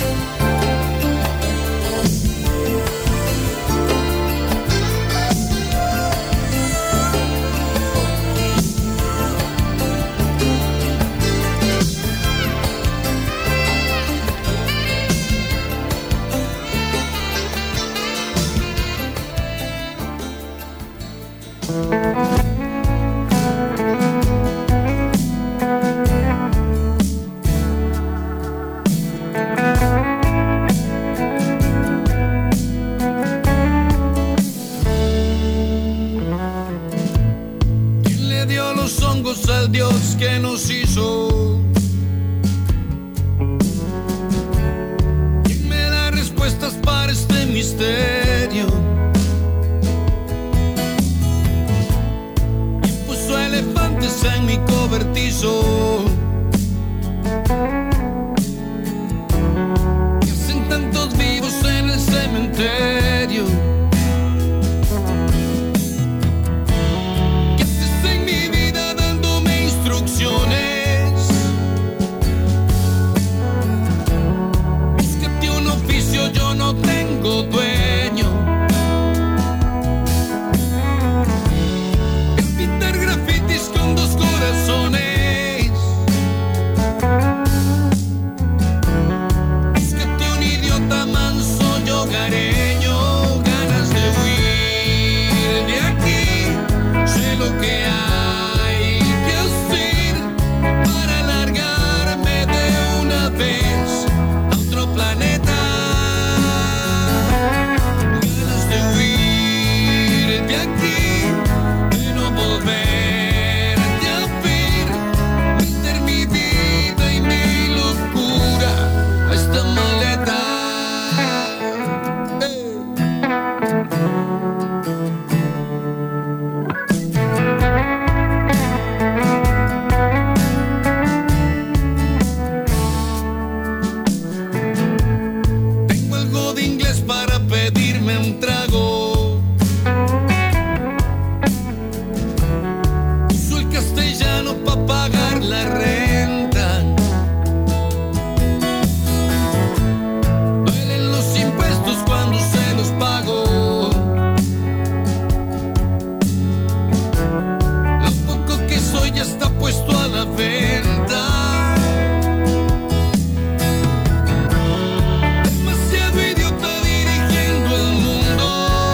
Speaker 4: ¿Quién le dio los hongos al Dios que nos hizo? ¿Quién me da respuestas para este misterio? ¿Quién puso elefantes en mi cobertizo? ¿Qué hacen tantos vivos en el cementerio? ¿Qué haces en mi vida dándome instrucciones? Búscate un oficio, yo no tengo dueño. Es pintar grafitis con 2 corazones. Búscate un idiota manso y hogareño. Ganas de huir de aquí. Sé lo que hay que hacer para largarme de una vez a otro planeta. Ganas de huir de aquí, de no volverte a ver, meter mi vida y mi locura a esta maleta. Tengo algo de inglés para pedirme un trago. Uso el castellano para pagar la renta. Duelen los impuestos cuando se los pago. Lo poco que soy ya está puesto a la venta. Demasiado idiota dirigiendo el mundo.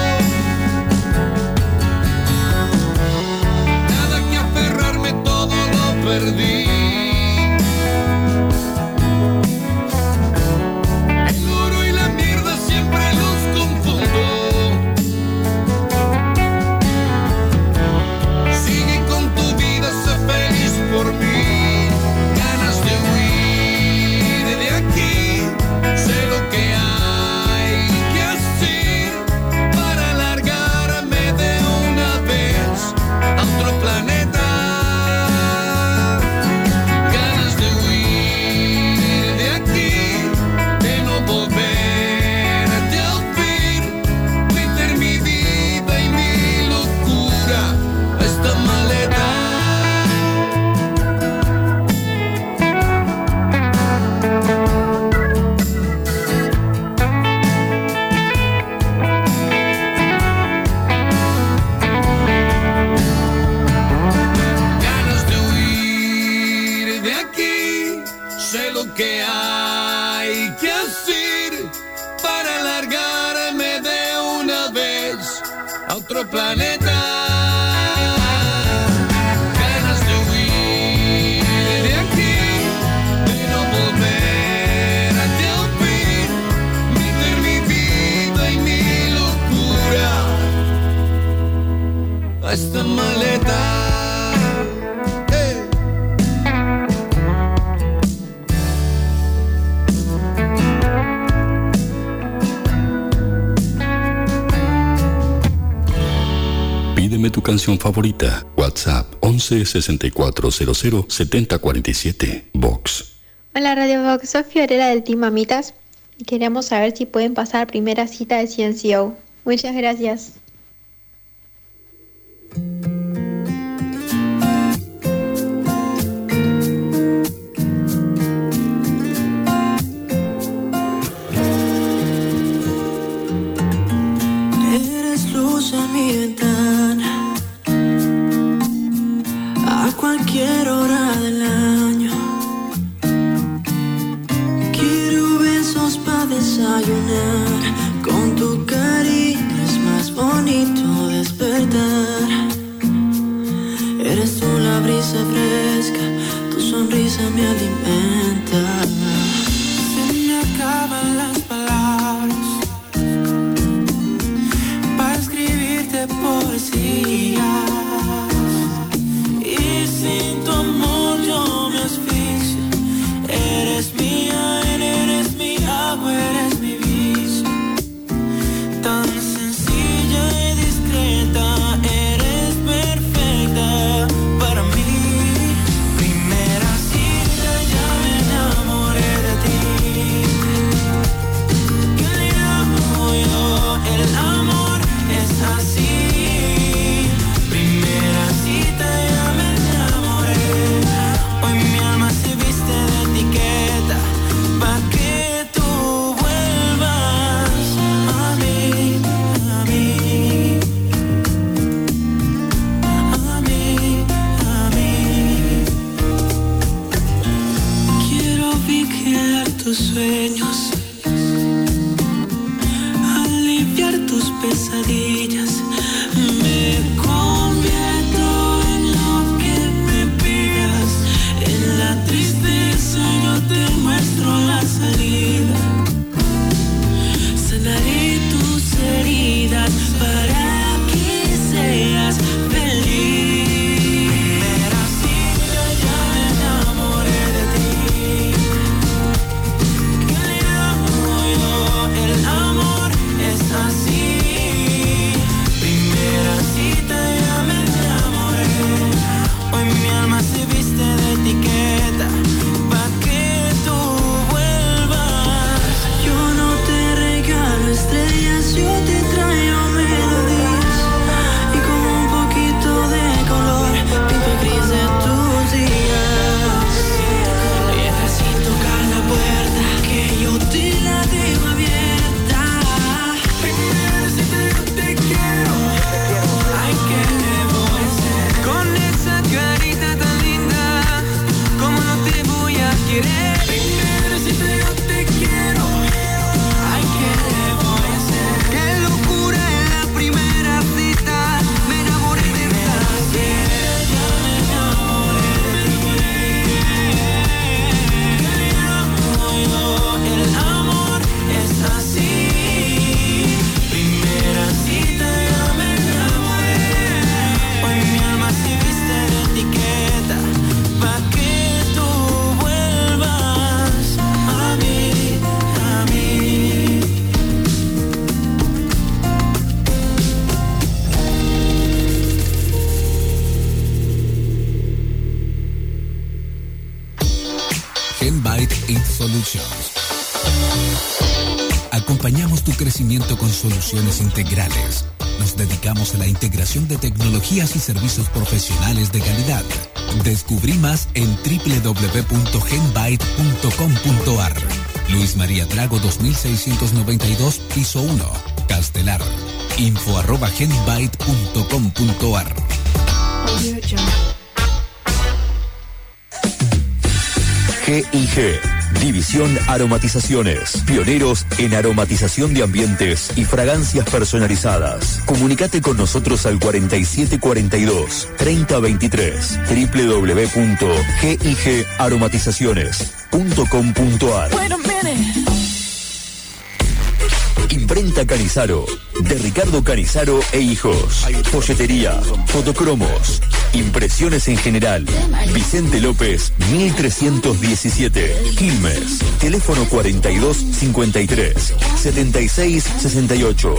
Speaker 4: Nada que aferrarme, todo lo perdí. El oro y la mierda siempre los confundo. Sigue con tu vida, sé feliz por mí. Ganas de huir de aquí. Sé lo que hay que hacer para largarme de una vez a otro planeta. Ganas de huir de aquí, de no volverte a ver, meter mi vida y mi locura a esta maleta. Ganas de huir de aquí, sé lo que hay que hacer para largarme de una vez a otro planeta. Ganas de huir de aquí, de no volverte a ver, meter mi vida y mi locura a esta maleta.
Speaker 13: Pídeme tu canción favorita. WhatsApp 11 6400 7047. Vox.
Speaker 20: Hola Radio Vox, soy Fiorella del Team Mamitas y queremos saber si pueden pasar primera cita de CNCO. Muchas gracias.
Speaker 9: Eres luz en mi ventana a cualquier hora del año. Quiero besos para desayunar. Con tu cariño es más bonito despertar. Eres tú la brisa fresca, tu sonrisa me alimenta. Se me acaban las palabras para escribirte poesías. Y sin tu amor yo me asfixio. Eres mía, eres mi agua, eres mi vicio. Tan sencilla y discreta, eres perfecta para mí. Primera cita, ya me enamoré de ti. Que le amo yo, el amor es así. Primera cita, ya me enamoré. Hoy mi alma se viste de etiqueta pa' que tú vuelvas a mí, a mí, a mí, a mí. Quiero vigilar tus sueños, aliviar tus pesadillas. Me convierto en lo que me pidas. En la tristeza yo te muestro la salida. Sanaré tus heridas para que seas feliz. Primera cita, ya me enamoré de ti. Que le amo yo, el amor es así. Primera cita, ya me enamoré. Hoy mi alma se viste de etiqueta pa' que tú vuelvas. Yo no te regalo estrellas, yo te traigo melodías. Y con un poquito de color pinto el gris de tus días. Y entra sin tocar la puerta, que yo te la dejo abierta. Primera cita, yo te quiero. Ay, que me voy a hacer con esa carita tan linda. ¿Cómo no te voy a querer? Primera cita, yo te quiero. Ay, ¿qué voy a hacer? Qué locura en la primera cita. Me enamoré de verdad. Ya me enamoré de ti. Que le amo yo, el amor es así. Primera cita, ya me enamoré. Hoy mi alma se viste de etiqueta pa' que tú vuelvas a mí, a mí.
Speaker 1: Genbyte It Solutions. Acompañamos tu crecimiento con soluciones integrales. Nos dedicamos a la integración de tecnologías y servicios profesionales de calidad. Descubrí más en www.genbyte.com.ar. Luis María Drago 2692, piso 1, Castelar. info@genbyte.com.ar.
Speaker 7: G&G, División Aromatizaciones, pioneros en aromatización de ambientes y fragancias personalizadas. Comunicate con nosotros al 4742-3023, www.gigaromatizaciones.com.ar. Imprenta Canizaro, de Ricardo Canizaro e Hijos. Folletería, fotocromos, impresiones en general. Vicente López, 1317, Quilmes. Teléfono 4253 7668.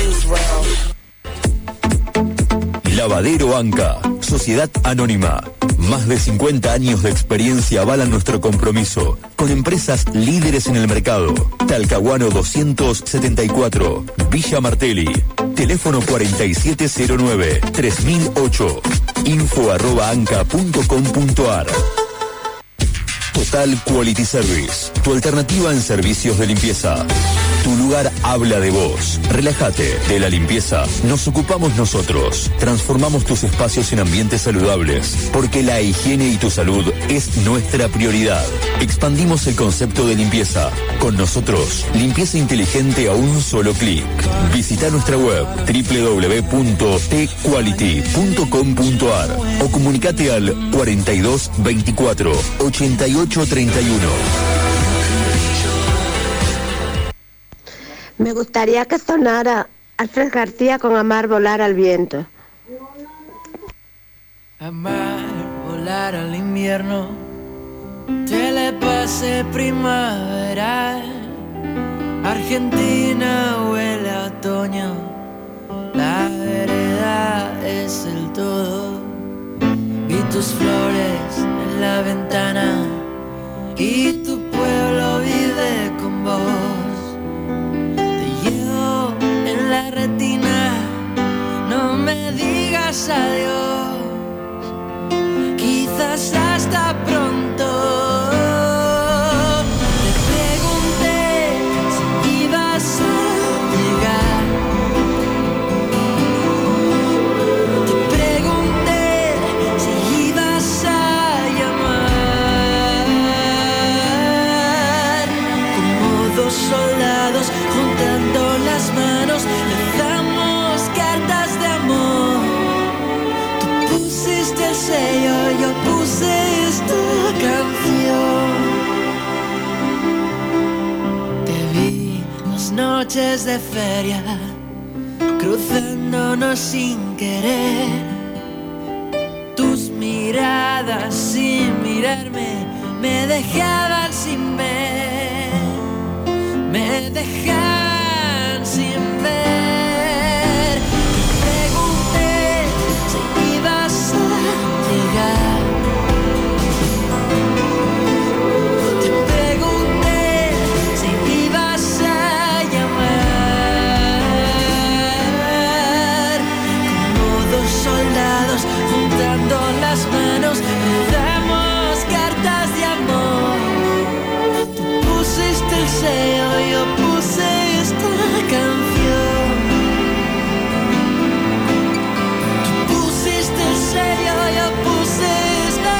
Speaker 7: Lavadero Anca, Sociedad Anónima. Más de 50 años de experiencia avalan nuestro compromiso con empresas líderes en el mercado. Talcahuano 274, Villa Martelli. Teléfono 4709-3008. info@anca.com.ar. Total Quality Service, tu alternativa en servicios de limpieza. Tu lugar habla de vos. Relájate. De la limpieza nos ocupamos nosotros. Transformamos tus espacios en ambientes saludables, porque la higiene y tu salud es nuestra prioridad. Expandimos el concepto de limpieza. Con nosotros, limpieza inteligente a un solo clic. Visita nuestra web www.tquality.com.ar o comunicate al 42 24 88 31.
Speaker 21: Me gustaría que sonara Alfred García con Amar, volar al viento.
Speaker 9: Amar, volar al invierno, telepase primavera. Argentina huele a otoño, la vereda es el todo. Vi tus flores en la ventana y tu pueblo vive con vos. En la retina, no me digas adiós, quizás hasta pronto. Te pregunté si ibas a llegar, te pregunté si ibas a llamar, como dos soldados juntando las manos, lanzamos cartas de amor. Tú pusiste el sello, yo puse esta canción. Te vi las noches de feria, cruzándonos sin querer. Tus miradas sin mirarme me dejaban sin ver, me dejan sin ver. Te pregunté si ibas a llegar, te pregunté si ibas a llamar, como dos soldados juntando las manos, le damos cartas de amor. Tú pusiste el sello, yo puse esta canción. Tú pusiste el sello, yo puse esta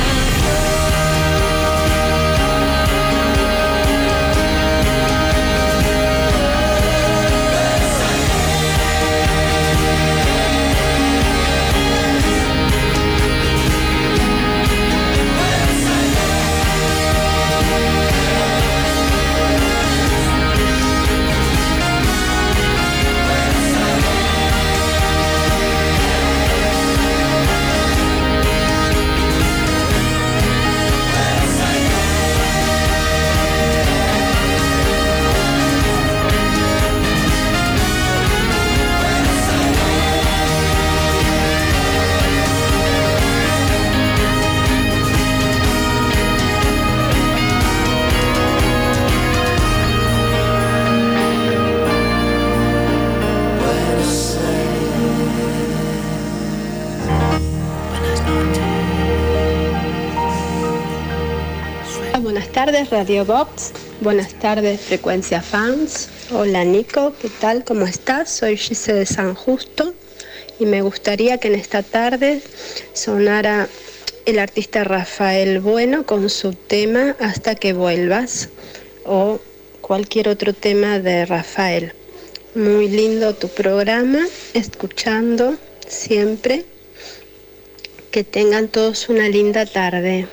Speaker 22: Buenas tardes Radio Box, buenas tardes Frecuencia Fans. Hola Nico, ¿qué tal? ¿Cómo estás? Soy Gise de San Justo y me gustaría que en esta tarde sonara el artista Rafael Bueno con su tema Hasta que vuelvas o cualquier otro tema de Rafael. Muy lindo tu programa, escuchando siempre. Que tengan todos una linda tarde.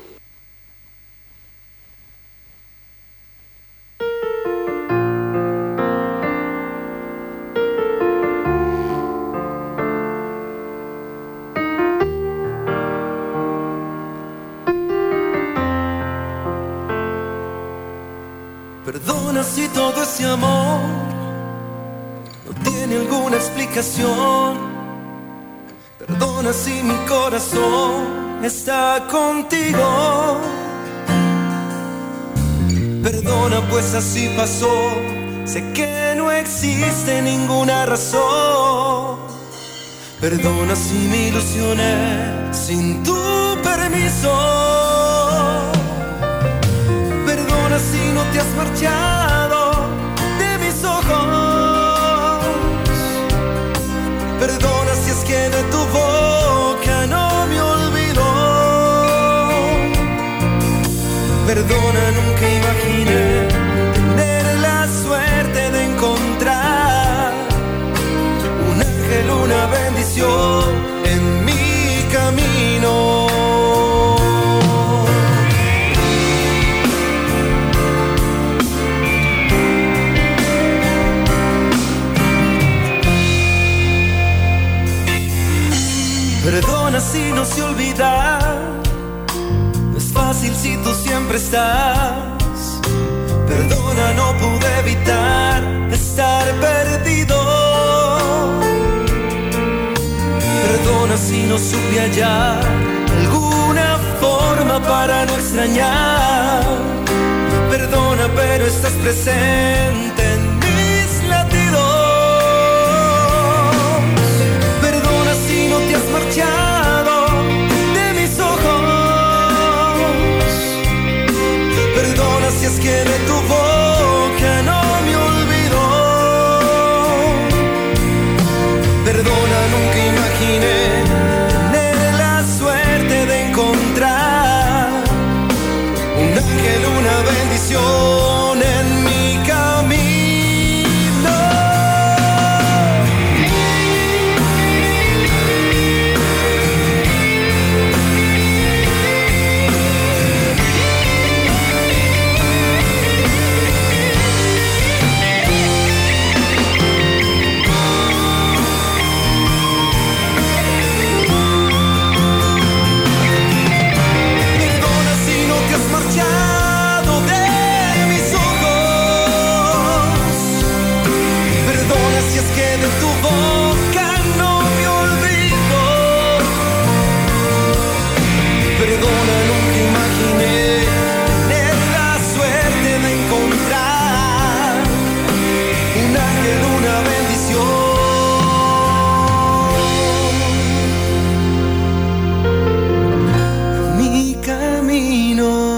Speaker 23: Perdona si todo ese amor no tiene alguna explicación. Perdona si mi corazón está contigo. Perdona, pues así pasó. Sé que no existe ninguna razón. Perdona si me ilusioné sin tu permiso. Perdona si no te has marchado de mis ojos. Perdona si es que de tu boca no me olvidó. Perdona, nunca imaginé tener la suerte de encontrar un ángel, una bendición en mi camino. Perdona si no sé olvidar, no es fácil si tú siempre estás. Perdona, no pude evitar estar perdido. Perdona si no supe hallar alguna forma para no extrañar. Perdona, pero estás presente en mis latidos. Perdona si no te has marchado de mis ojos. Perdona si es que de tu boca no me olvidó. Perdona, nunca imaginé tener la suerte de encontrar un ángel, una bendición en mi camino. Marchado de mis ojos. Perdona si es que de tu boca no me olvido. Perdona, nunca imaginé tener la suerte de encontrar un ángel, una bendición. Mi camino.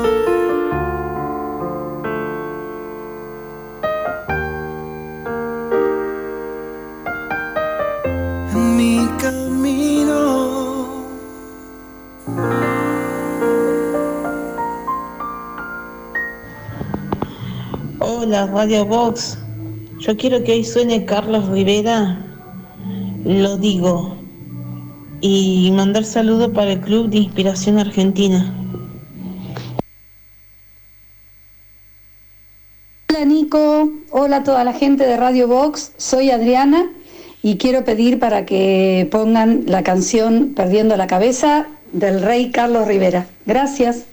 Speaker 8: Hola, Radio Box. Yo quiero que hoy suene Carlos Rivera, Lo Digo, y mandar saludos para el Club de Inspiración Argentina.
Speaker 10: Hola Nico, hola a toda la gente de Radio Box, soy Adriana y quiero pedir para que pongan la canción Perdiendo la Cabeza del rey Carlos Rivera. Gracias.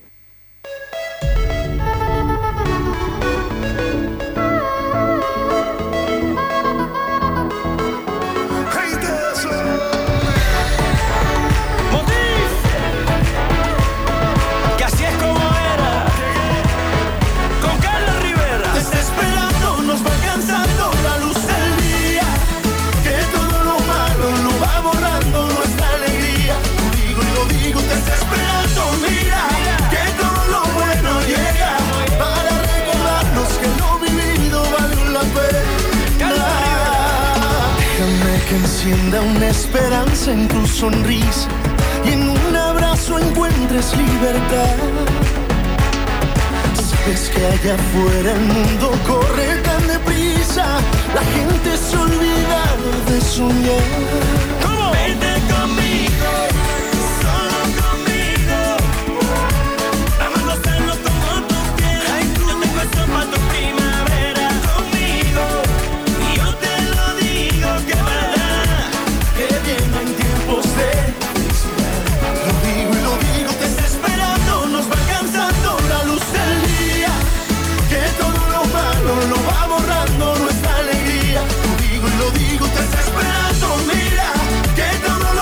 Speaker 17: Encienda una esperanza en tu sonrisa y en un abrazo encuentres libertad. Sabes que allá afuera el mundo corre tan deprisa, la gente se olvida de soñar. ¿Cómo? Vente conmigo, solo conmigo. Vamos a gozarnos como tú quieras. Yo te paso pa' tu primavera. Conmigo, y yo te lo digo que verdad, que vienen tiempos de felicidad. Lo digo y lo digo desesperado, nos va alcanzando la luz del día, que todo lo malo lo va borrando nuestra alegría. Lo digo y lo digo desesperado, mira, que todo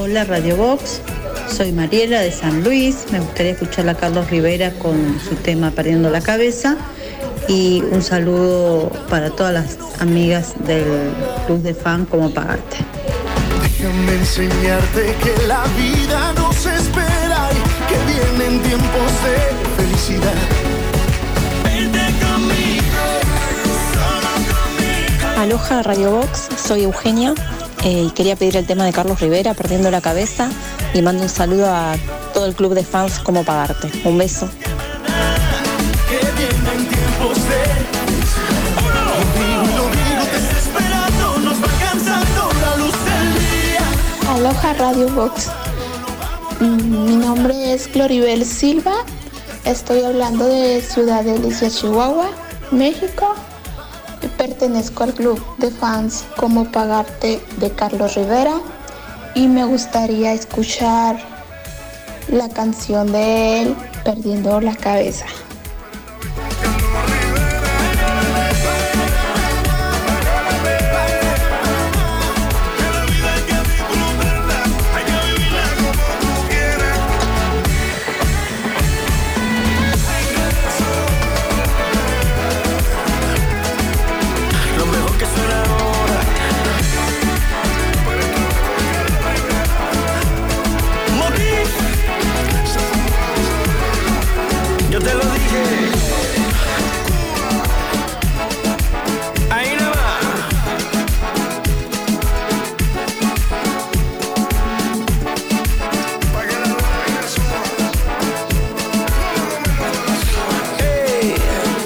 Speaker 5: Hola Radio Box, soy Mariela de San Luis. Me gustaría escuchar a Carlos Rivera con su tema Perdiendo la Cabeza. Y un saludo para todas las amigas del Club de Fan Como Pagarte.
Speaker 17: Déjame enseñarte que la vida nos espera y que vienen tiempos de felicidad. Vente conmigo, solo conmigo.
Speaker 11: Aloha Radio Box, soy Eugenia y quería pedir el tema de Carlos Rivera, Perdiendo la Cabeza, y mando un saludo a todo el club de fans Como Pagarte. Un beso.
Speaker 14: Aloha Radio Box. Mi nombre es Gloribel Silva. Estoy hablando de Ciudad Delicia, Chihuahua, México. Pertenezco al club de fans Como Pagarte de Carlos Rivera y me gustaría escuchar la canción de él, Perdiendo la Cabeza.
Speaker 17: Yo te lo dije. Ahí no va. Hey.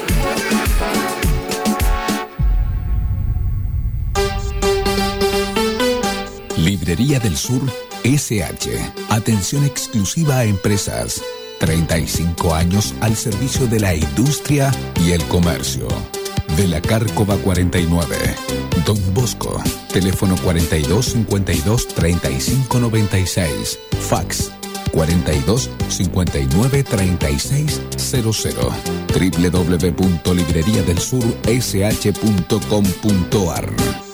Speaker 1: Librería del Sur SH. Atención exclusiva a empresas. 35 años al servicio de la industria y el comercio. De la Cárcova 49. Don Bosco. Teléfono 42 52 35 96. Fax 42 59 36 00. www.libreriadelsursh.com.ar.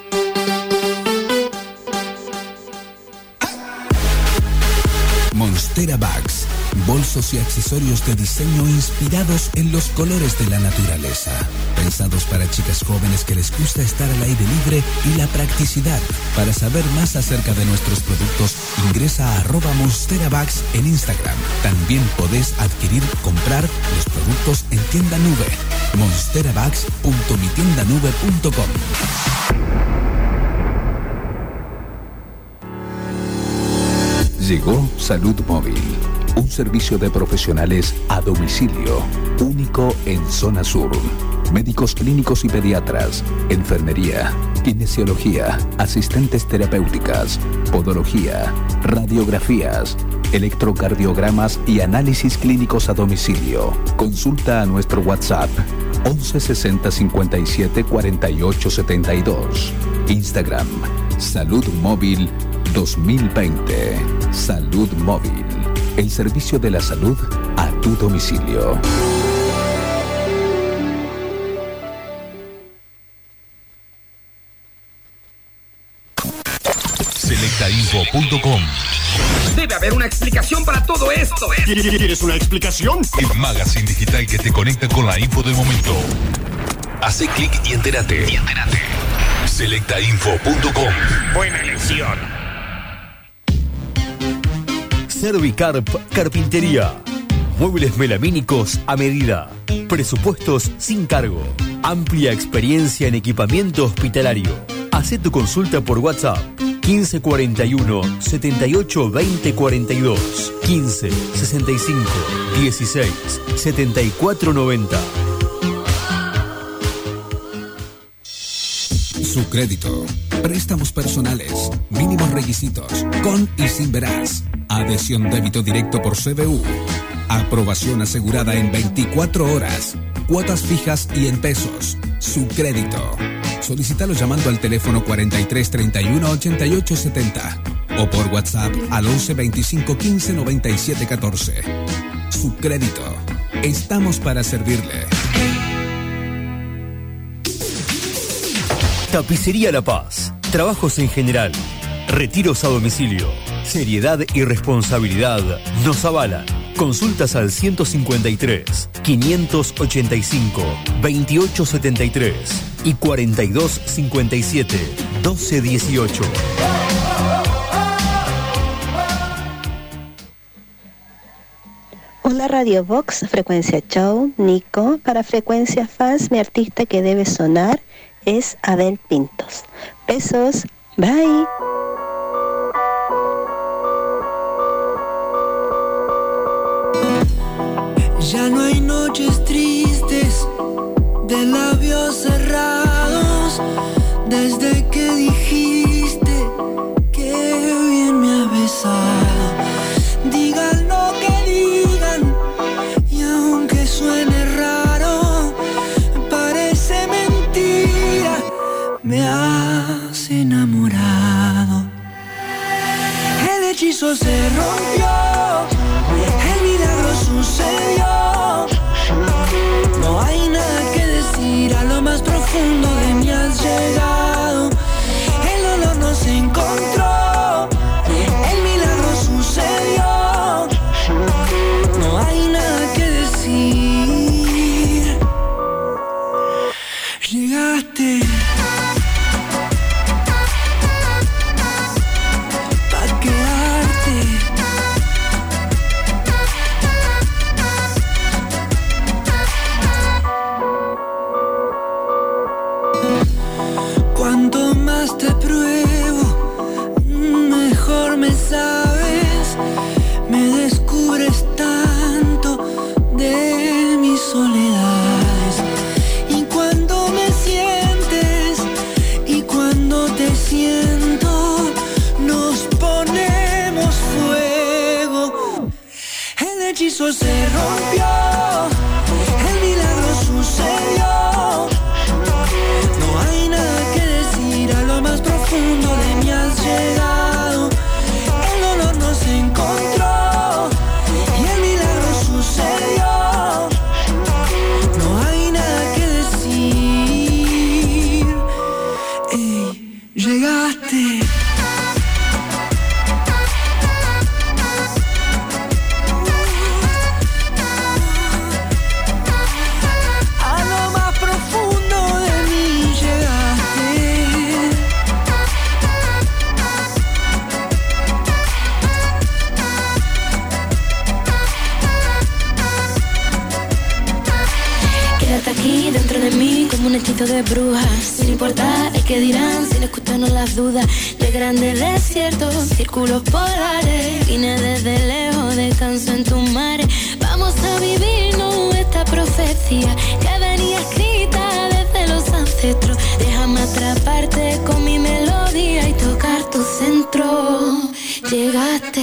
Speaker 1: Monstera Bags. Bolsos y accesorios de diseño inspirados en los colores de la naturaleza. Pensados para chicas jóvenes que les gusta estar al aire libre y la practicidad. Para saber más acerca de nuestros productos, ingresa a @MonsteraBags en Instagram. También podés comprar los productos en tienda nube. monsterabags.mitiendanube.com. Llegó Salud Móvil, un servicio de profesionales a domicilio, único en Zona Sur. Médicos clínicos y pediatras, enfermería, kinesiología, asistentes terapéuticas, podología, radiografías, electrocardiogramas y análisis clínicos a domicilio. Consulta a nuestro WhatsApp 11 60 57 48 72. Instagram Salud Móvil 2020. Salud Móvil, el servicio de la salud a tu domicilio.
Speaker 24: Selectainfo.com.
Speaker 6: Debe haber una explicación para todo esto.
Speaker 24: ¿Quieres una explicación? El magazine digital que te conecta con la info del momento. Hace clic y entérate. Selectainfo.com.
Speaker 6: Buena elección.
Speaker 15: Servicarp Carpintería. Muebles melamínicos a medida. Presupuestos sin cargo. Amplia experiencia en equipamiento hospitalario. Hacé tu consulta por WhatsApp 1541 78 20 42 15 65 16 74 90.
Speaker 1: Su crédito. Préstamos personales. Mínimos requisitos. Con y sin veraz. Adhesión débito directo por CBU. Aprobación asegurada en 24 horas. Cuotas fijas y en pesos. Su crédito. Solicítalo llamando al teléfono 43 31 88 70 o por WhatsApp al 11 25 15 97 14. Su crédito. Estamos para servirle.
Speaker 15: Tapicería La Paz. Trabajos en general. Retiros a domicilio. Seriedad y responsabilidad nos avalan. Consultas al 153 585 2873 y 4257 1218.
Speaker 21: Hola Radio Box, Frecuencia Show, Nico. Para Frecuencia Fans, mi artista que debe sonar es Adel Pintos. Besos, bye.
Speaker 9: Ya no hay noches tristes de labios cerrados desde que dijiste que bien me ha besado. Digan lo que digan y aunque suene raro, parece mentira, me has enamorado. El hechizo se rompió, el milagro sucedió. No hay nada que decir, a lo más profundo de mí has llegado. El dolor nos encontró, el milagro sucedió. No hay nada que decir. Llegaste. Cuanto más te pruebo, mejor me sabes. Me descubres tanto de mis soledades. Y cuando me sientes y cuando te siento, nos ponemos fuego. El hechizo se rompió, el milagro sucedió. No hay nada que decir, a lo más profundo de mí has llegado. El dolor nos encontró y el milagro sucedió. No hay nada que decir. Ey, llegaste.
Speaker 12: Aquí dentro de mí como un hechizo de brujas, sin importar el que dirán, sin escucharnos las dudas de grandes desiertos, círculos polares. Vine desde lejos, descanso en tus mares. Vamos a vivirnos esta profecía que venía escrita desde los ancestros. Déjame atraparte con mi melodía y tocar tu centro. Llegaste.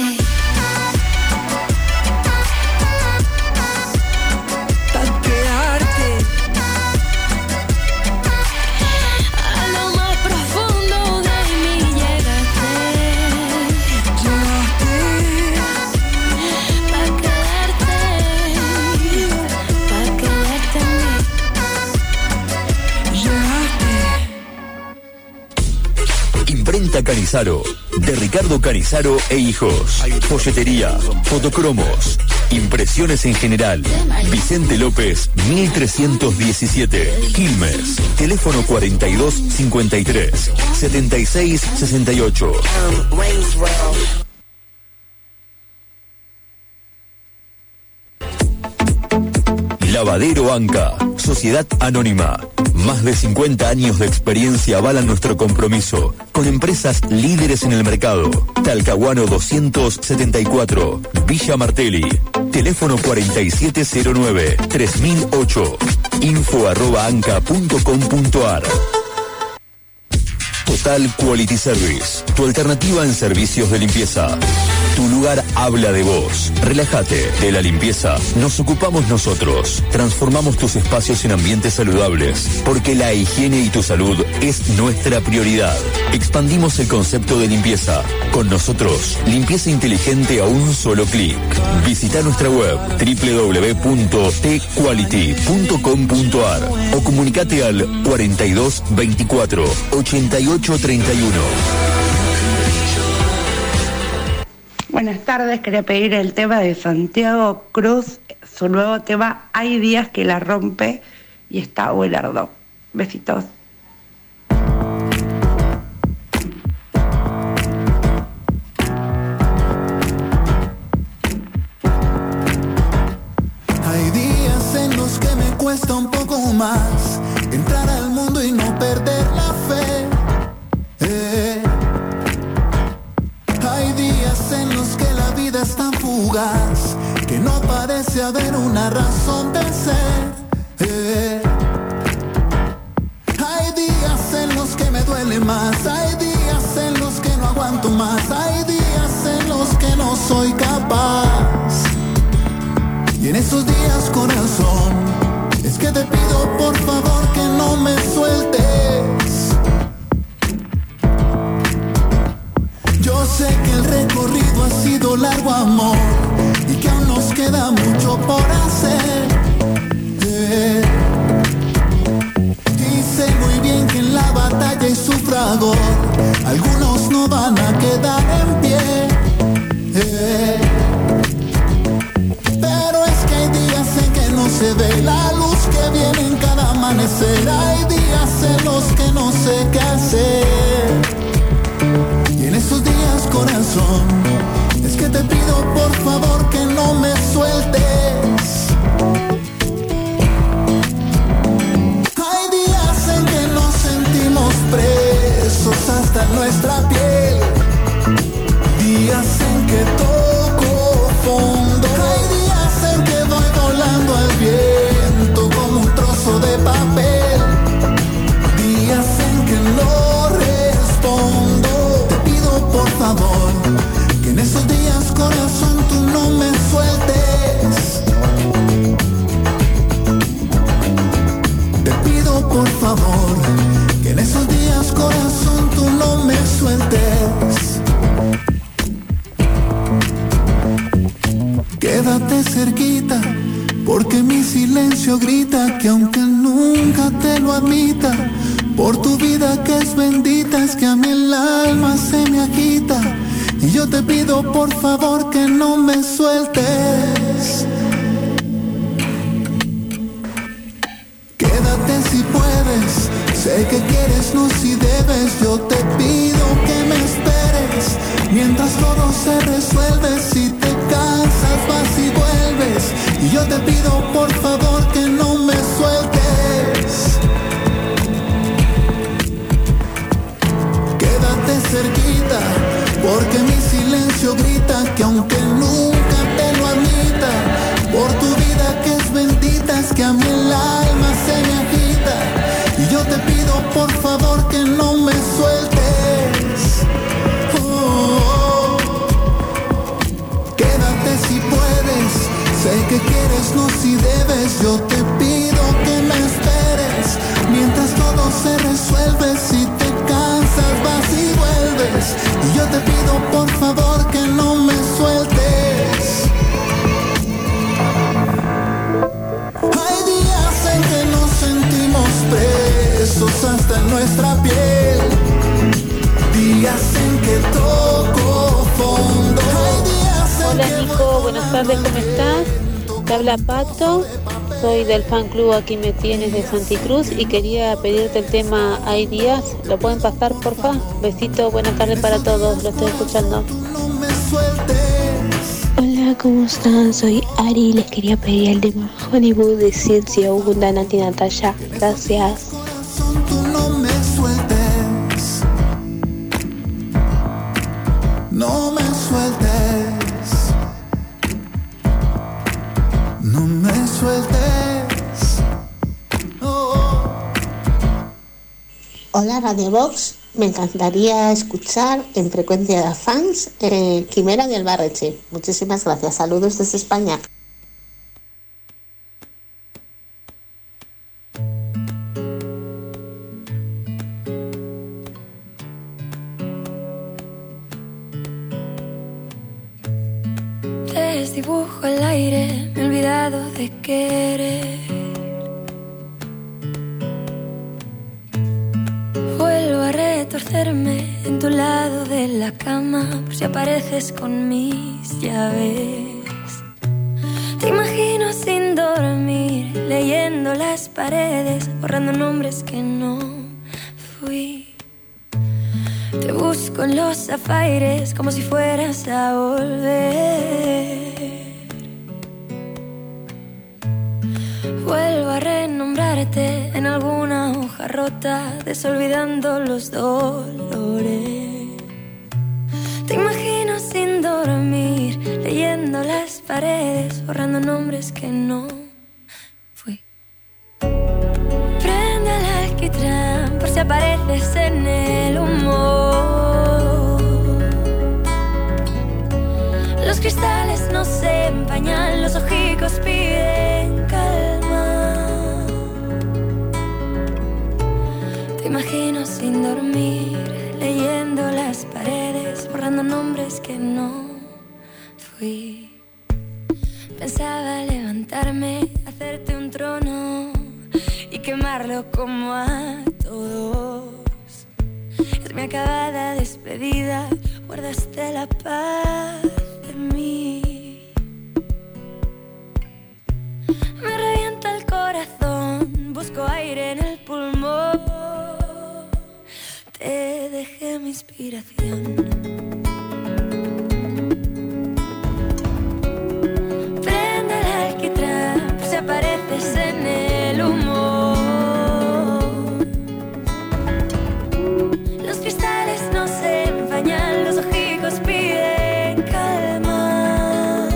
Speaker 7: Imprenta Canizaro, de Ricardo Canizaro e Hijos. Folletería, fotocromos, impresiones en general. Vicente López, 1317, Quilmes. Teléfono 4253 7668. Lavadero Anca, Sociedad Anónima. Más de 50 años de experiencia avalan nuestro compromiso con empresas líderes en el mercado. Talcahuano 274, Villa Martelli. Teléfono 4709-3008. info@anca.com.ar. Total Quality Service, tu alternativa en servicios de limpieza. Tu lugar habla de vos. Relájate. De la limpieza nos ocupamos nosotros. Transformamos tus espacios en ambientes saludables, porque la higiene y tu salud es nuestra prioridad. Expandimos el concepto de limpieza. Con nosotros, limpieza inteligente a un solo clic. Visita nuestra web www.tquality.com.ar o comunicate al 42 24 88 31.
Speaker 2: Buenas tardes, quería pedir el tema de Santiago Cruz, su nuevo tema Hay días que la rompe y está buenardo. Besitos.
Speaker 17: Hay días en los que me cuesta un poco más entrar al mundo y no perder la fe. Hay días en los que la vida es tan fugaz que no parece haber una razón de ser. Hay días en los que me duele más, hay días en los que no aguanto más, hay días en los que no soy capaz. Y en esos días, corazón, es que te pido por favor que no me sueltes. Yo sé que el recorrido ha sido largo, amor, y que aún nos queda mucho por hacer. Y sé muy bien que en la batalla y su fragor algunos no van a quedar en pie. Pero es que hay días en que no se ve la luz que viene en cada amanecer. Hay días en los que no sé qué hacer. Y en esos días, corazón, es que te pido por favor que no me sueltes. Hay días en que nos sentimos presos hasta nuestra piel. Días en que toco fondo. Hay días en que voy volando al viento como un trozo de papel. Días en que no respondo. Te pido por favor que en esos días, corazón, tú no me sueltes. Te pido por favor que en esos días, corazón, tú no me sueltes. Quédate cerquita, porque mi silencio grita que aunque nunca te lo admita, por tu vida que es bendita, es que a mí el alma se me agita. Y yo te pido por favor que no me sueltes. Quédate si puedes, sé que quieres, no si debes. Yo te pido que me esperes, mientras todo se resuelve. Si te cansas vas y vuelves. Y yo te pido por favor que no me sueltes. Quédate cerquita, porque mi silencio grita que aunque nunca te lo admita, por tu vida que es bendita, es que a mí el alma se me agita. Y yo te pido por favor que no me sueltes. Oh. Quédate si puedes, sé que quieres, no si debes. Yo te pido que me esperes, mientras todo se resuelve. Si te cansas vas y vuelves. Y yo te pido por favor que no me sueltes. Hay días en que nos sentimos presos hasta en nuestra piel. Días en que toco fondo. Hay días en
Speaker 16: Hola Nico, buenas tardes, ¿cómo estás? Te habla Pato, soy del fan club Aquí Me Tienes de Santicruz y quería pedirte el tema Hay días, ¿lo pueden pasar porfa? Besito, buena tarde para todos, lo estoy escuchando.
Speaker 21: Hola, ¿cómo están? Soy Ari y les quería pedir el tema Hollywood de Ciencia Ugunda Nati Natalia. Gracias.
Speaker 17: Tú no me sueltes. No me sueltes. No me sueltes. Oh.
Speaker 18: Hola Radio Box, me encantaría escuchar en Frecuencia de Fans Quimera de Albarreche. Muchísimas gracias, saludos desde España.
Speaker 12: Te desdibujo el aire, me he olvidado de querer. Vuelvo a retorcer
Speaker 3: meterme en tu lado de la cama por si apareces con mis llaves. Te imagino sin dormir, leyendo las paredes, borrando nombres que no fui. Te busco en los zafaires como si fueras a volver. Vuelvo a renombrarte en alguna hoja rota, desolvidando los dolores. Te imagino sin dormir, leyendo las paredes, borrando nombres que no fui. Prende el alquitrán por si apareces en el humor. Los cristales no se empañan, los ojicos piden calma. Te imagino sin dormir, leyendo las paredes, borrando nombres que no fui. Pensaba levantarme, hacerte un trono y quemarlo como a todos. Es mi acabada despedida, guardaste la paz de mí. Me revienta el corazón, busco aire en el pulmón. Te dejé mi inspiración. Prende el alquitrán por si apareces en el humor. Los cristales no se empañan, los ojicos piden calma.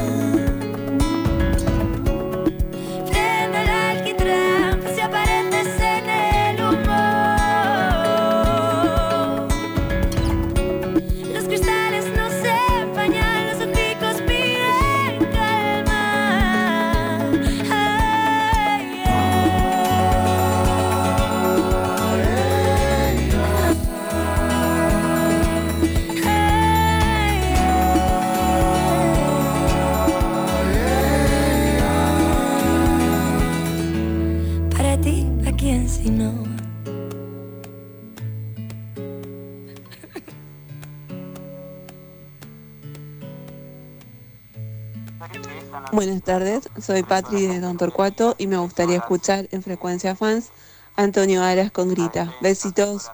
Speaker 3: Prende el alquitrán por si apareces en el humor. Si no.
Speaker 4: Buenas tardes, soy Patri de Don Torcuato y me gustaría escuchar en Frecuencia Fans Antonio Aras con Grita. Besitos.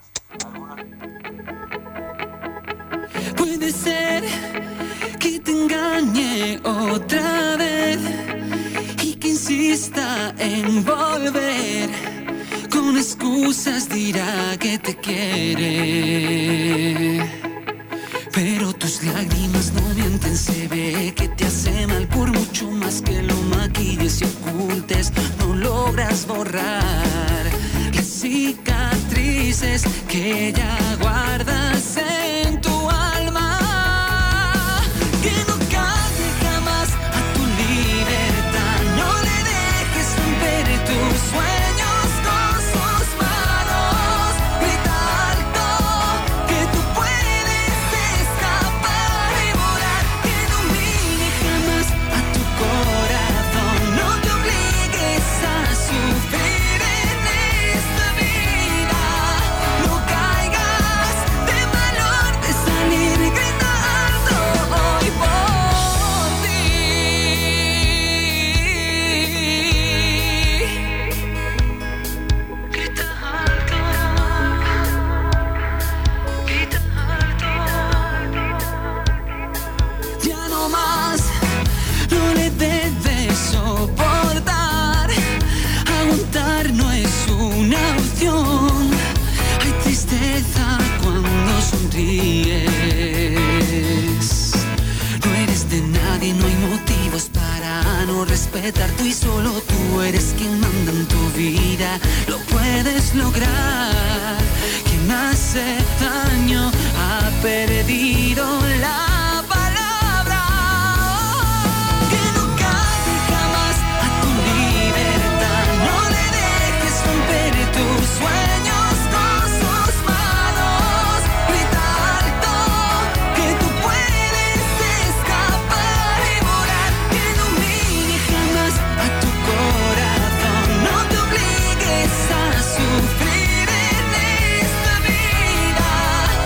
Speaker 9: Puede ser que te engañe otra vez y que insista en volver. Con excusas dirá que te quiere, pero tus lágrimas no mienten. Se ve que te hace mal por mucho más que lo maquilles y ocultes. No logras borrar las cicatrices que ya guardas en tu alma. Que no cambie jamás a tu libertad. No le dejes romper tus sueños. Hay tristeza cuando sonríes. No eres de nadie, no hay motivos para no respetarte y solo tú eres quien manda en tu vida. Lo puedes lograr. Quien hace daño ha perdido la palabra. Que no cambie jamás a tu libertad. No le dejes romper tus sueños con sus manos. Grita alto que tú puedes escapar y volar. Que no humille jamás a tu corazón. No te obligues a sufrir en esta vida.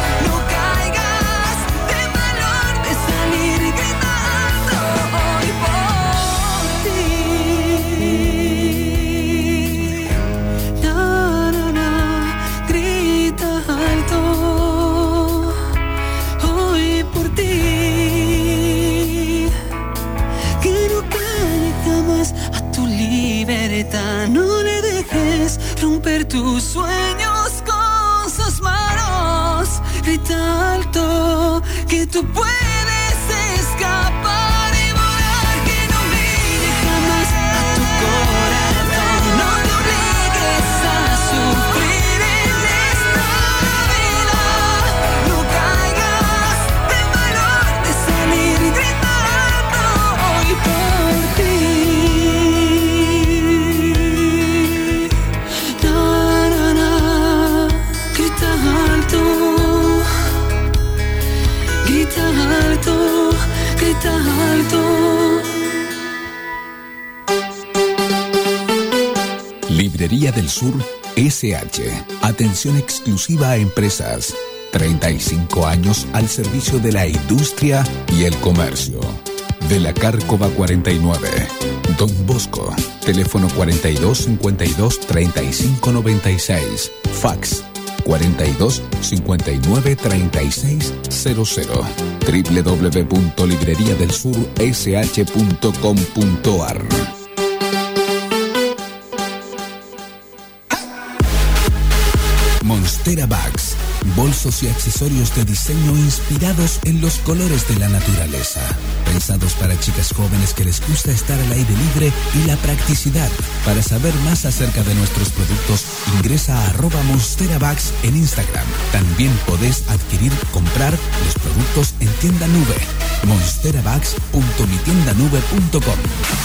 Speaker 9: poeta, no le dejes romper tus sueños con sus manos. Grita alto que tú puedes escapar y volar, que no brille jamás a tu corazón. No te obligues a sufrir en esta vida. No caigas de valor de salir y gritar hoy por ti. Grita alto.
Speaker 1: Librería del Sur SH. Atención exclusiva a empresas. 35 años al servicio de la industria y el comercio. De la Cárcova 49. Don Bosco. Teléfono 42 52 35 96. Fax 42 59 36 00. www.libreriadelsursh.com.ar. Monstera Bags. Bolsos y accesorios de diseño inspirados en los colores de la naturaleza. Pensados para chicas jóvenes que les gusta estar al aire libre y la practicidad. Para saber más acerca de nuestros productos, ingresa a @monsterabags en Instagram. También podés comprar los productos en tienda nube. monsterabags.mitiendanube.com.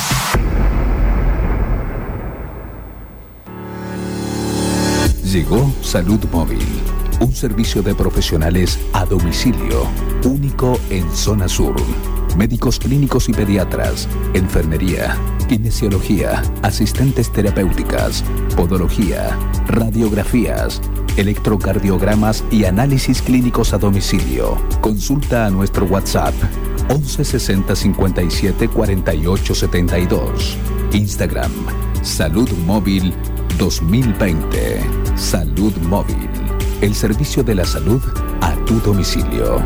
Speaker 1: Llegó Salud Móvil, un servicio de profesionales a domicilio, único en zona sur. Médicos clínicos y pediatras, enfermería, kinesiología, asistentes terapéuticas, podología, radiografías, electrocardiogramas y análisis clínicos a domicilio. Consulta a nuestro WhatsApp 11 60 57 48 72. Instagram Salud Móvil 2020. Salud Móvil, el servicio de la salud a tu domicilio.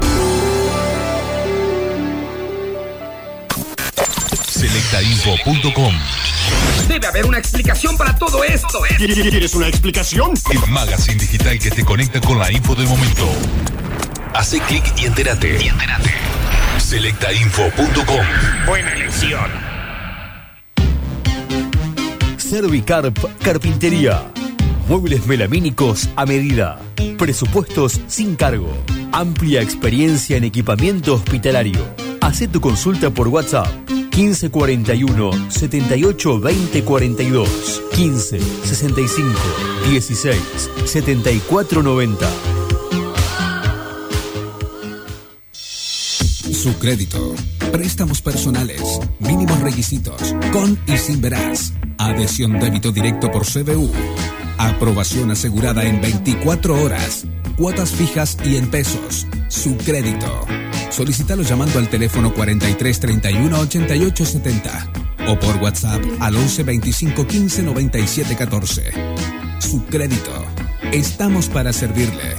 Speaker 24: Selectainfo.com.
Speaker 6: Debe haber una explicación para todo esto.
Speaker 24: ¿Quieres una explicación? El magazine digital que te conecta con la info del momento. Hace clic y entérate. Selectainfo.com.
Speaker 6: Buena elección.
Speaker 15: Servicarp Carpintería. Muebles melamínicos a medida. Presupuestos sin cargo. Amplia experiencia en equipamiento hospitalario. Hacé tu consulta por WhatsApp 1541 78 20 42, 15 65 16 74 90.
Speaker 1: Su crédito. Préstamos personales. Mínimos requisitos. Con y sin veraz. Adhesión débito directo por CBU. Aprobación asegurada en 24 horas. Cuotas fijas y en pesos. Su crédito. Solicítalo llamando al teléfono 43 31 88 70 o por WhatsApp al 11 25 15 97 14. Su crédito. Estamos para servirle.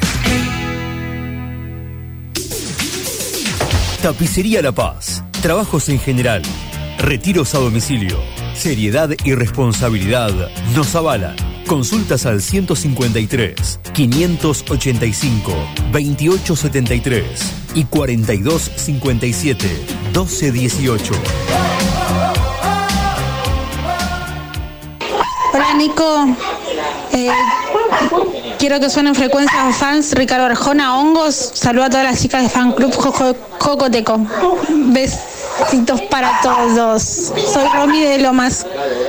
Speaker 15: Tapicería La Paz. Trabajos en general. Retiros a domicilio. Seriedad y responsabilidad nos avalan. Consultas al 153 585 2873 y 4257 1218.
Speaker 8: Hola Nico, quiero que suenen frecuencias fans. Ricardo Arjona, Hongos. Saludo a todas las chicas de fan club Jocoteco. Besitos para todos. Soy Romy de Lomas.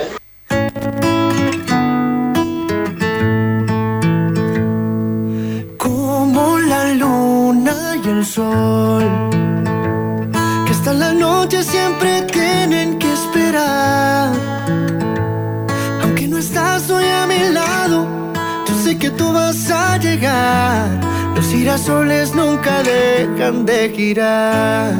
Speaker 23: El sol, que hasta la noche siempre tienen que esperar. Aunque no estás hoy a mi lado, yo sé que tú vas a llegar. Los girasoles nunca dejan de girar.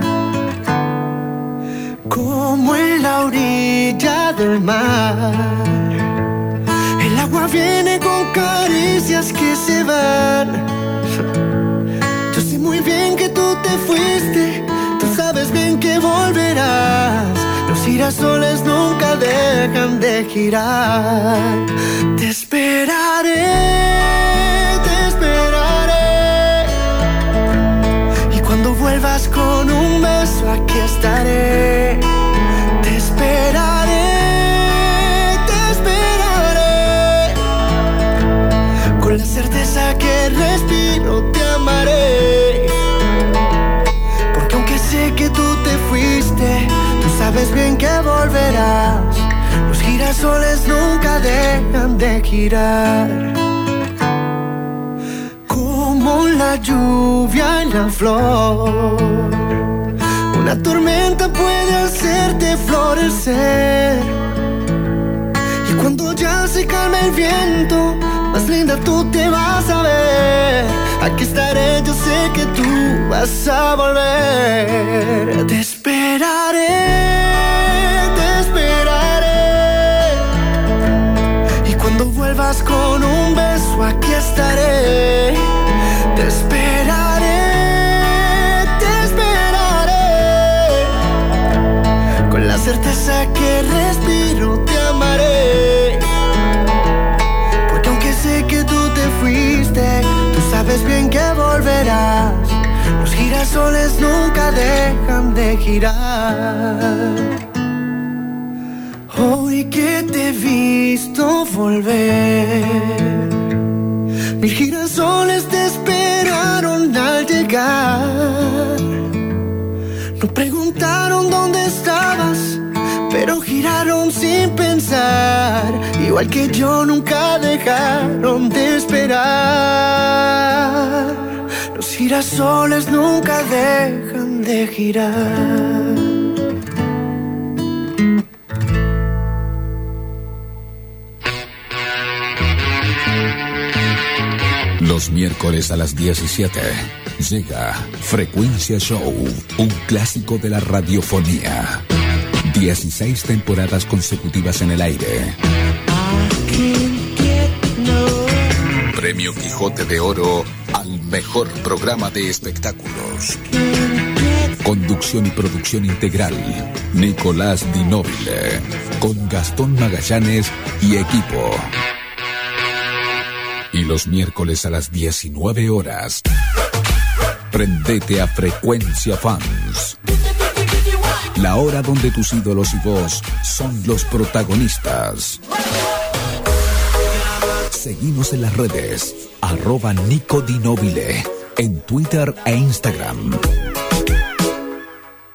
Speaker 23: Como en la orilla del mar, el agua viene con caricias que se van. Yo sé muy bien que tú te fuiste, tú sabes bien que volverás. Los girasoles nunca nunca dejan de girar. Te esperaré, te esperaré. Y cuando vuelvas con un beso, aquí estaré. Te esperaré, te esperaré. Con la certeza que respiro, te amaré. Porque aunque sé que tú te fuiste, tú sabes bien que volverás. Los girasoles nunca dejan de girar. Como la lluvia en la flor, una tormenta puede hacerte florecer. Y cuando ya se calma el viento, más linda tú te vas a ver. Aquí estaré, yo sé que tú vas a volver. Te esperaré, te esperaré. Y cuando vuelvas con un beso, aquí estaré. Te esperaré, te esperaré. Con la certeza que respiro, te amaré. Porque aunque sé que tú te fuiste, tú sabes bien que volverás. Los girasoles nunca dejan de girar. Hoy que te he visto volver, mil girasoles te esperaron al llegar. No preguntaron dónde estabas, pero giraron sin pensar. Igual que yo, nunca dejaron de esperar. Los girasoles nunca dejan de girar.
Speaker 1: Los miércoles a las 17 llega Frecuencia Show, un clásico de la radiofonía. 16 temporadas consecutivas en el aire. Premio Quijote de Oro al mejor programa de espectáculos. Conducción y producción integral, Nicolás Di Nobile, con Gastón Magallanes y equipo. Y los miércoles a las 19 horas, prendete a Frecuencia Fans. La hora donde tus ídolos y vos son los protagonistas. Seguimos en las redes, @NicoDinobile, en Twitter e Instagram.